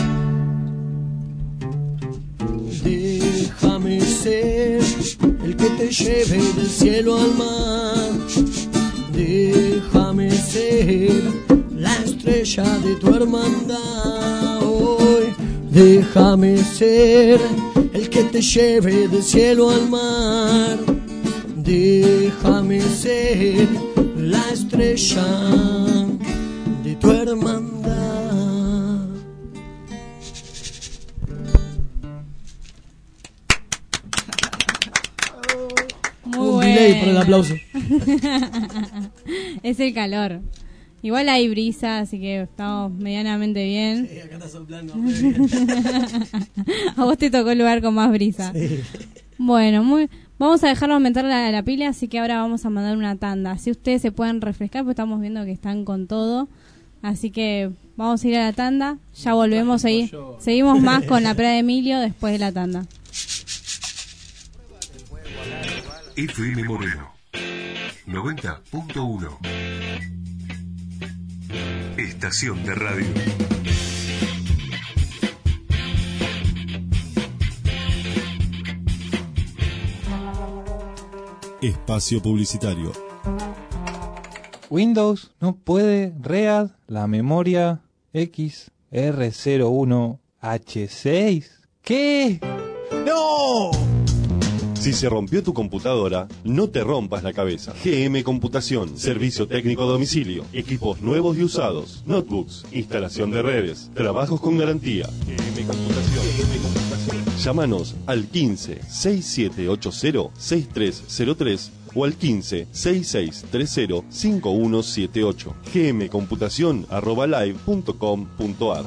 Déjame ser el que te lleve del cielo al mar. Déjame ser la estrella de tu hermandad hoy. Déjame ser el que te lleve del cielo al mar. Déjame ser la estrella de tu hermandad. Muy delay por el aplauso. Es el calor. Igual hay brisa, así que estamos medianamente bien. Sí, acá está soplando. A vos te tocó el lugar con más brisa. Sí. Bueno, vamos a dejarlo aumentar la pila, así que ahora vamos a mandar una tanda. Así ustedes se pueden refrescar, porque estamos viendo que están con todo. Así que vamos a ir a la tanda. Ya volvemos ahí. Seguimos más con la pera de Emilio después de la tanda. FM Moreno 90.1 Estación de radio. Espacio publicitario. Windows no puede READ la memoria XR01H6. ¿Qué? ¡No! Si se rompió tu computadora, no te rompas la cabeza. GM Computación, servicio técnico a domicilio, equipos nuevos y usados, notebooks, instalación de redes, trabajos con garantía. GM Computación. Llámanos al 15 6780 6303 o al 15 6630 5178. gmcomputacion@live.com.ar.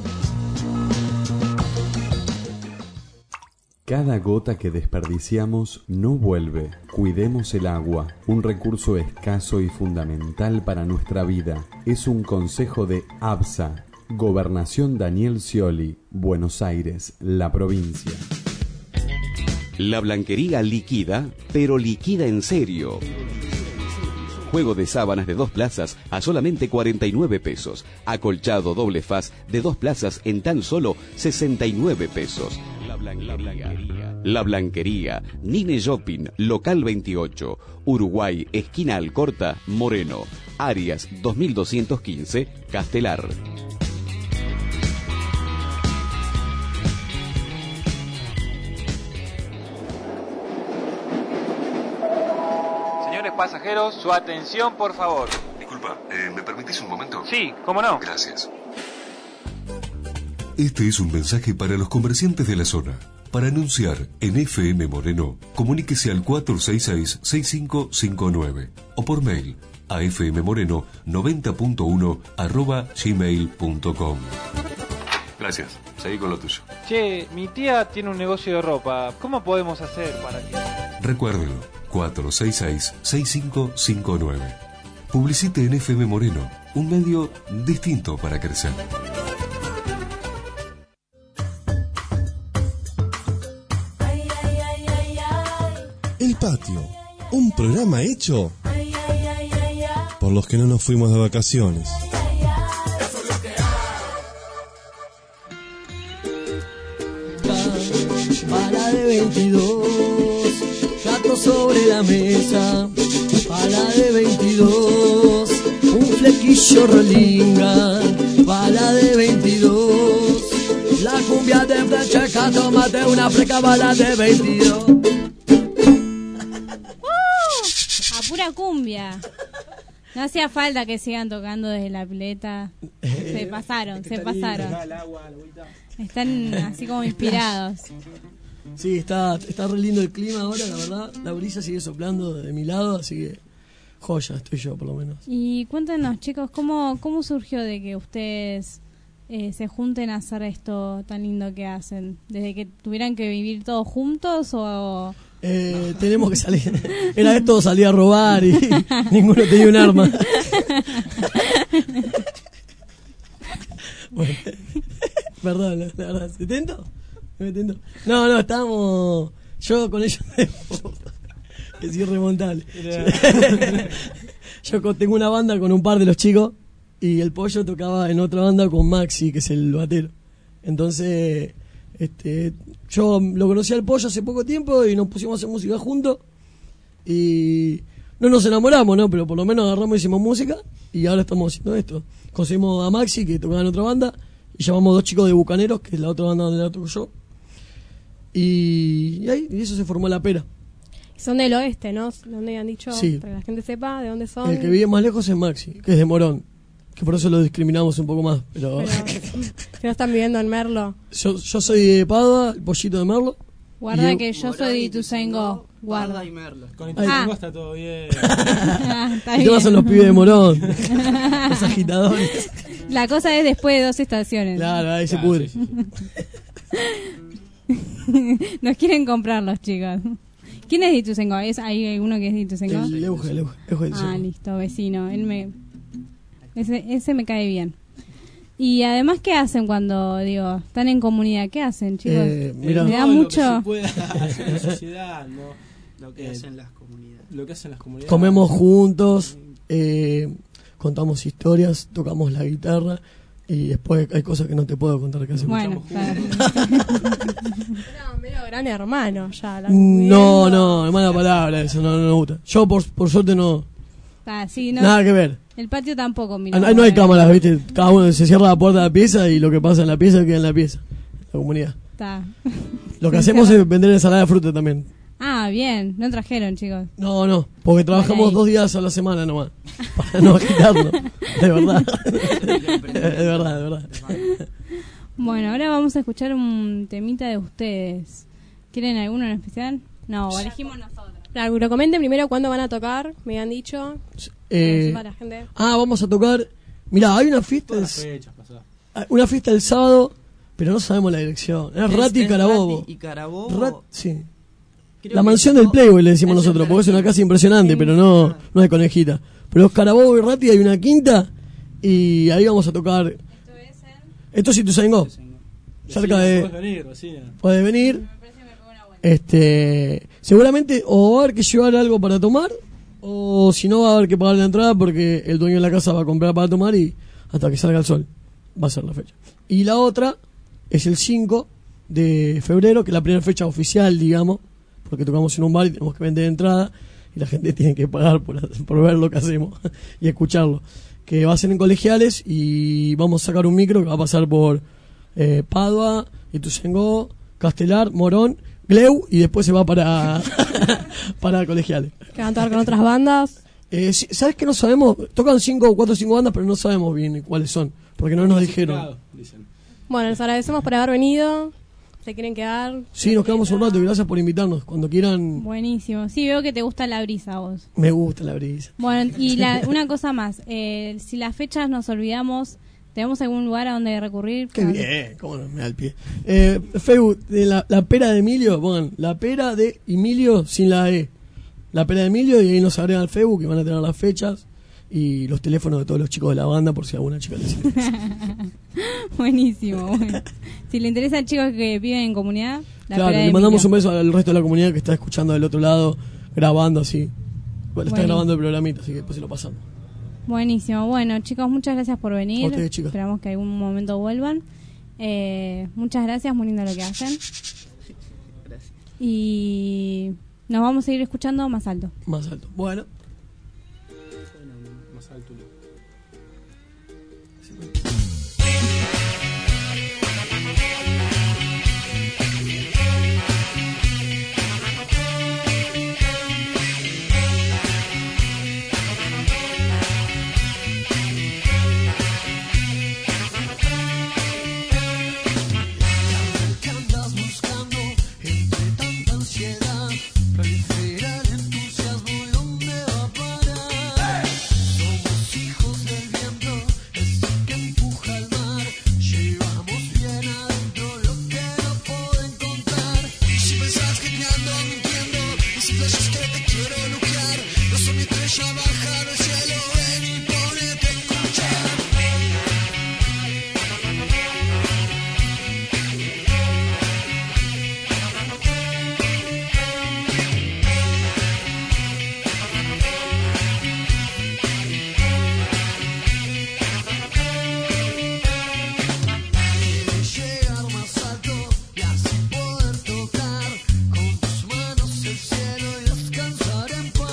Cada gota que desperdiciamos no vuelve. Cuidemos el agua, un recurso escaso y fundamental para nuestra vida. Es un consejo de ABSA, Gobernación Daniel Scioli, Buenos Aires, la provincia. La Blanquería liquida, pero liquida en serio. Juego de sábanas de 2 plazas a solamente 49 pesos. Acolchado doble faz de 2 plazas en tan solo 69 pesos. La Blanquería, Nine Shopping, local 28, Uruguay, esquina Alcorta, Moreno, Arias 2215, Castelar. Señores pasajeros, su atención, por favor. Disculpa, ¿me permitís un momento? Sí, ¿cómo no? Gracias. Este es un mensaje para los comerciantes de la zona. Para anunciar en FM Moreno, comuníquese al 466-6559 o por mail a fmmoreno90.1@gmail.com. Gracias. Seguí con lo tuyo. Che, mi tía tiene un negocio de ropa. ¿Cómo podemos hacer para que...? Recuérdelo, 466-6559. Publicite en FM Moreno, un medio distinto para crecer. El Patio, un programa hecho por los que no nos fuimos de vacaciones. Bala de 22, gato sobre la mesa. Bala de 22, un flequillo rolinga. Bala de 22, la cumbia de Francesca, tómate una fleca. Bala de 22. A pura cumbia. No hacía falta que sigan tocando desde la pileta. Se pasaron. Están así como inspirados. Sí, está re lindo el clima ahora, la verdad. La brisa sigue soplando de mi lado, así que joya, estoy yo por lo menos. Y cuéntenos, chicos, ¿cómo surgió de que ustedes se junten a hacer esto tan lindo que hacen? ¿Desde que tuvieran que vivir todos juntos o...? Tenemos que salir. Era de todo, salía a robar y ninguno tenía un arma. Bueno, perdón, la verdad. ¿Me tento? No, estábamos. Yo con ellos. Es irremontable. Yo tengo una banda con un par de los chicos y el Pollo tocaba en otra banda con Maxi, que es el batero. Entonces, yo lo conocí al Pollo hace poco tiempo y nos pusimos a hacer música juntos. y no nos enamoramos, ¿no? Pero por lo menos agarramos y hicimos música y ahora estamos haciendo esto. Conseguimos a Maxi, que tocaba en otra banda, y llamamos 2 chicos de Bucaneros, que es la otra banda donde la toco yo. Y eso se formó La Pera. Son del oeste, ¿no? Donde han dicho, Sí. para que la gente sepa de dónde son. El que vive más lejos es Maxi, que es de Morón, que por eso lo discriminamos un poco más. Pero Si no están viviendo en Merlo. yo soy de Padua, el pollito de Merlo. Guarda Y que yo soy de Ituzaingó. Guarda. y Merlo. Con Ay. Ituzaingó está todo bien. Está ¿Y qué bien. son los pibes de Morón? Los agitadores. La cosa es después de 2 estaciones. Claro, ahí se pudre. Nos quieren comprar los chicos. ¿Quién es de Ituzaingó? ¿Hay alguno que es de Ituzaingó? El Euge de Ituzaingó. Listo, vecino. Ese me cae bien. Y además, ¿qué hacen cuando, están en comunidad? ¿Qué hacen, chicos? Mirá. Me da Todo mucho... Lo que se puede hacer en la sociedad, ¿no? Lo que hacen las comunidades. Lo que hacen las comunidades. Comemos juntos, contamos historias, tocamos la guitarra y después hay cosas que no te puedo contar que hacemos. Bueno, Medio gran hermano ya. No, mala palabra, eso no me gusta. Yo por suerte no. Sí, no, Nada que ver. El patio tampoco, mira. No hay cámaras, ¿viste? Cada uno se cierra la puerta de la pieza y lo que pasa en la pieza queda en la pieza. La comunidad. Está. Lo que hacemos es vender ensalada de fruta también. Ah, bien. No trajeron, chicos. No, porque trabajamos ahí. 2 días a la semana nomás. Para no agitarlo. De verdad. De verdad. Bueno, ahora vamos a escuchar un temita de ustedes. ¿Quieren alguno en especial? No, elegimos nosotros. Claro, lo comenten primero cuándo van a tocar, me han dicho. Para la gente. Vamos a tocar. Mirá, hay una fiesta. Una fiesta el sábado, pero no sabemos la dirección. Es Rati y Carabobo. Rati y Carabobo. Sí. La mansión del Playboy le decimos nosotros, porque es una casa impresionante, pero no es conejita. Pero es Carabobo y Rati, hay una quinta y ahí vamos a tocar. Esto es Ituzaingó. Cerca de. Puedes venir. Seguramente o va a haber que llevar algo para tomar, o si no va a haber que pagar la entrada porque el dueño de la casa va a comprar para tomar y hasta que salga el sol va a ser la fecha. Y la otra es el 5 de febrero, que es la primera fecha oficial, digamos, porque tocamos en un bar y tenemos que vender entrada y la gente tiene que pagar por ver lo que hacemos y escucharlo. Que va a ser en Colegiales y vamos a sacar un micro que va a pasar por Padua, Ituzaingó, Castelar, Morón, Gleu y después se va para Colegiales. Que van a tocar con otras bandas. ¿Sabes que no sabemos? Tocan 4 o 5 bandas, pero no sabemos bien cuáles son, porque no nos dijeron. Bueno, les agradecemos por haber venido. ¿Se quieren quedar? Sí, nos quedamos un rato y gracias por invitarnos. Cuando quieran. Buenísimo. Sí, veo que te gusta la brisa a vos. Me gusta la brisa. Bueno, y una cosa más. Si las fechas nos olvidamos, ¿tenemos algún lugar a donde recurrir? Qué bien, cómo no me da el pie. Facebook, de la pera de Emilio, pongan la pera de Emilio sin la E. La pera de Emilio y ahí nos agregan al Facebook y van a tener las fechas y los teléfonos de todos los chicos de la banda por si alguna chica les interesa. Buenísimo, bueno. Si le interesa a chicos que viven en comunidad, claro, le mandamos un beso al resto de la comunidad que está escuchando del otro lado, grabando así. Bueno, está grabando el programita, así que después se lo pasamos. Buenísimo. Bueno, chicos, muchas gracias por venir. A ustedes, chicos. Esperamos que algún momento vuelvan. Muchas gracias, muy lindo lo que hacen. Gracias. Y nos vamos a seguir escuchando más alto. Más alto. Bueno. Más alto. Prolifera el entusiasmo, ¿dónde va a parar? Somos hijos del viento, ese que empuja al mar. Llevamos bien adentro lo que no puedo encontrar. Y si pensás que te ando mintiendo, y si pensás que te quiero nuclear, no soy mi estrella baja del cielo, ven y ponete a escuchar. Llegar más alto y así poder tocar con tus manos el cielo y descansar en paz.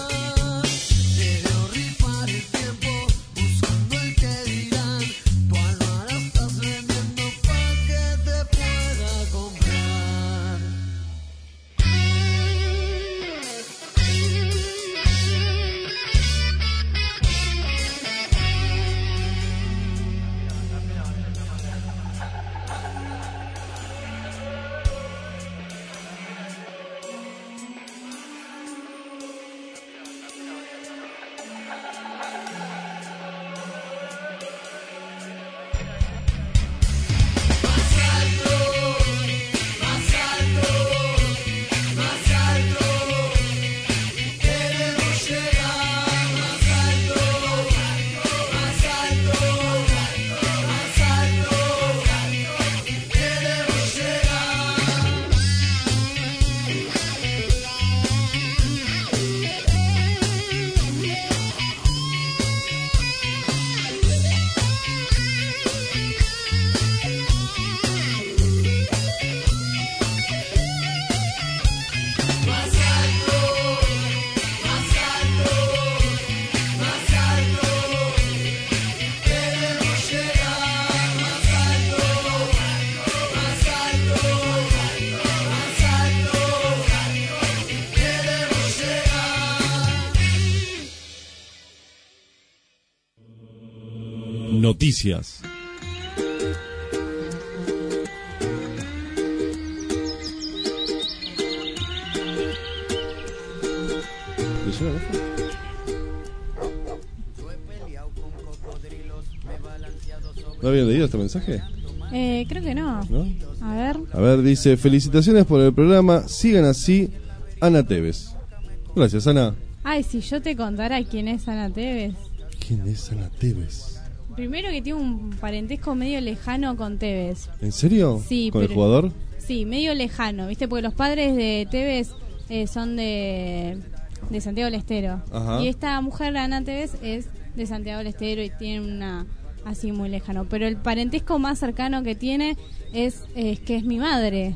Noticias. ¿No habían leído este mensaje? Creo que no. ¿No? A A ver, dice, felicitaciones por el programa, sigan así, Ana Tevez. Gracias, Ana. Ay, si yo te contara quién es Ana Tevez. ¿Quién es Ana Tevez? Primero que tiene un parentesco medio lejano con Tevez. ¿En serio? Sí. ¿Con el jugador? Sí, medio lejano, ¿viste? Porque los padres de Tevez son de Santiago del Estero. Ajá. Y esta mujer, Ana Tevez, es de Santiago del Estero y tiene una... así muy lejano. Pero el parentesco más cercano que tiene es que es mi madre.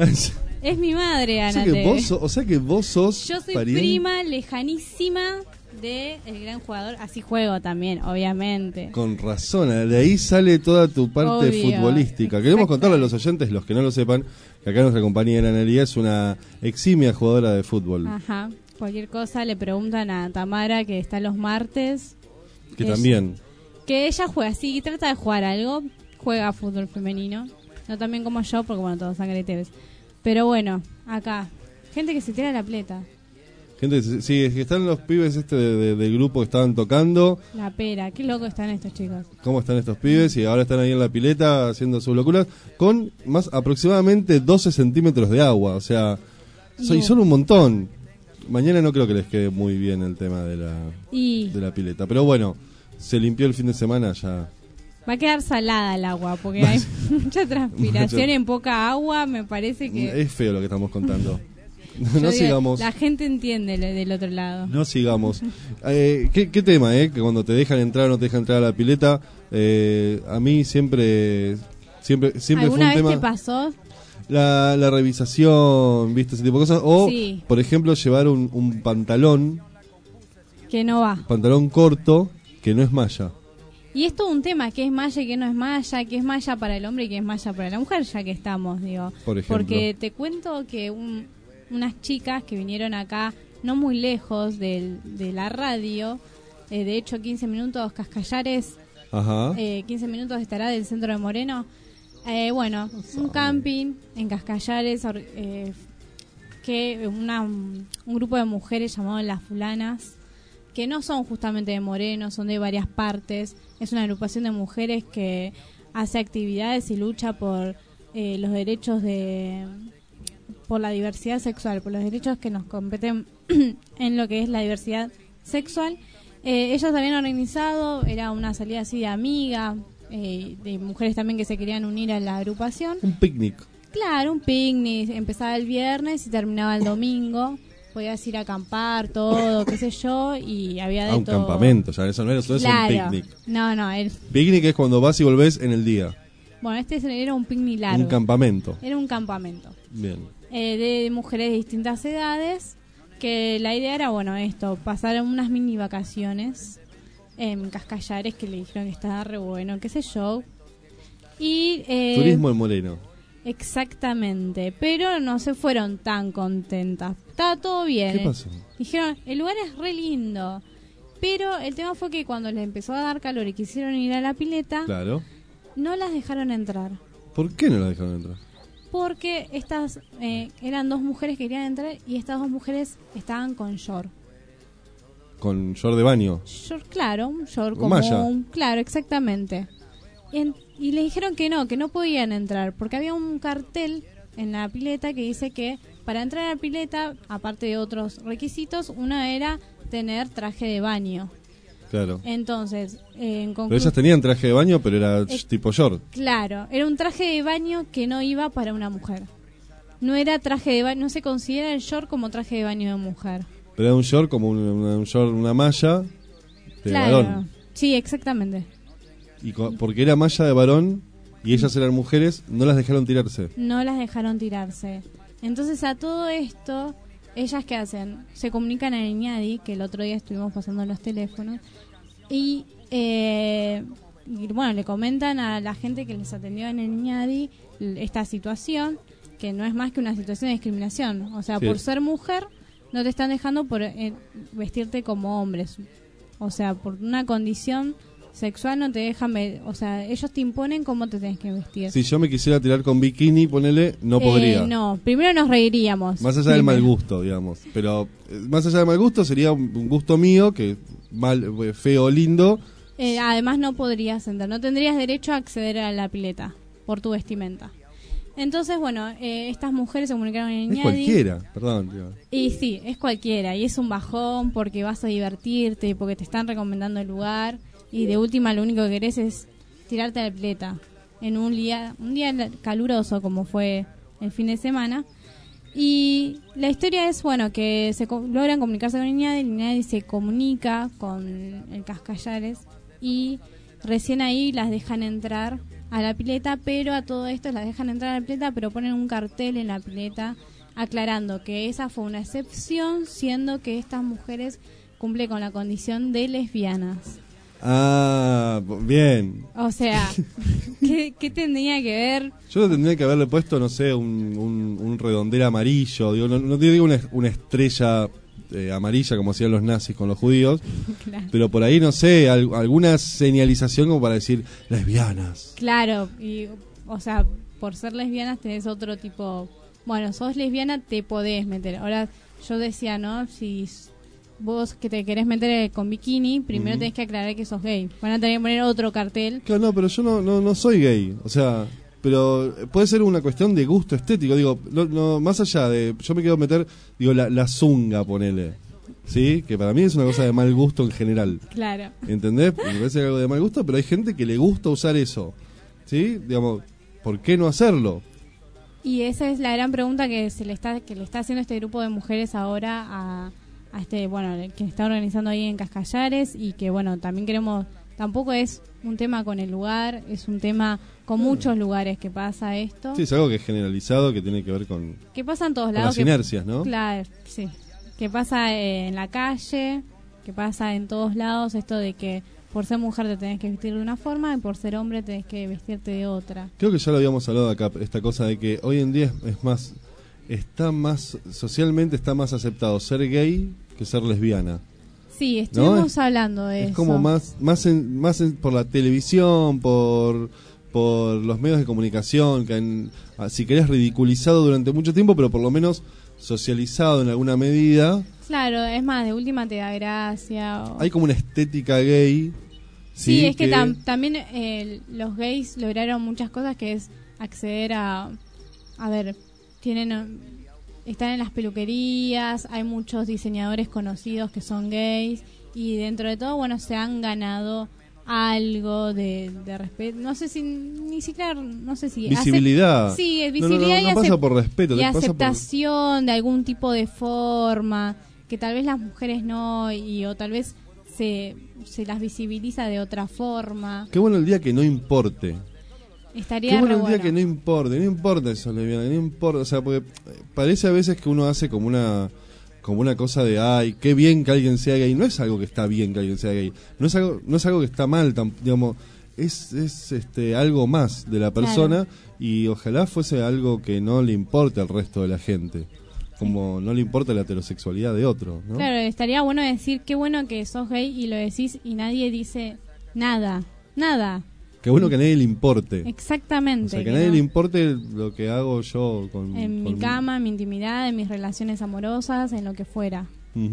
Es mi madre, Ana Tevez. O sea que vos sos Yo soy pariente. prima lejanísima de el gran jugador. Así juego también, obviamente. Con razón, de ahí sale toda tu parte Obvio, futbolística. Queremos contarle a los oyentes, los que no lo sepan, que acá nuestra compañera Analia es una eximia jugadora de fútbol. Ajá. Cualquier cosa le preguntan a Tamara, que está los martes. Que también. Que ella juega, sí, trata de jugar algo. Juega fútbol femenino. No tan bien como yo, porque bueno, todo sangre Tevez. Pero bueno, acá. Gente que se tira la pleta. Gente, sí, es que están los pibes del grupo que estaban tocando. La pera. Qué loco están estos chicos. ¿Cómo están estos pibes? Y ahora están ahí en la pileta haciendo sus locuras con más aproximadamente 12 centímetros de agua. O sea, son un montón. Mañana no creo que les quede muy bien el tema de la pileta. Pero bueno, se limpió el fin de semana ya. Va a quedar salada el agua porque hay mucha transpiración en poca agua. Me parece que... Es feo lo que estamos contando. Yo No digo, sigamos. la gente entiende del otro lado. No sigamos. ¿Qué tema, que cuando te dejan entrar o no te dejan entrar a la pileta? A mí siempre fue un ¿Alguna tema. vez te pasó? La revisación, ¿viste? Ese tipo de cosas. O, Sí. por ejemplo, llevar un pantalón Que no va. corto que no es malla. Y es todo un tema, qué es malla y qué no es malla, qué es malla para el hombre y qué es malla para la mujer, ya que estamos, digo. Por ejemplo. Porque te cuento que unas chicas que vinieron acá, no muy lejos de la radio, de hecho 15 minutos Cascallares, Ajá. 15 minutos estará del centro de Moreno. Bueno, un camping en Cascallares, que un grupo de mujeres llamado Las Fulanas, que no son justamente de Moreno, son de varias partes. Es una agrupación de mujeres que hace actividades y lucha por los derechos por la diversidad sexual, por los derechos que nos competen en lo que es la diversidad sexual. Ellas habían organizado, era una salida así de amiga, de mujeres también que se querían unir a la agrupación. Un picnic. Claro, un picnic, empezaba el viernes y terminaba el domingo. Podías ir a acampar, todo, qué sé yo, y había de Un todo. campamento, ya eso no es Claro. un picnic. No, Picnic es cuando vas y volvés en el día. bueno, este era un picnic largo. Un campamento. Era un campamento. Bien. De mujeres de distintas edades, que la idea era, bueno, pasar unas mini vacaciones en Cascallares, que le dijeron que estaba re bueno, qué sé yo. Y Turismo en Moreno. exactamente, pero no se fueron tan contentas. Estaba todo bien. ¿Qué pasó? Dijeron, el lugar es re lindo, pero el tema fue que cuando les empezó a dar calor y quisieron ir a la pileta, Claro. no las dejaron entrar. ¿Por qué no la dejaron entrar? Porque estas eran dos mujeres que querían entrar y estas dos mujeres estaban con short. Con short de baño. Short, claro, un short Con como malla. claro, exactamente. Y le dijeron que no podían entrar, porque había un cartel en la pileta que dice que para entrar a la pileta, aparte de otros requisitos, una era tener traje de baño. Claro. Entonces, en Pero ellas tenían traje de baño, pero era tipo short. claro, era un traje de baño que no iba para una mujer. No era traje de baño, no se considera el short como traje de baño de mujer. Pero era un short como un short, una malla de varón. Sí, exactamente. Y porque era malla de varón y ellas eran mujeres, no las dejaron tirarse. No las dejaron tirarse. Entonces, a todo esto, ¿ellas qué hacen? Se comunican a Niñadi, que el otro día estuvimos pasando los teléfonos, y bueno, le comentan a la gente que les atendió en el Niñadi esta situación, que no es más que una situación de discriminación. O sea, Sí. por ser mujer, no te están dejando por vestirte como hombres. O sea, por una condición sexual no te dejan ver, o sea, ellos te imponen cómo te tenés que vestir. Si yo me quisiera tirar con bikini, ponele, no podría. No, primero nos reiríamos. Más allá del mal gusto, digamos. Pero más allá del mal gusto sería un gusto mío, que feo o lindo. Además no podrías entrar, no tendrías derecho a acceder a la pileta por tu vestimenta. Entonces, bueno, estas mujeres se comunicaron en Es Iñadi. cualquiera, perdón. Digo. Y sí, es cualquiera. Y es un bajón porque vas a divertirte, porque te están recomendando el lugar. Y de última lo único que querés es tirarte a la pileta en un día caluroso como fue el fin de semana. Y la historia es, bueno, que logran comunicarse con Iñadi se comunica con el Cascallares y recién ahí las dejan entrar a la pileta, pero a todo esto las dejan entrar a la pileta, pero ponen un cartel en la pileta aclarando que esa fue una excepción, siendo que estas mujeres cumplen con la condición de lesbianas. Ah, bien. O sea, ¿qué tendría que ver? Yo tendría que haberle puesto, no sé, un redondel amarillo. Digo, no te digo una estrella amarilla como hacían los nazis con los judíos, Claro. pero por ahí, no sé, alguna señalización como para decir lesbianas. Claro, y, o sea, por ser lesbianas tenés otro tipo... Bueno, sos lesbiana, te podés meter. Ahora, yo decía, ¿no? Si vos que te querés meter con bikini, primero tenés que aclarar que sos gay. Van a tener que poner otro cartel. Claro, no, pero yo no soy gay, o sea, pero puede ser una cuestión de gusto estético, digo, no más allá de, yo me quiero meter, digo, la zunga, ponele, ¿sí? Que para mí es una cosa de mal gusto en general. Claro. ¿Entendés? Me parece algo de mal gusto, pero hay gente que le gusta usar eso, ¿sí? Digamos, ¿por qué no hacerlo? Y esa es la gran pregunta que le está haciendo este grupo de mujeres ahora a este, bueno, que está organizando ahí en Cascallares, y que, bueno, también queremos, tampoco es un tema con el lugar, es un tema con muchos lugares que pasa esto. Sí, es algo que es generalizado, que tiene que ver con... Que pasa en todos con lados. las inercias, ¿no? Claro, sí. Que pasa en la calle, que pasa en todos lados, esto de que por ser mujer te tenés que vestir de una forma y por ser hombre tenés que vestirte de otra. Creo que ya lo habíamos hablado acá, esta cosa de que hoy en día socialmente está más aceptado ser gay que ser lesbiana. Sí, estuvimos hablando de eso. Es como más por la televisión, por los medios de comunicación, que si querés ridiculizado durante mucho tiempo, pero por lo menos socializado en alguna medida. Claro, es más, de última te da gracia. Hay como una estética gay. Sí, es que también los gays lograron muchas cosas, que es acceder a ver, están en las peluquerías, hay muchos diseñadores conocidos que son gays, y dentro de todo, bueno, se han ganado algo de respeto, no sé si ni siquiera, no sé si visibilidad. Sí, visibilidad no pasa por respeto, y aceptación de algún tipo de forma que tal vez las mujeres no, o tal vez se las visibiliza de otra forma. Qué bueno el día que no importe. Estaría Qué bueno re el día bueno. que no importa eso, lesbiana, no importa, o sea, porque parece a veces que uno hace como una cosa de, ay, qué bien que alguien sea gay. No es algo que está bien que alguien sea gay, no es algo que está mal, digamos, es algo más de la persona. Claro. Y ojalá fuese algo que no le importe al resto de la gente, como no le importa la heterosexualidad de otro, ¿no? Claro, estaría bueno decir, qué bueno que sos gay, y lo decís y nadie dice nada. Qué bueno que a nadie le importe. Exactamente. O sea, que a nadie le importe lo que hago yo en mi cama, en mi intimidad, en mis relaciones amorosas, en lo que fuera.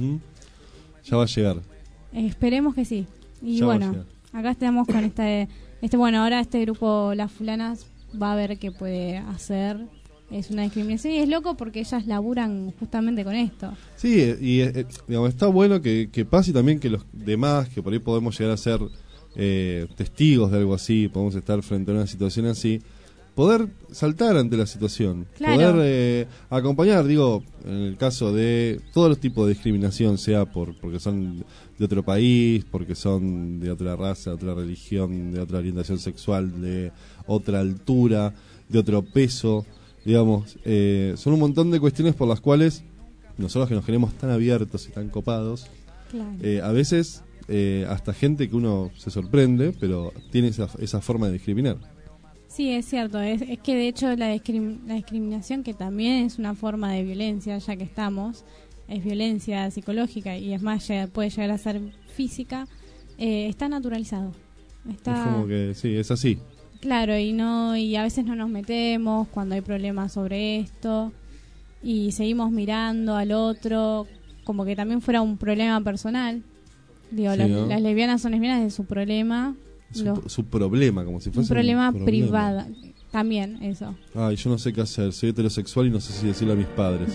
Ya va a llegar. Esperemos que sí. Y ya bueno, acá estamos con bueno, ahora este grupo Las Fulanas va a ver qué puede hacer. Es una discriminación, y es loco porque ellas laburan justamente con esto. Sí, y digamos, está bueno que pase, y también que los demás, que por ahí podemos llegar a ser testigos de algo así, podemos estar frente a una situación así, poder saltar ante la situación, claro. Poder acompañar, digo, en el caso de todos los tipos de discriminación, sea porque son de otro país, porque son de otra raza, de otra religión, de otra orientación sexual, de otra altura, de otro peso, digamos, son un montón de cuestiones por las cuales nosotros, que nos queremos tan abiertos y tan copados, claro. A veces hasta gente que uno se sorprende, pero tiene esa forma de discriminar. Sí, es cierto, es que de hecho la discriminación, que también es una forma de violencia, ya que es violencia psicológica, y es más, puede llegar a ser física, está naturalizado. Está... Es como que, sí, es así. Claro, y a veces no nos metemos cuando hay problemas sobre esto y seguimos mirando al otro como que también fuera un problema personal. Digo, Sí, las, ¿no? las lesbianas son lesbianas de su problema. Su problema, como si un fuese problema privado. También eso. Ay, yo no sé qué hacer. Soy heterosexual y no sé si decirle a mis padres.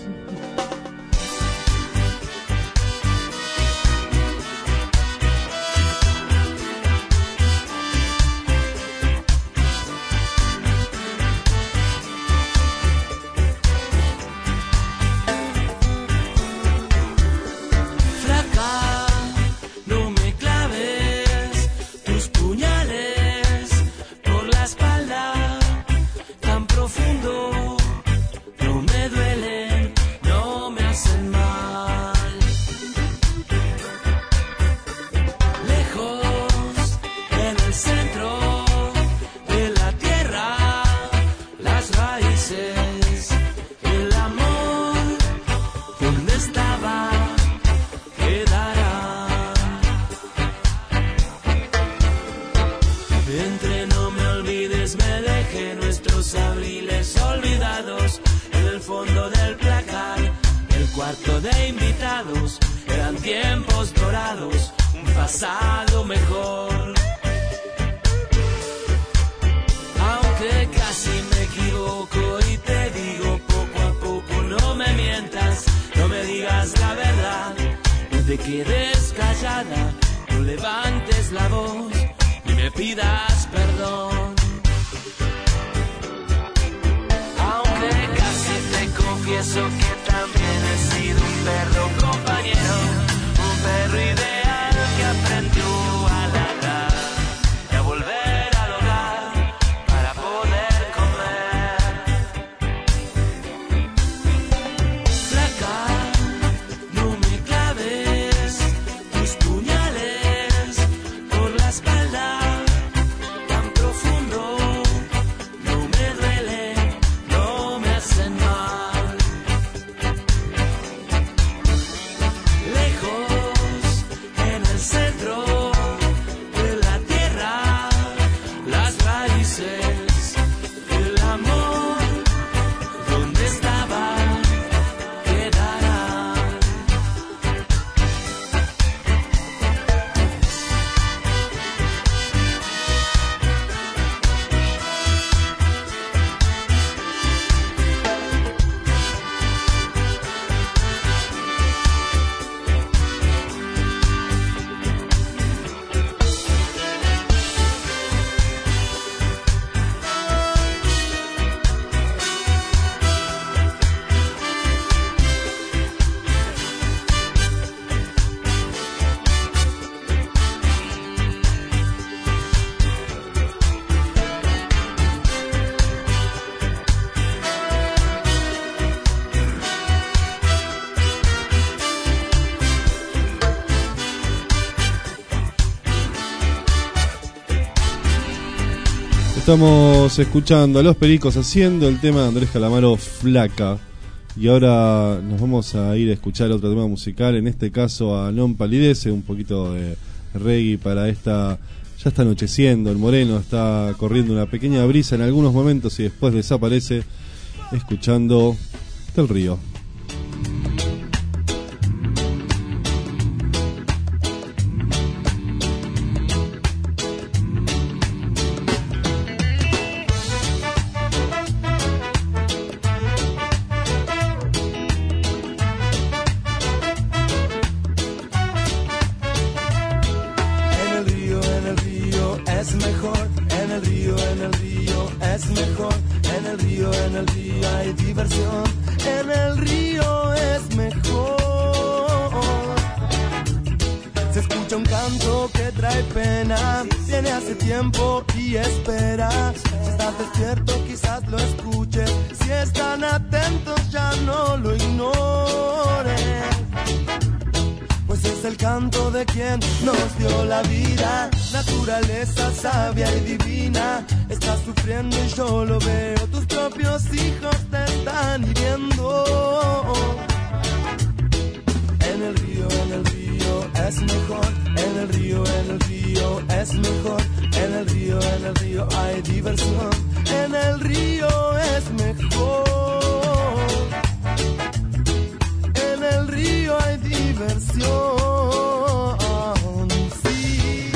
Flaca, no me claves tus puñales por la espalda tan profundo. No me duelen, no me hacen mal. Lejos, en el centro de la tierra, las raíces, el amor, donde estaba, quedará. Entre no me olvides, me dejé nuestros abriles olvidados en el fondo del placar. El cuarto de invitados eran tiempos dorados, un pasado mejor. Aunque casi me equivoco y te digo poco a poco, no me mientas, no me digas la verdad. No te quedes callada, no levantes la voz y me pidas perdón. Aunque casi te confieso que también he sido un perro compañero, un perro ideal que aprendió a ladrar y a volver al hogar para poder comer. Flaca, no me claves tus puñales por la espalda tan profundo. No me duele, no me hacen mal. Lejos, en el centro de la tierra, las raíces, el amor, donde estaba, quedará. Estamos escuchando a Los Pericos haciendo el tema de Andrés Calamaro, Flaca. Y ahora nos vamos a ir a escuchar otro tema musical, en este caso a Non Palidece, un poquito de reggae para esta... Ya está anocheciendo, el moreno está corriendo una pequeña brisa en algunos momentos y después desaparece, escuchando Del Río. En el río es mejor, en el río es mejor, en el río hay diversión, en el río es mejor. Se escucha un canto que trae pena, viene hace tiempo y espera. Si estás despierto quizás lo escuches, si están atentos ya no lo ignoren. Pues es el canto de quien nos dio la vida, naturaleza sabia y divina. Estás sufriendo y yo lo veo, tus propios hijos te están hiriendo. En el río es mejor. En el río es mejor. En el río hay diversión. En el río es mejor. En el río hay diversión. Sí.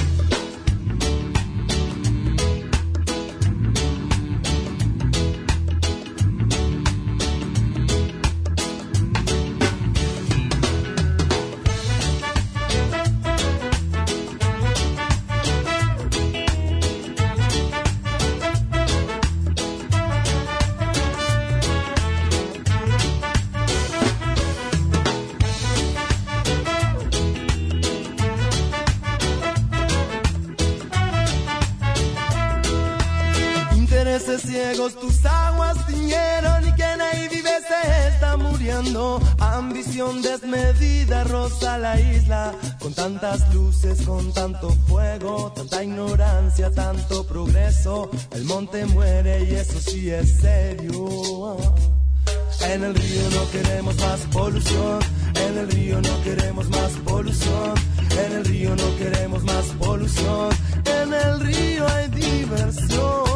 Intereses ciegos tus aguas tiñeron y quien ahí vive se está muriendo. Ambición desmedida roza la isla con tantas luces, con tanto fuego, tanta ignorancia, tanto progreso. El monte muere y eso sí es serio. En el río no queremos más polución. En el río no queremos más polución. En el río no queremos más polución. En el río hay diversión.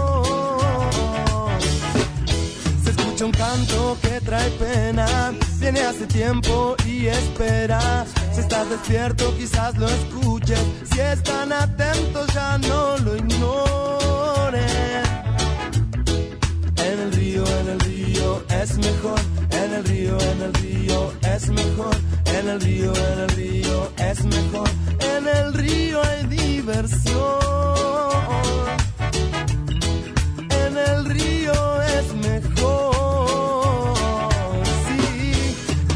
Se escucha un canto que trae pena. Viene hace tiempo y espera. Si estás despierto quizás lo escuches. Si están atentos ya no lo ignoren. En el río es mejor. En el río es mejor. En el río es mejor. En el río hay diversión. En el río es mejor. Sí.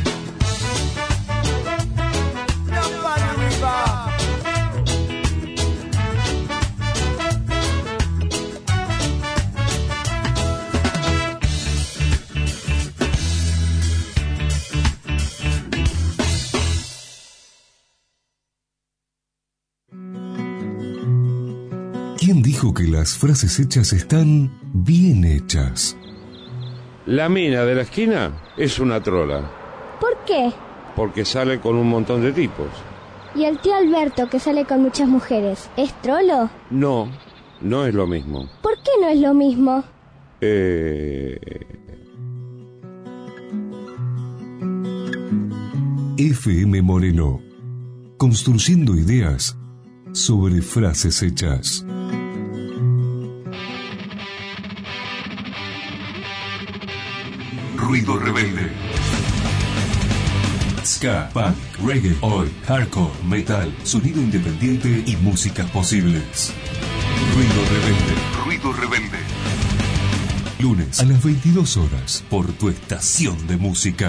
¿Quién dijo que las frases hechas están bien hechas? La mina de la esquina es una trola, ¿Por qué? porque sale con un montón de tipos. ¿Y el tío Alberto que sale con muchas mujeres, es trolo? No, no es lo mismo. ¿Por qué no es lo mismo? FM Moreno. Construyendo ideas sobre frases hechas. Ruido rebelde. Ska, punk, reggae, oi, hardcore, metal, sonido independiente y músicas posibles. Ruido rebelde. Ruido rebelde. Lunes a las 22 horas por tu estación de música.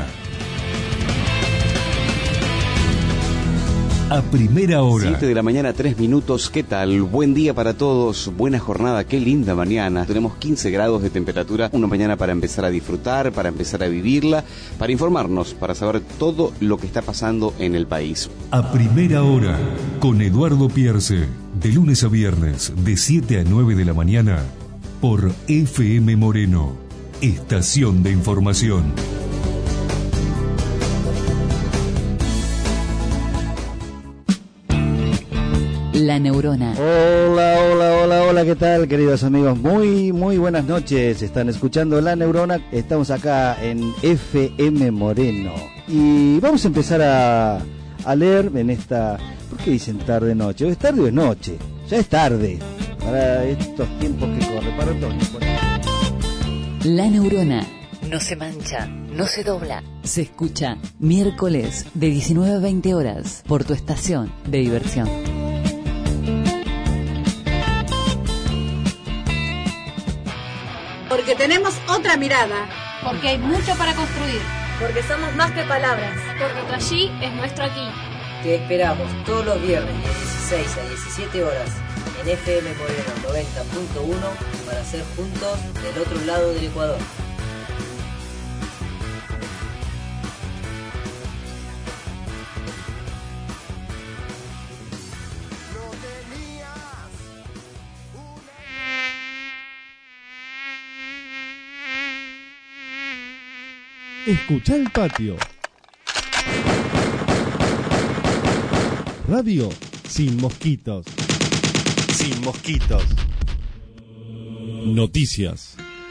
A primera hora. 7 de la mañana, 3 minutos. ¿Qué tal? Buen día para todos. Buena jornada. Qué linda mañana. Tenemos 15 grados de temperatura. Una mañana para empezar a disfrutar, para empezar a vivirla, para informarnos, para saber todo lo que está pasando en el país. A primera hora, con Eduardo Pierce. De lunes a viernes, de 7 a 9 de la mañana, por FM Moreno. Estación de información. La Neurona. Hola, ¿qué tal, queridos amigos? Muy buenas noches. Están escuchando La Neurona. Estamos acá en FM Moreno. Y vamos a empezar a leer en esta... ¿Por qué dicen tarde-noche? ¿Es tarde o es noche? Ya es tarde. Para estos tiempos que corren, para todos. La Neurona. No se mancha, no se dobla. Se escucha miércoles de 19 a 20 horas por tu estación de diversión. Porque tenemos otra mirada. Porque hay mucho para construir. Porque somos más que palabras. Porque tu allí es nuestro aquí. Te esperamos todos los viernes de 16 a 17 horas en FM Moreno 90.1 para ser juntos del otro lado del Ecuador. Escucha el patio. radio sin mosquitos. Sin mosquitos. Noticias.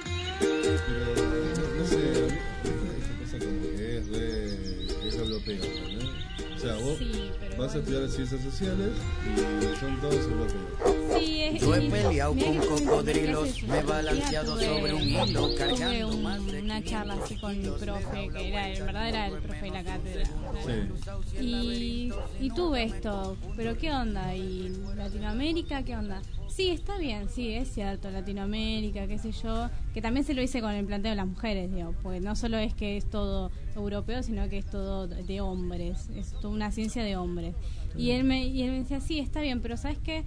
No sé, esta cosa como que es europeo, ¿no? O sea, vos vas a estudiar ciencias sociales y son todos europeos. Sí, Yo he peleado con cocodrilos, me he balanceado sobre un hilo, cargando tuve más de una charla así con mi profe, que era, en verdad era el profe de la cátedra. Y tuve esto, pero ¿qué onda? ¿Y Latinoamérica qué onda? Sí, está bien, sí, es cierto, Latinoamérica, qué sé yo, que también se lo hice con el planteo de las mujeres, digo, porque no solo es que es todo europeo, sino que es todo de hombres, es toda una ciencia de hombres. Y él me decía, sí, está bien, pero ¿sabes qué?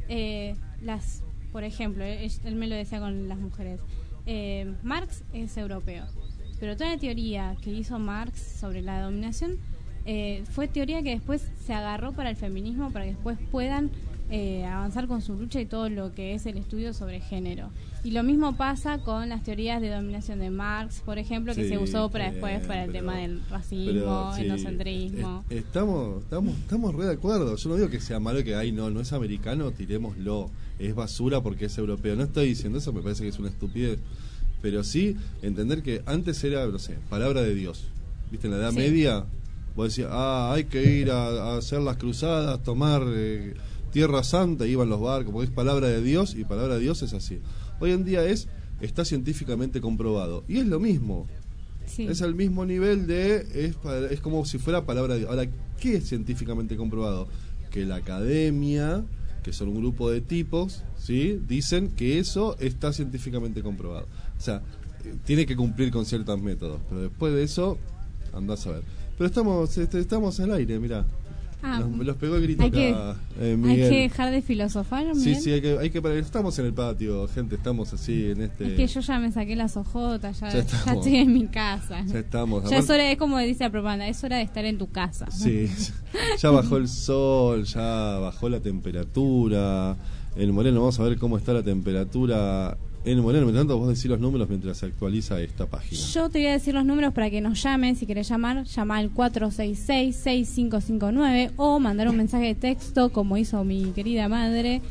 Por ejemplo, él me lo decía con las mujeres, Marx es europeo, pero toda la teoría que hizo Marx sobre la dominación fue teoría que después se agarró para el feminismo, para que después puedan avanzar con su lucha y todo lo que es el estudio sobre género. Y lo mismo pasa con las teorías de dominación de Marx, por ejemplo, que se usó para después para el tema del racismo, etnocentrismo. Estamos re de acuerdo. Yo no digo que sea malo que no es americano, tirémoslo. Es basura porque es europeo. No estoy diciendo eso, me parece que es una estupidez. Pero sí entender que antes era, no sé, palabra de Dios. ¿Viste? En la Edad Media, vos decías, hay que ir a hacer las cruzadas, tomar Tierra Santa, iban los barcos, porque es palabra de Dios y palabra de Dios es así. Hoy en día está científicamente comprobado y es lo mismo. Sí. Es al mismo nivel es como si fuera palabra de Dios. Ahora, ¿qué es científicamente comprobado? Que la academia, que son un grupo de tipos, ¿sí? Dicen que eso está científicamente comprobado. O sea, tiene que cumplir con ciertos métodos, pero después de eso, andás a ver. Pero estamos al aire, mirá. Los pegó el grito acá, Miguel. Hay que dejar de filosofar, Miguel. Sí, hay que parar. Estamos en el patio, gente, estamos así en este... Es que yo ya me saqué las ojotas, ya estoy en mi casa. Ya estamos. Ya es hora, es como dice la propaganda, es hora de estar en tu casa. Sí, ya bajó el sol, ya bajó la temperatura. En Moreno, vamos a ver cómo está la temperatura en Moreno. Mientras tanto, vos decís los números mientras se actualiza esta página. Yo te voy a decir los números para que nos llamen. Si querés llamar, llama al 466-6559 o mandar un mensaje de texto como hizo mi querida madre,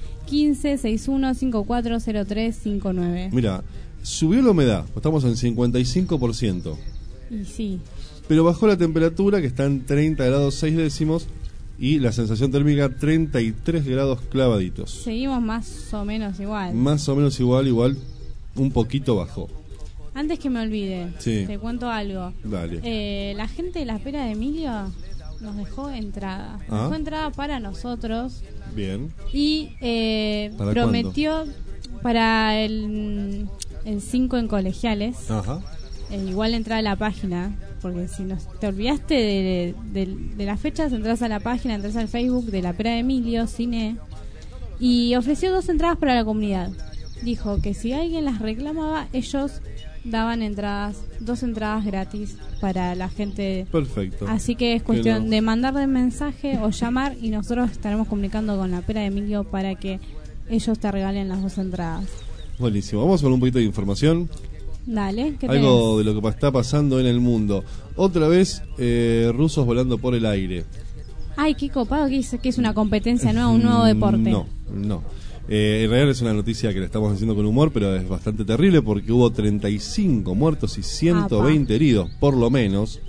1561-540359. Mira, subió la humedad, estamos en 55%. Y sí. Pero bajó la temperatura, que está en 30 grados 6 décimos, y la sensación térmica 33 grados clavaditos. Seguimos más o menos igual. Más o menos igual, un poquito bajó. Antes que me olvide, te cuento algo. Dale. La gente de la Pera de Emilio nos dejó entrada. Nos dejó entrada para nosotros. Bien. Y prometió para el 5 en colegiales. Ajá. Igual entrar a la página, porque si te olvidaste de las fechas, entras a la página, entras al Facebook de la Pera de Emilio, Cine, y ofreció 2 entradas para la comunidad. Dijo que si alguien las reclamaba, ellos daban 2 entradas gratis para la gente. Perfecto. Así que es cuestión de mandar de mensaje o llamar, y nosotros estaremos comunicando con la Pera de Emilio para que ellos te regalen las 2 entradas. Buenísimo, vamos con un poquito de información. Dale, ¿qué algo tenés? De lo que está pasando en el mundo. Otra vez, rusos volando por el aire. Ay, qué copado que es una competencia nueva, un nuevo deporte. No. En realidad es una noticia que le estamos haciendo con humor, pero es bastante terrible porque hubo 35 muertos y 120 heridos, por lo menos,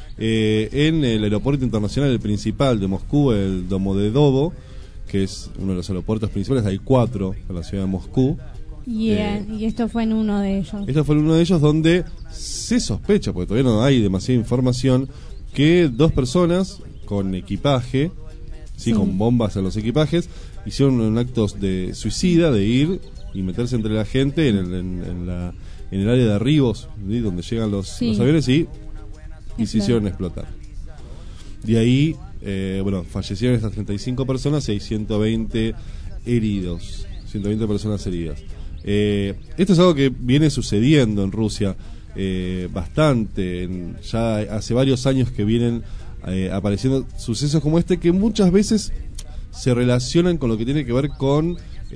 en el aeropuerto internacional, el principal de Moscú, el Domodedovo, que es uno de los aeropuertos principales. Hay 4 en la ciudad de Moscú. Y esto fue en uno de ellos. Esto fue en uno de ellos donde se sospecha, porque todavía no hay demasiada información, que 2 personas con equipaje, con bombas en los equipajes, hicieron un acto de suicida, de ir y meterse entre la gente en el área de arribos, ¿sí? Donde llegan los aviones, y se hicieron explotar. De ahí, fallecieron estas 35 personas y hay 120 heridos, 120 personas heridas. Esto es algo que viene sucediendo en Rusia bastante. Ya hace varios años que vienen apareciendo sucesos como este, que muchas veces se relacionan con lo que tiene que ver con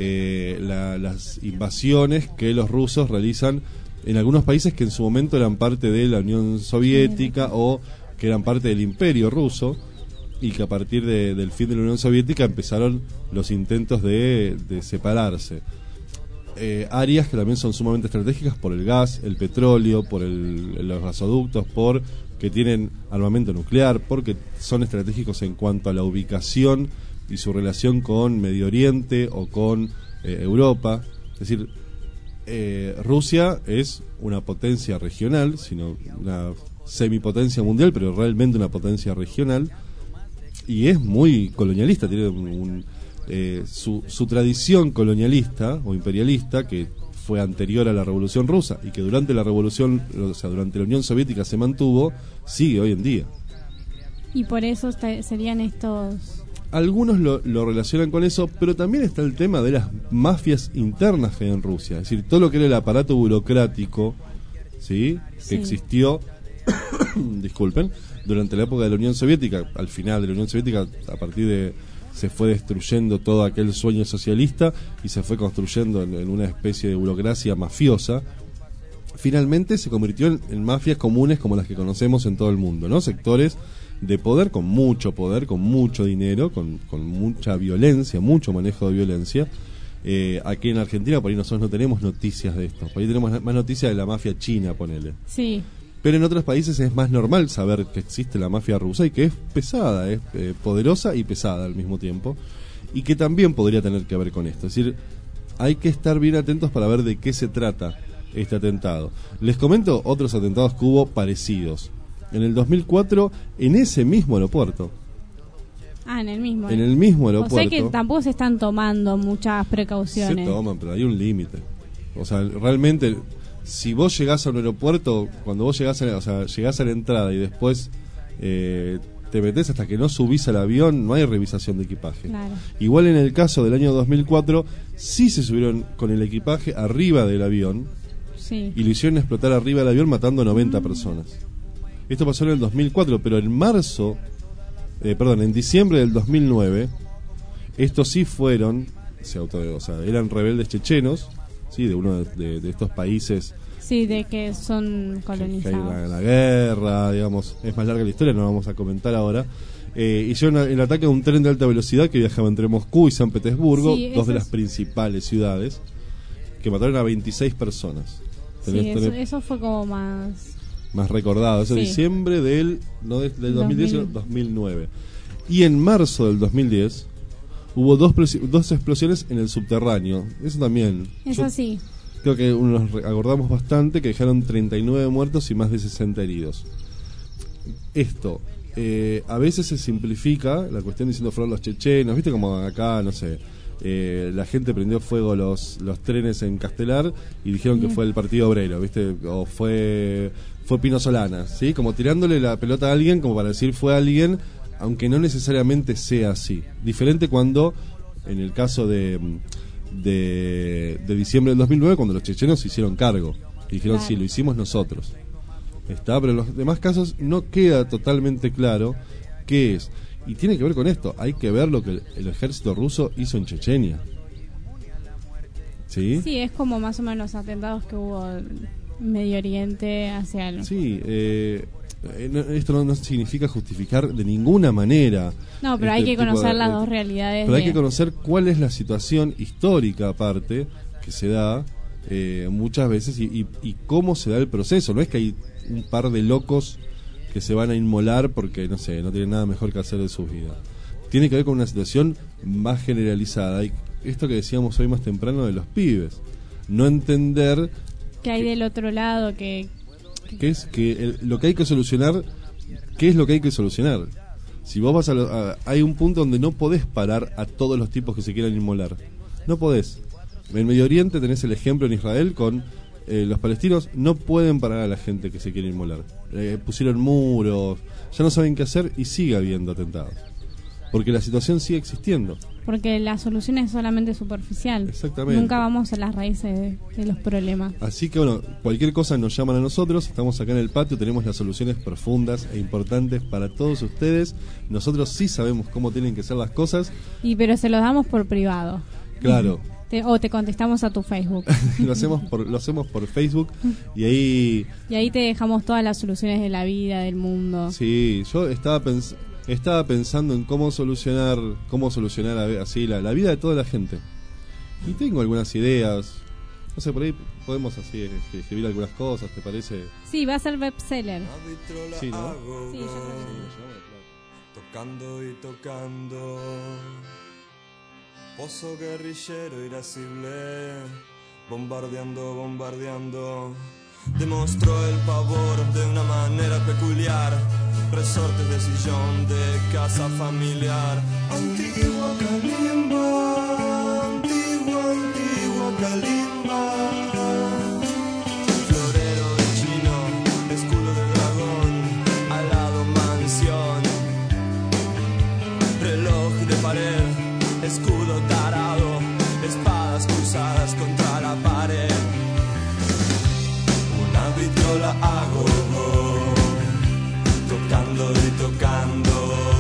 las invasiones que los rusos realizan en algunos países que en su momento eran parte de la Unión Soviética o que eran parte del Imperio Ruso. y que a partir del fin de la Unión Soviética empezaron los intentos de separarse. Áreas que también son sumamente estratégicas por el gas, el petróleo, por los gasoductos, por que tienen armamento nuclear, porque son estratégicos en cuanto a la ubicación y su relación con Medio Oriente o con Europa. Es decir, Rusia es una potencia regional, sino una semipotencia mundial, pero realmente una potencia regional, y es muy colonialista, tiene su tradición colonialista o imperialista, que fue anterior a la Revolución Rusa y que durante la Revolución, o sea, durante la Unión Soviética se mantuvo, sigue hoy en día. Y por eso serían estos... Algunos lo relacionan con eso, pero también está el tema de las mafias internas que hay en Rusia. Es decir, todo lo que era el aparato burocrático, ¿sí? Que existió, disculpen, durante la época de la Unión Soviética. Al final de la Unión Soviética, a partir de... se fue destruyendo todo aquel sueño socialista y se fue construyendo en una especie de burocracia mafiosa. Finalmente se convirtió en mafias comunes como las que conocemos en todo el mundo, ¿no? Sectores de poder, con mucho dinero, con mucha violencia, mucho manejo de violencia. Aquí en Argentina por ahí nosotros no tenemos noticias de esto, por ahí tenemos más noticias de la mafia china, ponele. Sí. Pero en otros países es más normal saber que existe la mafia rusa y que es pesada, es poderosa y pesada al mismo tiempo, y que también podría tener que ver con esto. Es decir, hay que estar bien atentos para ver de qué se trata este atentado. Les comento otros atentados que hubo parecidos. En el 2004, en ese mismo aeropuerto. Ah, en el mismo. En el mismo aeropuerto. O sea que tampoco se están tomando muchas precauciones. Se toman, pero hay un límite. O sea, realmente... Si vos llegás a un aeropuerto, cuando vos llegás a la entrada y después te metés hasta que no subís al avión, no hay revisación de equipaje. Claro. Igual en el caso del año 2004, sí se subieron con el equipaje arriba del avión, sí, y lo hicieron explotar arriba del avión matando a 90 personas. Esto pasó en el 2004, pero en en diciembre del 2009, estos sí fueron, eran rebeldes chechenos, sí, de uno de estos países. Sí, de que son colonizados. Que hay la guerra, digamos, es más larga la historia, no la vamos a comentar ahora. Hicieron el ataque a un tren de alta velocidad que viajaba entre Moscú y San Petersburgo, sí, dos de las principales ciudades, que mataron a 26 personas. Sí, eso fue como más recordado, eso es diciembre del 2010 y 2009. Y en marzo del 2010 hubo dos explosiones en el subterráneo. Eso también. Eso sí. Creo que nos acordamos bastante, que dejaron 39 muertos y más de 60 heridos. Esto, a veces se simplifica la cuestión diciendo fueron los chechenos, ¿viste? Como acá, no sé, la gente prendió fuego los trenes en Castelar y dijeron que fue el Partido Obrero, ¿viste? O fue Pino Solana, ¿sí? Como tirándole la pelota a alguien, como para decir fue alguien, aunque no necesariamente sea así. Diferente cuando, en el caso de diciembre del 2009, cuando los chechenos se hicieron cargo y dijeron, sí, lo hicimos nosotros. Pero en los demás casos no queda totalmente claro qué es. Y tiene que ver con esto, hay que ver lo que el ejército ruso hizo en Chechenia. ¿Sí? Sí, es como más o menos los atentados que hubo en Medio Oriente hacia el... Sí, esto no significa justificar de ninguna manera. No, pero hay que conocer las dos realidades. Pero hay que conocer cuál es la situación histórica aparte que se da muchas veces y cómo se da el proceso. No es que hay un par de locos que se van a inmolar porque, no sé, no tienen nada mejor que hacer de sus vidas. Tiene que ver con una situación más generalizada. Y esto que decíamos hoy más temprano de los pibes. No entender... que hay del otro lado, que es que lo que hay que solucionar, ¿qué es lo que hay que solucionar? Si vos vas hay un punto donde no podés parar a todos los tipos que se quieran inmolar. No podés. En Medio Oriente tenés el ejemplo en Israel con los palestinos no pueden parar a la gente que se quiere inmolar. Pusieron muros, ya no saben qué hacer y sigue habiendo atentados. Porque la situación sigue existiendo. Porque la solución es solamente superficial. Exactamente. Nunca vamos a las raíces de los problemas. Así que bueno, cualquier cosa nos llaman a nosotros. Estamos acá en el patio, tenemos las soluciones profundas e importantes para todos ustedes. Nosotros sí sabemos cómo tienen que ser las cosas. Pero se los damos por privado. Claro. O te contestamos a tu Facebook. lo hacemos por Facebook y ahí te dejamos todas las soluciones de la vida, del mundo. Sí, yo estaba pensando, estaba pensando en cómo solucionar así la vida de toda la gente. Y tengo algunas ideas. No sé, por ahí podemos así escribir algunas cosas, ¿te parece? Sí, va a ser bestseller. Sí, ¿no? Sí, yo creo que Tocando y tocando, pozo guerrillero irascible, bombardeando, bombardeando. Demostró el pavor de una manera peculiar, resortes de sillón de casa familiar. Antigua Kalimba, antigua Kalimba. Florero de chino, escudo de dragón, alado mansión. Reloj de pared, escudo tarado, espadas cruzadas contra la pared. Una vitrola a gogo, tocando y tocando.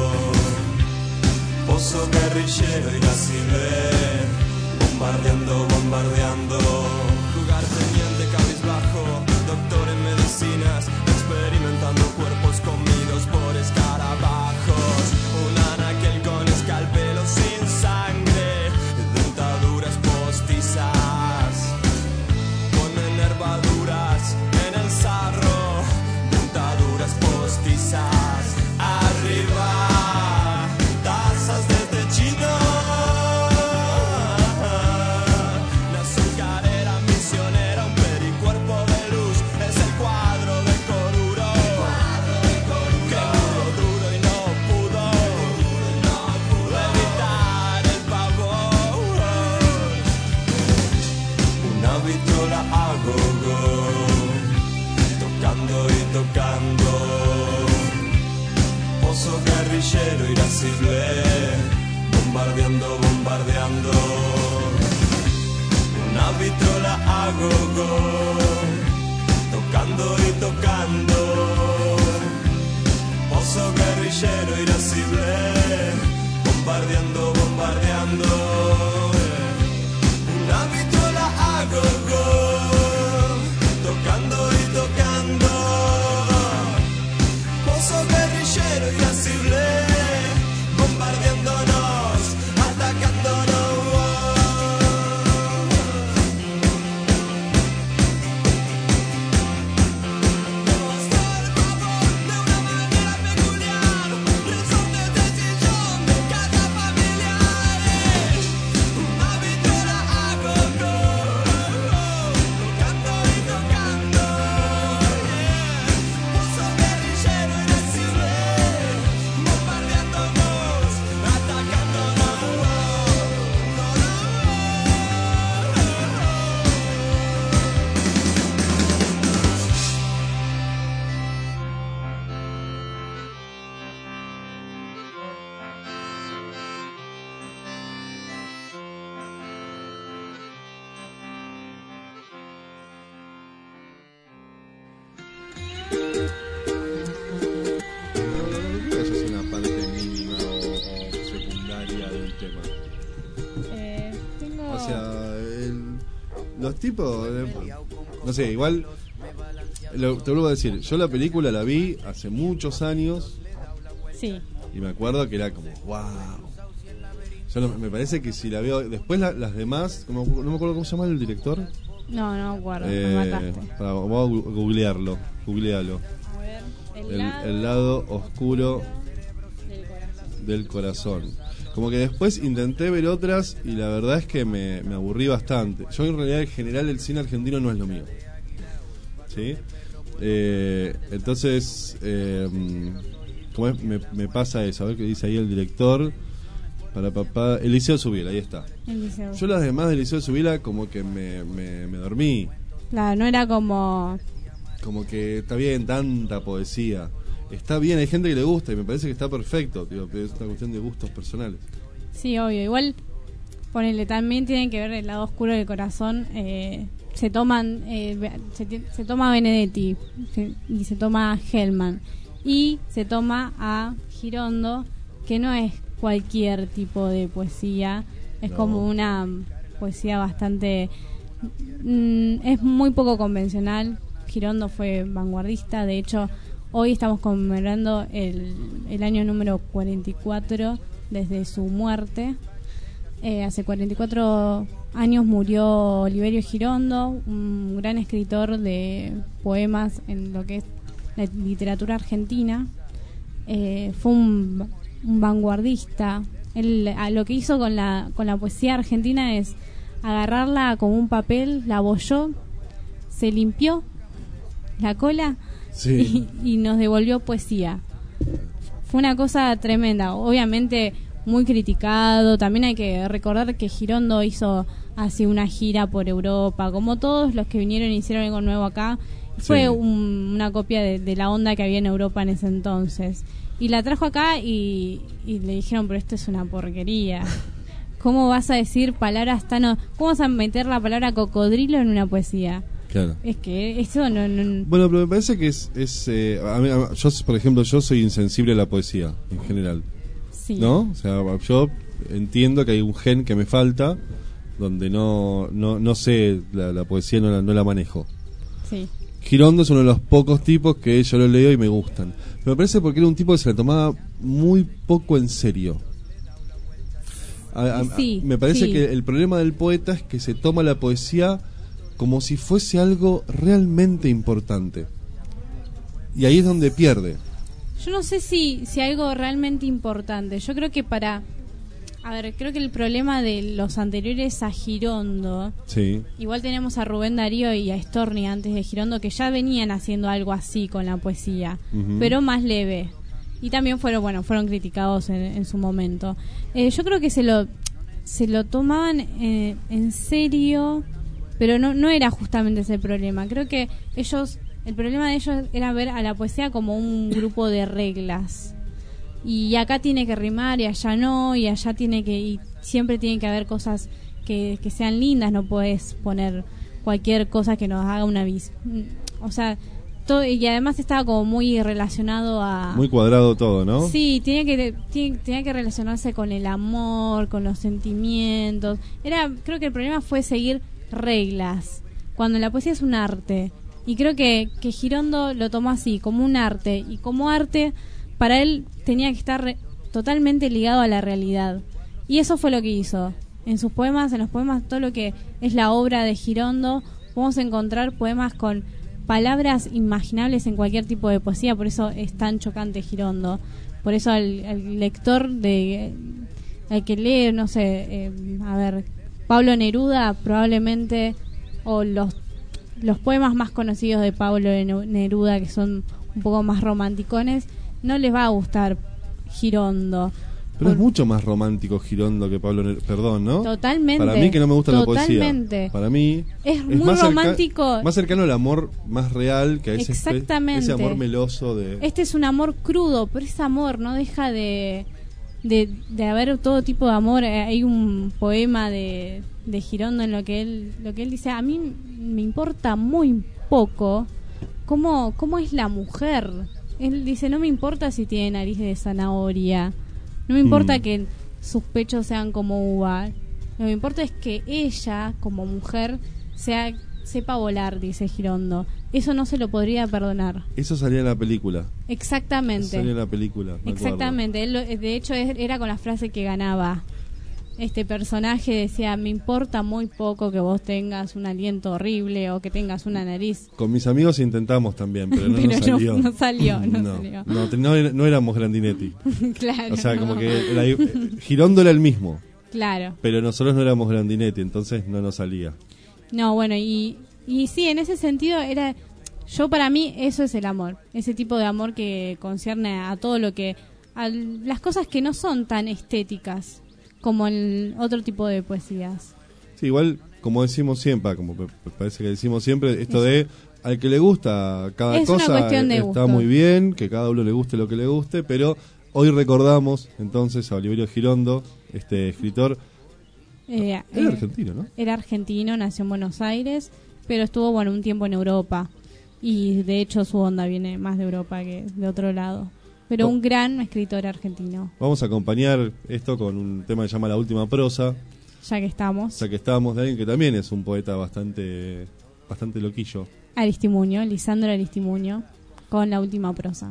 Pozo guerrillero irascible, bombardeando, bombardeando. Lugar teniente cabizbajo, doctor en medicinas, experimentando cuerpos comidos por escarabajos. Un anaquel con escalpelo sin sangre, dentaduras postizas, ponen nervaduras en el sarro, dentaduras postizas. Arriba, tazas de techino. La azucarera misionera, un pericuerpo de luz, es el cuadro de Coruro, que murió duro y no pudo evitar el pavor. Una vitrola a gogo, tocando y tocando. Pozo guerrillero irascible, bombardeando, bombardeando. Una vitrola a gogo, tocando y tocando. Pozo guerrillero irascible, bombardeando, bombardeando. Una vitrola a gogo, tocando y tocando. Pozo guerrillero irascible, bombardeándonos, atacándonos. Eso es una parte mínima o secundaria del tema. Tengo... O sea, los tipos, no sé, igual, te vuelvo a decir, yo la película la vi hace muchos años. Sí. Y me acuerdo que era como, wow. Yo me parece que si la veo, después las demás, no me acuerdo cómo se llama el director. No me acuerdo, me mataste. Vamos a googlearlo. A ver, el lado oscuro del corazón. Como que después intenté ver otras y la verdad es que me aburrí bastante. Yo en realidad en general el cine argentino no es lo mío. ¿Sí? Entonces, ¿cómo es? Me pasa eso. A ver qué dice ahí el director. Para papá, Eliseo Subila, ahí está. Eliseo. Yo las demás de Eliseo Subila como que me dormí. Claro, no era como que está bien, tanta poesía. Está bien, hay gente que le gusta y me parece que está perfecto, tío, pero es una cuestión de gustos personales. Sí, obvio. Igual, ponele, también tienen que ver el lado oscuro del corazón. Se toma Benedetti y se toma Hellman y se toma a Girondo, que no es cualquier tipo de poesía, es como una poesía bastante es muy poco convencional. Girondo fue vanguardista, de hecho Hoy estamos conmemorando el año número 44 desde su muerte. Hace 44 años murió Oliverio Girondo, un gran escritor de poemas en lo que es la literatura argentina. Fue un vanguardista. Él, lo que hizo con la poesía argentina es agarrarla como un papel, la abolló, se limpió la cola y nos devolvió poesía. Fue una cosa tremenda, obviamente muy criticado. También hay que recordar que Girondo hizo así una gira por Europa, como todos los que vinieron y hicieron algo nuevo acá. Fue una copia de la onda que había en Europa en ese entonces. Y la trajo acá y le dijeron, pero esto es una porquería. ¿Cómo vas a decir palabras tan... ¿Cómo vas a meter la palabra cocodrilo en una poesía? Claro. Es que eso no... Bueno, pero me parece que yo, por ejemplo, yo soy insensible a la poesía, en general. Sí. ¿No? O sea, yo entiendo que hay un gen que me falta, donde no sé, la poesía no la manejo. Sí. Girondo es uno de los pocos tipos que yo lo leo y me gustan. Pero me parece porque era un tipo que se la tomaba muy poco en serio. Me parece que el problema del poeta es que se toma la poesía como si fuese algo realmente importante. Y ahí es donde pierde. Yo no sé si algo realmente importante. Yo creo que creo que el problema de los anteriores a Girondo, igual tenemos a Rubén Darío y a Storni antes de Girondo, que ya venían haciendo algo así con la poesía, pero más leve. Y también fueron criticados en su momento. Yo creo que se lo tomaban en serio, pero no era justamente ese el problema. Creo que el problema de ellos era ver a la poesía como un grupo de reglas. Y acá tiene que rimar y allá no, y allá y siempre tiene que haber cosas que sean lindas. No puedes poner cualquier cosa que nos haga una o sea, todo. Y además estaba como muy relacionado a... Muy cuadrado todo, ¿no? Sí, tenía que relacionarse con el amor, con los sentimientos. Creo que el problema fue seguir reglas, cuando la poesía es un arte. Y creo que Girondo lo tomó así, como un arte. Y como arte, para él tenía que estar totalmente ligado a la realidad. Y eso fue lo que hizo. En los poemas, todo lo que es la obra de Girondo, podemos encontrar poemas con palabras imaginables en cualquier tipo de poesía. Por eso es tan chocante Girondo. Por eso al lector, al que lee, no sé, Pablo Neruda probablemente, o los poemas más conocidos de Pablo Neruda, que son un poco más romanticones, no les va a gustar Girondo. Pero es mucho más romántico Girondo que Pablo Neruda, perdón, ¿no? Totalmente. Para mí, que no me gusta la poesía. Para mí es muy más romántico. Más cercano al amor más real, que ese amor meloso de... Este es un amor crudo, pero ese amor no deja de haber todo tipo de amor. Hay un poema de Girondo en lo que él dice: a mí me importa muy poco cómo es la mujer. Él dice: no me importa si tiene nariz de zanahoria, no me importa que sus pechos sean como uva, lo que me importa es que ella, como mujer, sepa volar, dice Girondo. Eso no se lo podría perdonar. Eso salía en la película. Exactamente. Salía en la película. Exactamente. Él, de hecho, era con la frase que ganaba. Este personaje decía: me importa muy poco que vos tengas un aliento horrible o que tengas una nariz. Con mis amigos intentamos también, pero no nos salió. No salió. No éramos Grandinetti. Claro. O sea, como que Girondo era el mismo. Claro. Pero nosotros no éramos Grandinetti, entonces no nos salía. No, bueno, y sí, en ese sentido para mí eso es el amor. Ese tipo de amor que concierne a todo lo que... a las cosas que no son tan estéticas como el otro tipo de poesías. Sí, igual, como decimos siempre, como me parece que decimos siempre, esto de al que le gusta cada es cosa una cuestión de está gusto. Muy bien, que cada uno le guste lo que le guste, pero hoy recordamos entonces a Oliverio Girondo, este escritor. Era argentino, ¿no? Era argentino, nació en Buenos Aires, pero estuvo un tiempo en Europa. Y de hecho su onda viene más de Europa que de otro lado. Pero un gran escritor argentino. Vamos a acompañar esto con un tema que se llama La Última Prosa. Ya que estamos, de alguien que también es un poeta bastante loquillo. Aristimuño, Lisandro Aristimuño. con La Última Prosa.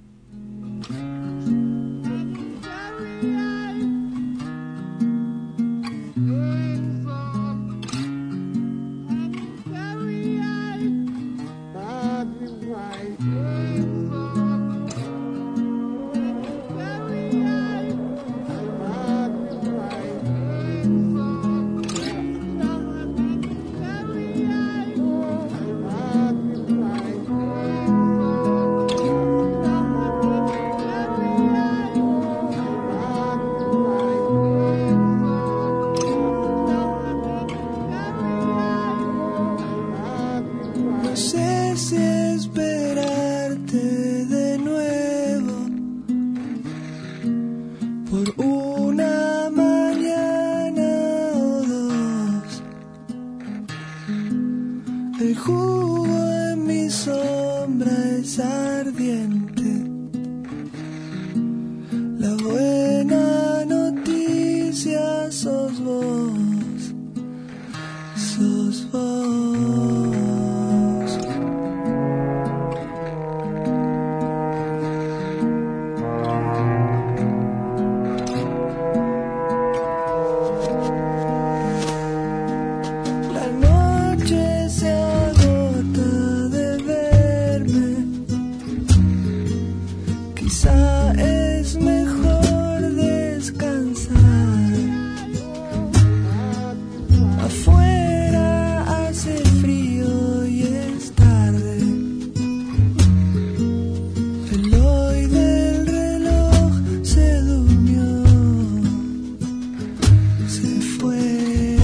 No sé si esperarte de nuevo por una mañana o dos. El jugo en mi sombra es ardiente. La buena noticia sos vos, sos vos. La noche se agota de verme. Quizá es mejor descansar. Afuera hace frío y es tarde. El hoy del reloj se durmió, se fue.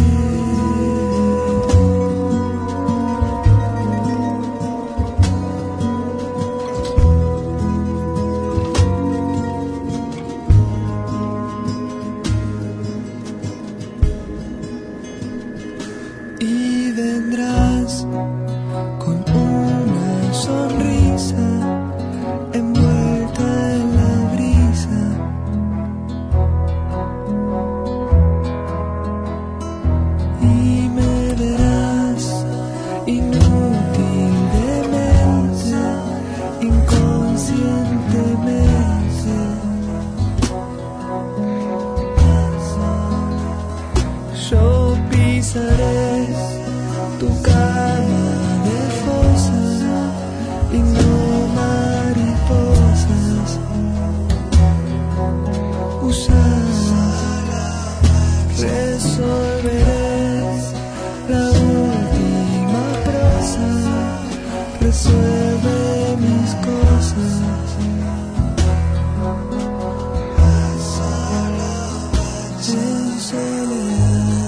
Y vendrás con una sonrisa envuelta en la brisa. Y me verás inútilmente, inconscientemente. Yo pisaré tu cama de fosas y no mariposas usadas. Resolveré la última prosa, resuelve mis cosas. En soledad.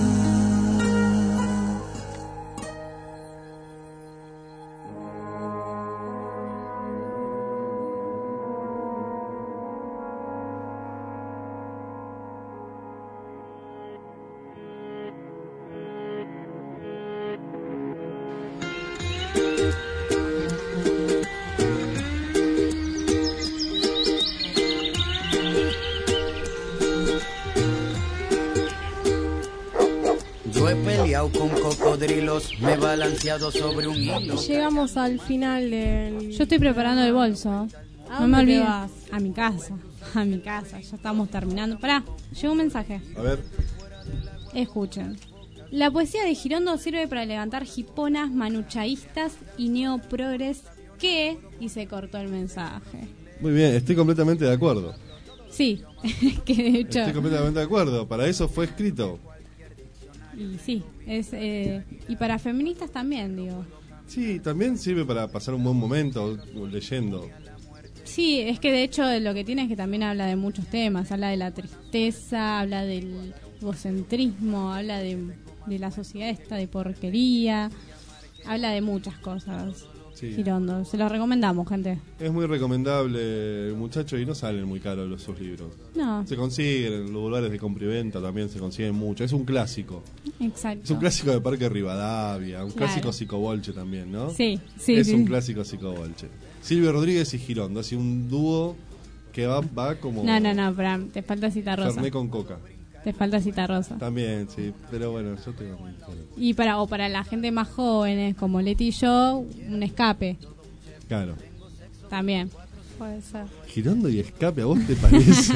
Yo he peleado con cocodrilos, me he balanceado sobre un hilo. Llegamos al final del... Yo estoy preparando el bolso. ¿A No me dónde te olvides. vas? A mi casa. A mi casa. Ya estamos terminando. Pará, llegó un mensaje. A ver. Escuchen. La poesía de Girondo sirve para levantar jiponas, manuchaístas y neoprogres que... Y se cortó el mensaje. Muy bien, estoy completamente de acuerdo. Sí, que de hecho... Estoy completamente de acuerdo. Para eso fue escrito. Y sí, es y para feministas también, digo. Sí, también sirve para pasar un buen momento leyendo. Sí, es que de hecho lo que tiene es que también habla de muchos temas. Habla de la tristeza, habla del egocentrismo, habla de la sociedad esta de porquería. Habla de muchas cosas. Sí. Girondo, se los recomendamos, gente. Es muy recomendable, muchacho, y no salen muy caros sus libros. No. Se consiguen en los lugares de compra y venta, también se consiguen mucho. Es un clásico. Exacto. Es un clásico de Parque Rivadavia, un Claro. clásico psicobolche también, ¿no? Sí, sí, Es sí. un clásico psicobolche. Silvio Rodríguez y Girondo, así un dúo que va como No, pará, te falta Cita Rosa. Fernet con coca. Te falta Cita Rosa. También, sí, pero bueno, yo tengo... Y para la gente más jóvenes como Leti y yo, un escape. Claro. También, puede ser. Girondo y Escape, ¿a vos te parece?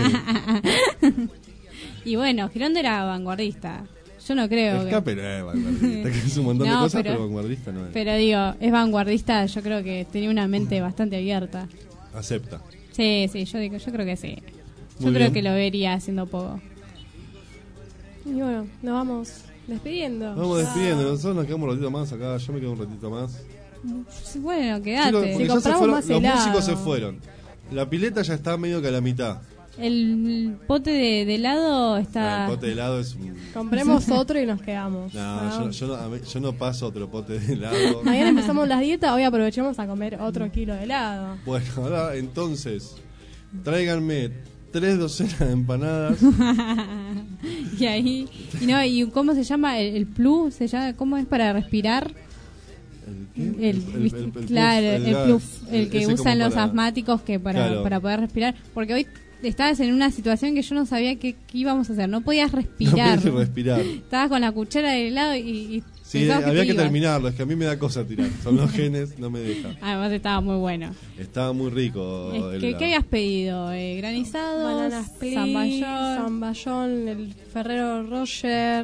Y bueno, Girondo era vanguardista. Yo no creo Escape no es vanguardista, que es un montón de cosas, pero vanguardista no es. Pero digo, es vanguardista, yo creo que tenía una mente bastante abierta. Acepta. Sí, yo creo que sí. Yo Muy creo bien. que lo vería haciendo poco. Y bueno, nos vamos despidiendo. Vamos despidiendo, nosotros nos quedamos un ratito más acá, yo me quedo un ratito más. Bueno, Sí, quedate. porque Si ya compramos más los helado. músicos se fueron. La pileta ya está medio que a la mitad. El pote de helado está... El pote de helado es un... Compremos otro y nos quedamos. No, yo no paso otro pote de helado. Mañana empezamos las dietas, hoy aprovechemos a comer otro kilo de helado. Bueno, ahora entonces, tráiganme 3 docenas de empanadas. Y ahí... ¿Y cómo se llama? ¿El plug? ¿Se llama? ¿Cómo es para respirar? El pluf, el que ese usan como los para- asmáticos que Claro. para poder respirar. Porque hoy estabas en una situación que yo no sabía qué íbamos a hacer. No podías respirar. No puedes respirar. Estabas con la cuchara de helado y Sí, pensabas había te que ibas. terminarlo, es que a mí me da cosa tirar. Son los genes, no me deja. Además estaba muy bueno. Estaba muy rico el ¿Qué helado. habías pedido? ¿Granizado? Banana split, Zamballón. zamballón, el Ferrero Rocher.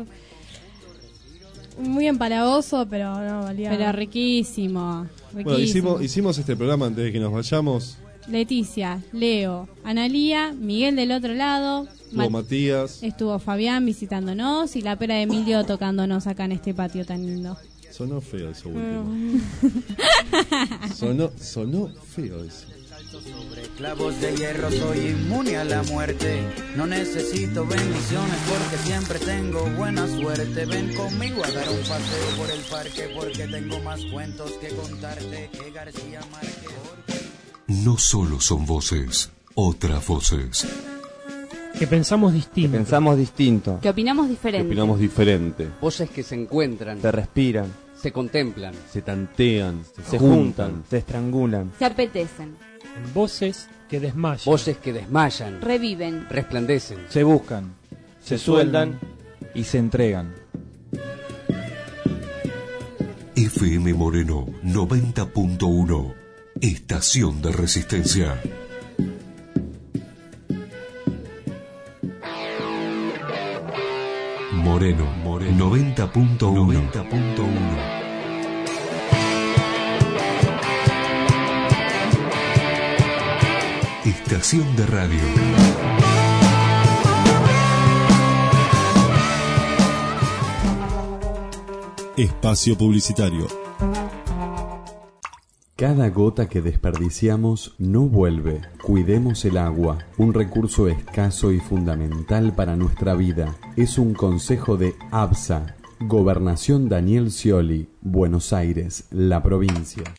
Muy empalagoso, pero no valía. Pero riquísimo. Bueno, hicimos este programa antes de que nos vayamos. Leticia, Leo, Analía, Miguel del otro lado. Hubo Matías. Estuvo Fabián visitándonos y la pera de Emilio tocándonos acá en este patio tan lindo. Sonó feo eso último. Sonó feo eso. Sobre clavos de hierro soy inmune a la muerte. No necesito bendiciones porque siempre tengo buena suerte. Ven conmigo a dar un paseo por el parque porque tengo más cuentos que contarte que García Márquez. No solo son voces, otras voces. Que pensamos distinto. Que opinamos diferente. diferente. Voces que se encuentran. Se respiran. Se contemplan. Se tantean. Se juntan. Se estrangulan. Se apetecen. Voces que desmayan. Voces que desmayan. Reviven. Resplandecen. Se buscan. Se sueldan. Y se entregan. FM Moreno 90.1. Estación de Resistencia. Moreno 90.1. Estación de radio. Espacio publicitario. Cada gota que desperdiciamos no vuelve. Cuidemos el agua, un recurso escaso y fundamental para nuestra vida. Es un consejo de ABSA, Gobernación Daniel Scioli, Buenos Aires, la provincia.